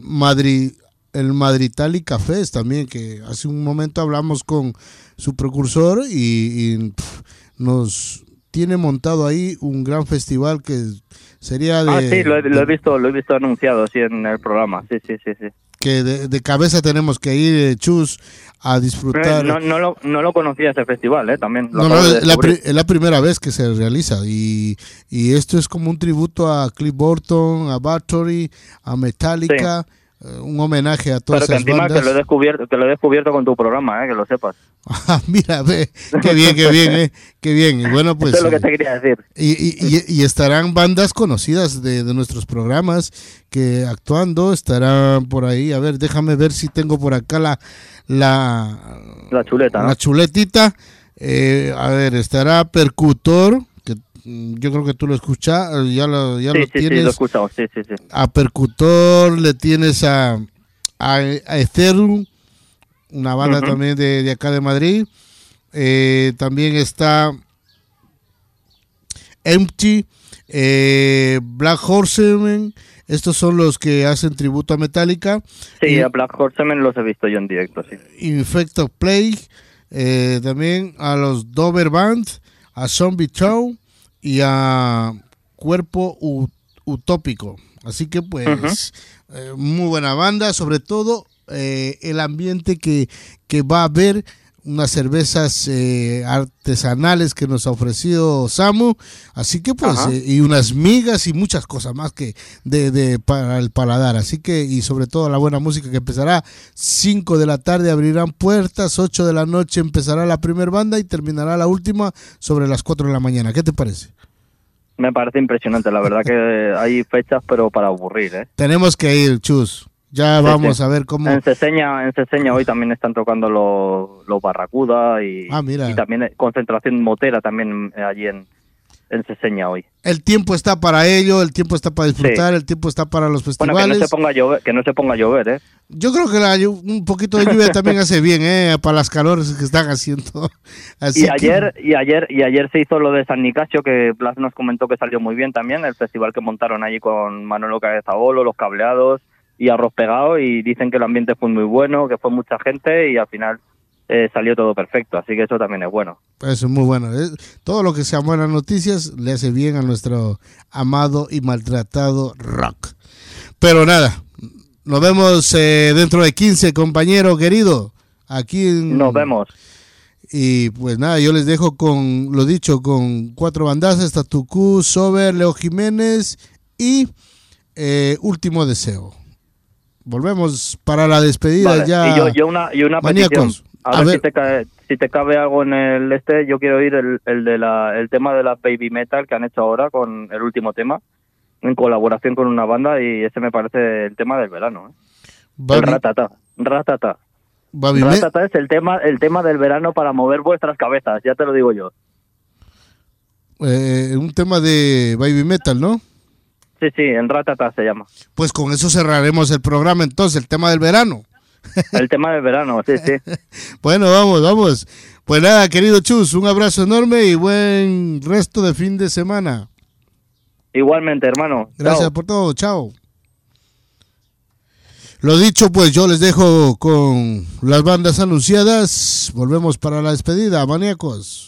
Madritalica Fest también, que hace un momento hablamos con su precursor y nos tiene montado ahí un gran festival que sería de... sí, lo he visto anunciado, sí, en el programa, sí. Que de cabeza tenemos que ir, Chus, a disfrutar. No lo conocía ese festival, también. Es la primera vez que se realiza y esto es como un tributo a Cliff Burton, a Bathory, a Metallica. Sí. Un homenaje a todas esas bandas. Pero que lo he descubierto con tu programa, que lo sepas. Mira, qué bien. Y bueno, pues eso es lo que te quería decir. Y estarán bandas conocidas de nuestros programas que actuando estarán por ahí. A ver, déjame ver si tengo por acá la chuleta, ¿no? La chuletita. A ver, estará Percutor. Yo creo que tú lo escuchas, ya lo tienes. Sí, lo he escuchado, sí. A Percutor le tienes a Ethereum, una banda también de acá de Madrid. También está Empty, Black Horsemen. Estos son los que hacen tributo a Metallica. Sí, a Black Horsemen los he visto yo en directo, sí. Infected Plague, también a los Dover Band, a Zombie Show y a Cuerpo Utópico. Así que pues muy buena banda, sobre todo el ambiente que va a haber unas cervezas artesanales que nos ha ofrecido Samu, así que pues y unas migas y muchas cosas más que para el paladar, así que y sobre todo la buena música que empezará 5 de la tarde, abrirán puertas, 8 de la noche empezará la primera banda y terminará la última sobre las 4 de la mañana. ¿Qué te parece? Me parece impresionante, la verdad que hay fechas pero para aburrir, ¿eh? Tenemos que ir, Chus. Ya vamos a ver cómo... En Ceseña hoy también están tocando los Barracuda y también concentración motera también allí en Ceseña hoy. El tiempo está para ello, el tiempo está para disfrutar, el tiempo está para los festivales. Bueno, que no se ponga a llover, ¿eh? Yo creo que un poquito de lluvia también hace bien, para las calores que están haciendo. Así ayer se hizo lo de San Nicasio, que Blas nos comentó que salió muy bien también, el festival que montaron allí con Manolo Cabezabolo, Los Cableados y Arroz Pegado, y dicen que el ambiente fue muy bueno, que fue mucha gente y al final salió todo perfecto, así que eso también es bueno. Eso es muy bueno. Todo lo que sean buenas noticias le hace bien a nuestro amado y maltratado rock. Pero nada, nos vemos dentro de 15, compañero querido. Aquí nos vemos. Y pues nada, yo les dejo con lo dicho, con 4 bandazas: Tatucú, Sober, Leo Jiménez y Último Deseo. Volvemos para la despedida, vale. Ya. Y una petición. A ver si te cabe algo en el yo quiero oír el tema de la baby metal que han hecho ahora con el último tema, en colaboración con una banda, y ese me parece el tema del verano, El Ratata. Ratata es el tema del verano para mover vuestras cabezas, ya te lo digo yo. Un tema de baby metal, ¿no? Sí, en Ratata se llama. Pues con eso cerraremos el programa entonces, el tema del verano. El tema del verano, sí. Bueno, vamos. Pues nada, querido Chus, un abrazo enorme y buen resto de fin de semana. Igualmente, hermano. Gracias Chao. por todo, chao. Lo dicho, pues yo les dejo con las bandas anunciadas. Volvemos para la despedida, maníacos.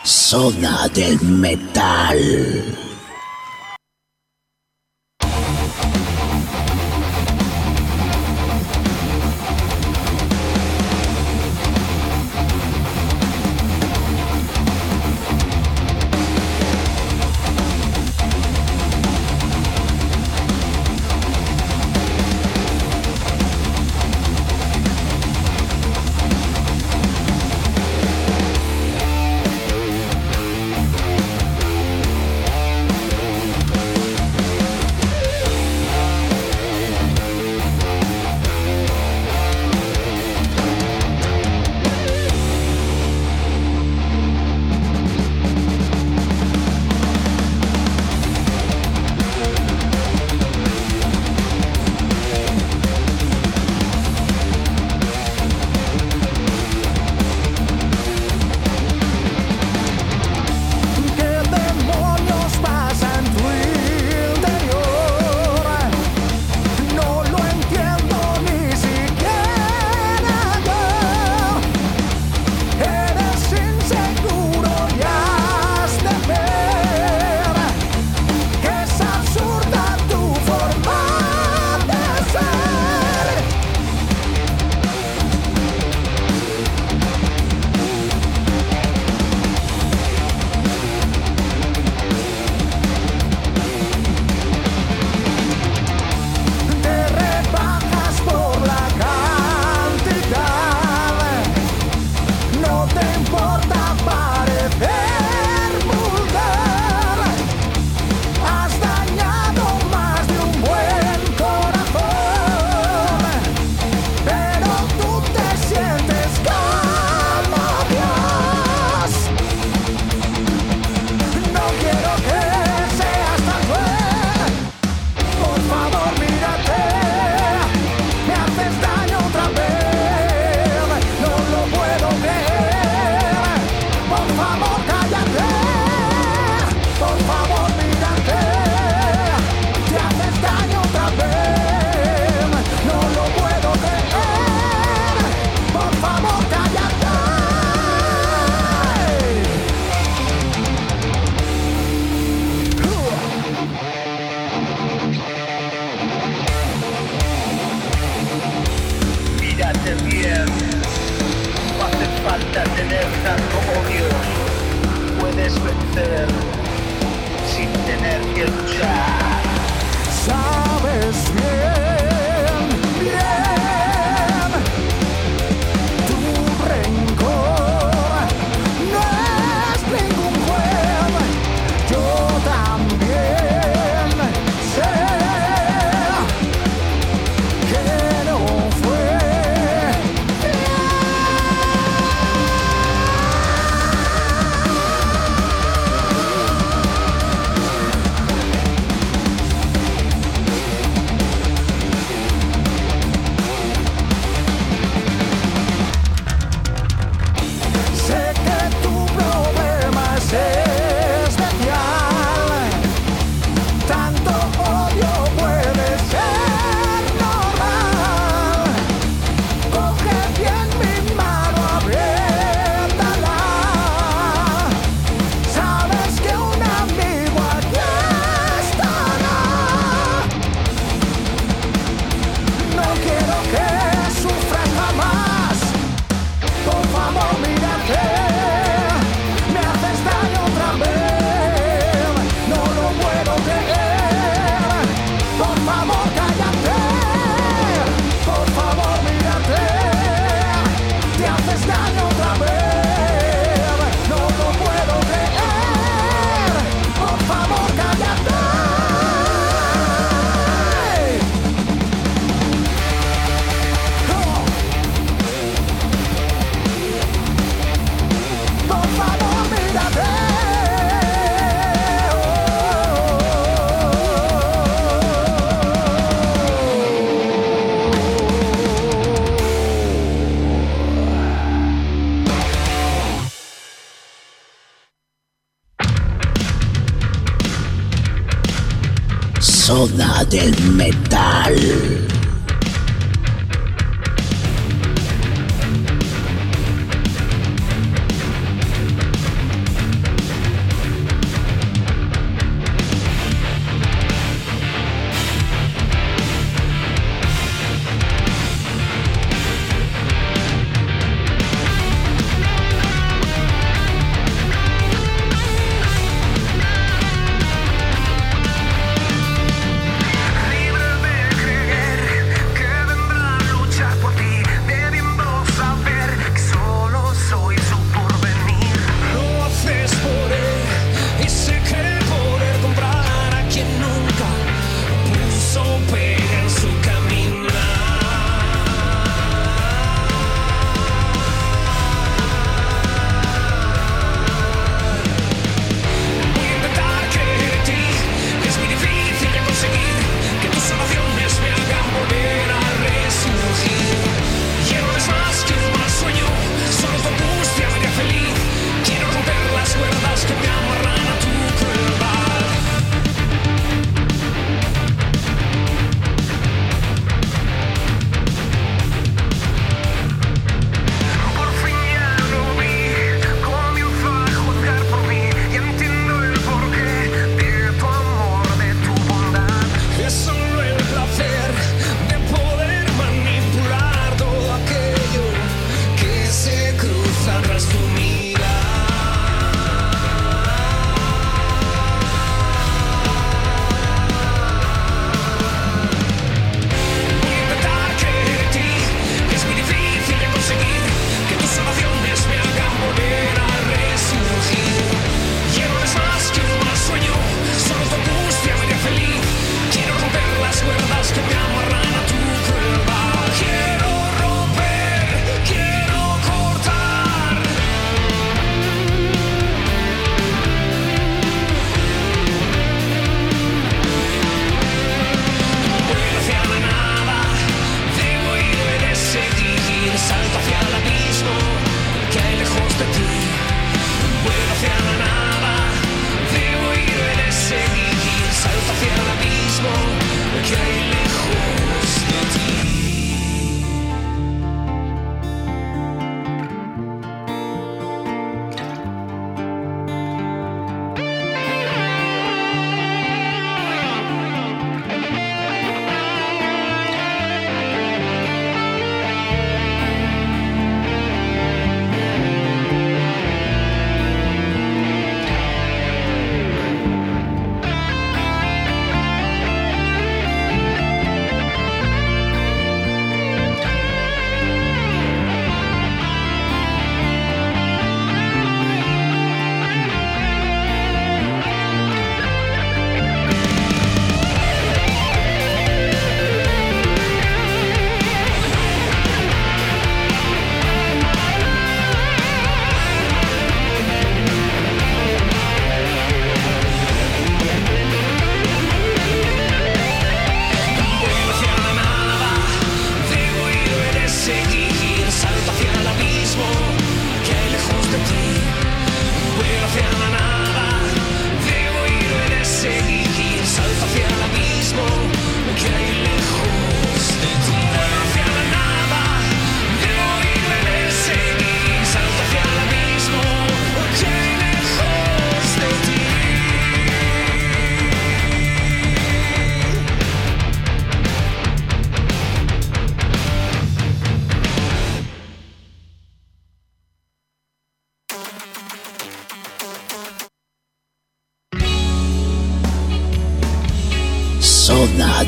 Zona del Metal. Zona del Metal.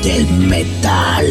del metal.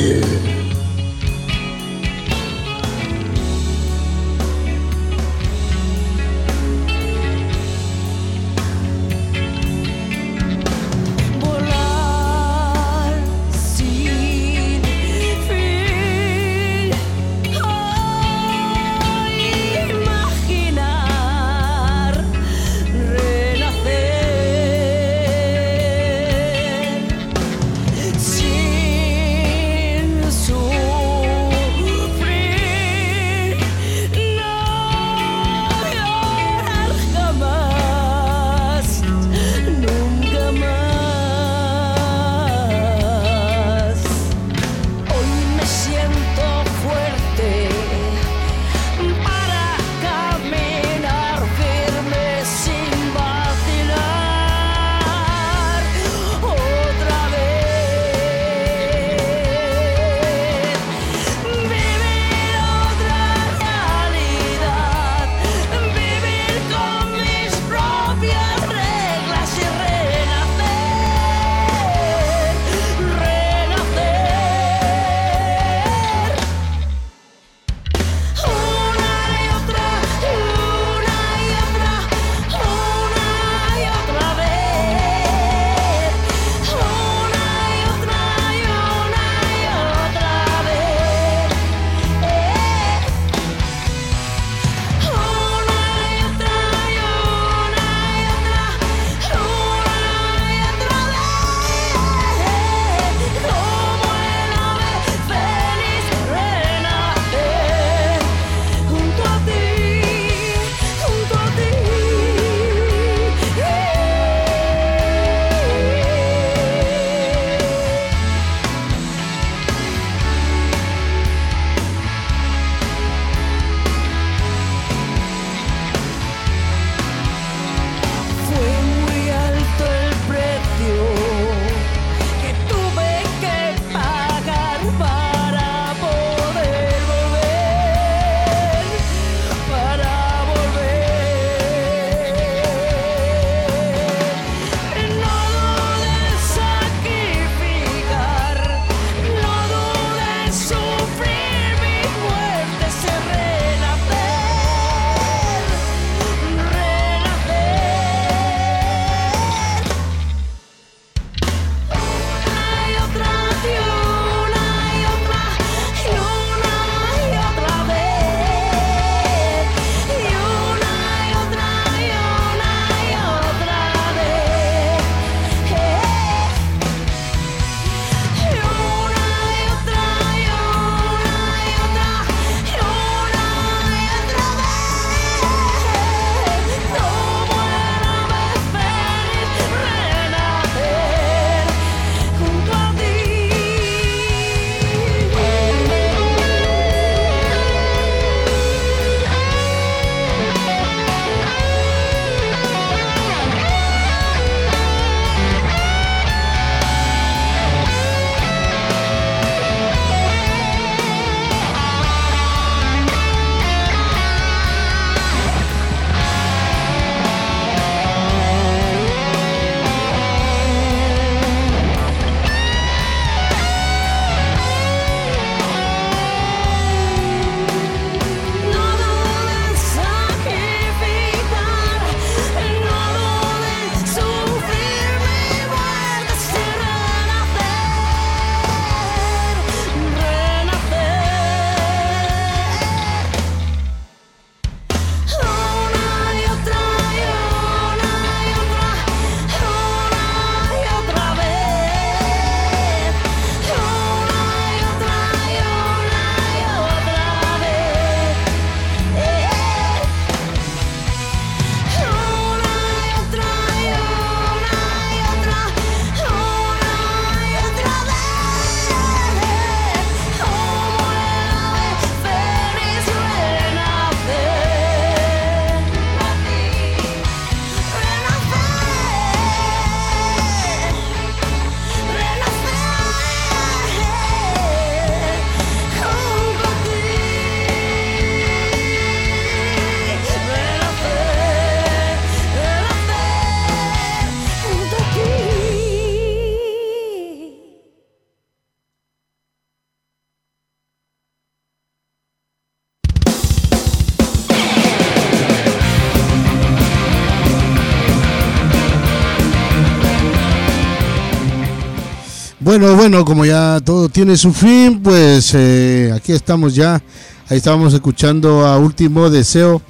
Bueno, como ya todo tiene su fin, pues aquí estamos ya. Ahí estábamos escuchando a Último Deseo,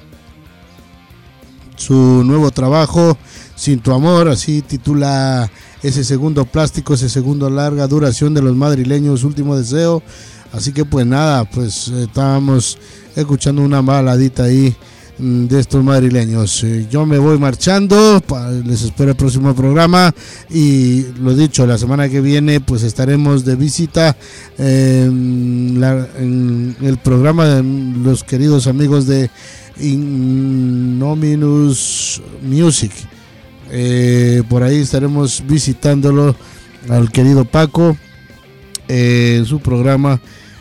su nuevo trabajo, Sin tu amor, así titula ese segundo plástico, ese segundo larga duración de los madrileños, Último Deseo. Así que pues nada, pues estábamos escuchando una baladita ahí de estos madrileños. Yo me voy marchando, les espero el próximo programa y lo dicho, la semana que viene pues estaremos de visita en el programa de los queridos amigos de Innominus Music. Por ahí estaremos visitándolo al querido Paco, su programa,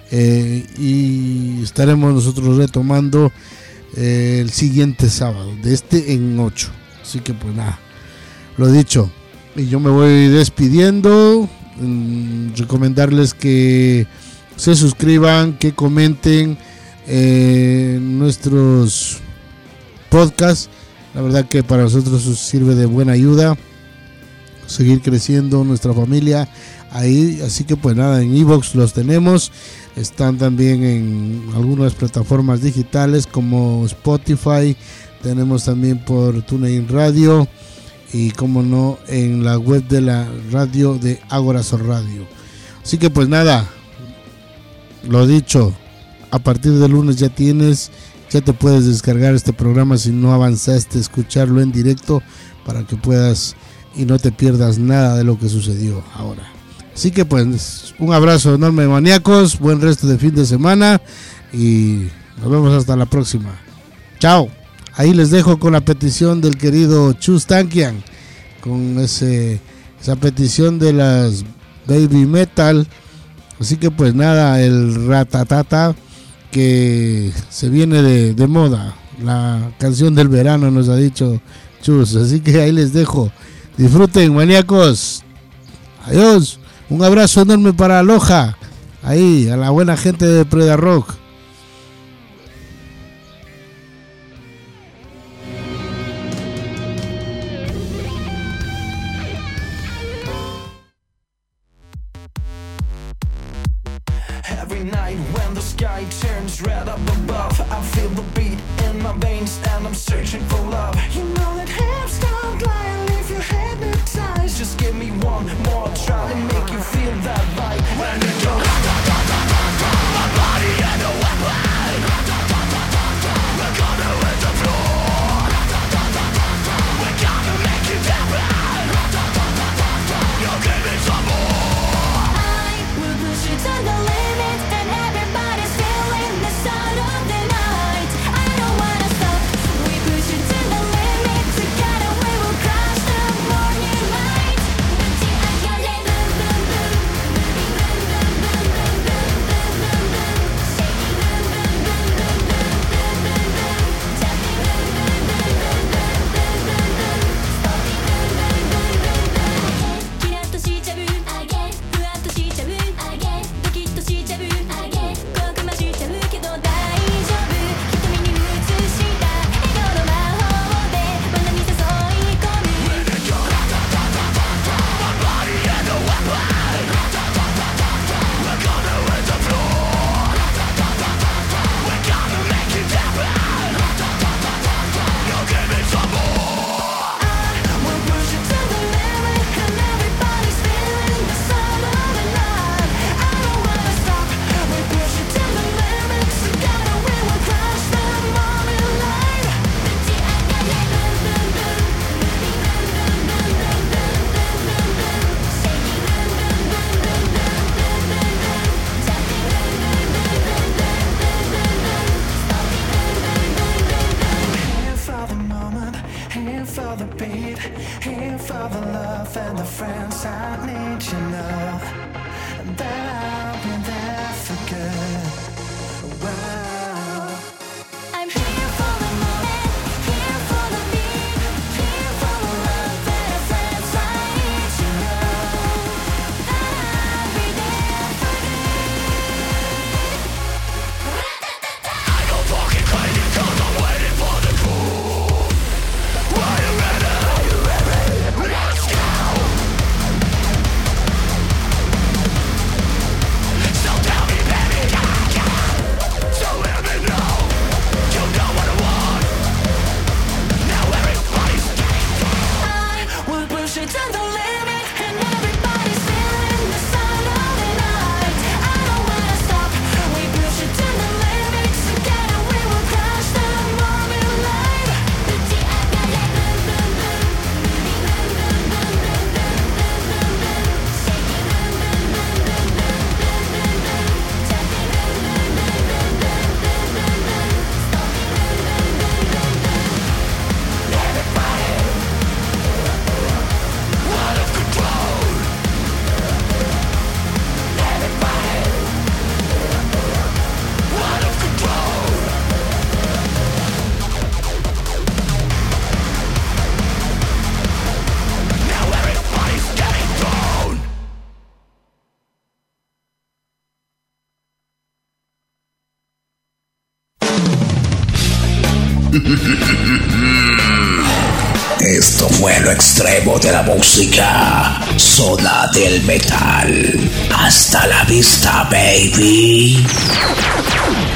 y estaremos nosotros retomando el siguiente sábado, de este en 8. Así que pues nada, lo dicho, y yo me voy despidiendo. Recomendarles que se suscriban, que comenten nuestros podcasts. La verdad que para nosotros sirve de buena ayuda seguir creciendo nuestra familia ahí. Así que pues nada, en iVoox los tenemos, están también en algunas plataformas digitales como Spotify, tenemos también por TuneIn Radio y como no en la web de la radio de Ágora Sol Radio. Así que pues nada, lo dicho, a partir del lunes ya te puedes descargar este programa si no avanzaste, escucharlo en directo para que puedas y no te pierdas nada de lo que sucedió ahora. Así que pues un abrazo enorme, maníacos, buen resto de fin de semana y nos vemos hasta la próxima. Chao. Ahí les dejo con la petición del querido Chus Tankian, con esa petición de las Baby Metal. Así que pues nada, el ratatata que se viene de moda, la canción del verano nos ha dicho Chus. Así que ahí les dejo, disfruten, maníacos, adiós, un abrazo enorme para Aloha, ahí a la buena gente de Preda Rock. Every night when the sky turns red up above, I feel the beat in my veins and I'm searching for love. You know that hips don't lie and leave you hypnotized. Just give me one more try to make you feel that vibe. When you go my body and a weapon, we're gonna hit the floor. We're gonna make it happen. You'll give me some more. I will push you to the limit and everybody's feeling the sound of the night. I don't wanna stop. We push you to the limit. Together we will crush the morning light. Until I got it. Boom boom boom. Moving boom boom boom boom boom boom boom boom. Shaking boom boom boom boom boom boom boom boom. Jumping boom boom boom boom boom boom boom boom. Stopping boom boom boom boom boom. キラッとしちゃう。ふわっとしちゃう。ドキッとしちゃう。興奮ましちゃうけど大丈夫。瞳に映した笑顔の魔法で罠に誘い込む。My body and a weapon. We're gonna hit the floor. We're gonna make it happen. You'll give me some more. We'll push it to the limit and everybody's feeling the sound of the night. I don't wanna stop. We push it to the limit. Together we will crush the morning light. Until I got it. Boom boom boom. Moving boom boom boom boom boom boom boom boom. Shaking boom boom boom boom boom boom boom boom. Jumping boom boom boom boom boom boom boom boom. Stopping boom boom boom boom boom. Here for the moment, here for the beat, here for the love and the friends. I need you know that I'll be there for good. Wow. I'm here for the moment, here for the beat, here for the love and the friends. I need you know that I'll be there for good. I go fucking crazy 'cause I'm waiting for the cool. Are you ready? Let's go. Esto fue lo extremo de la música. Zona del metal. Hasta la vista, baby.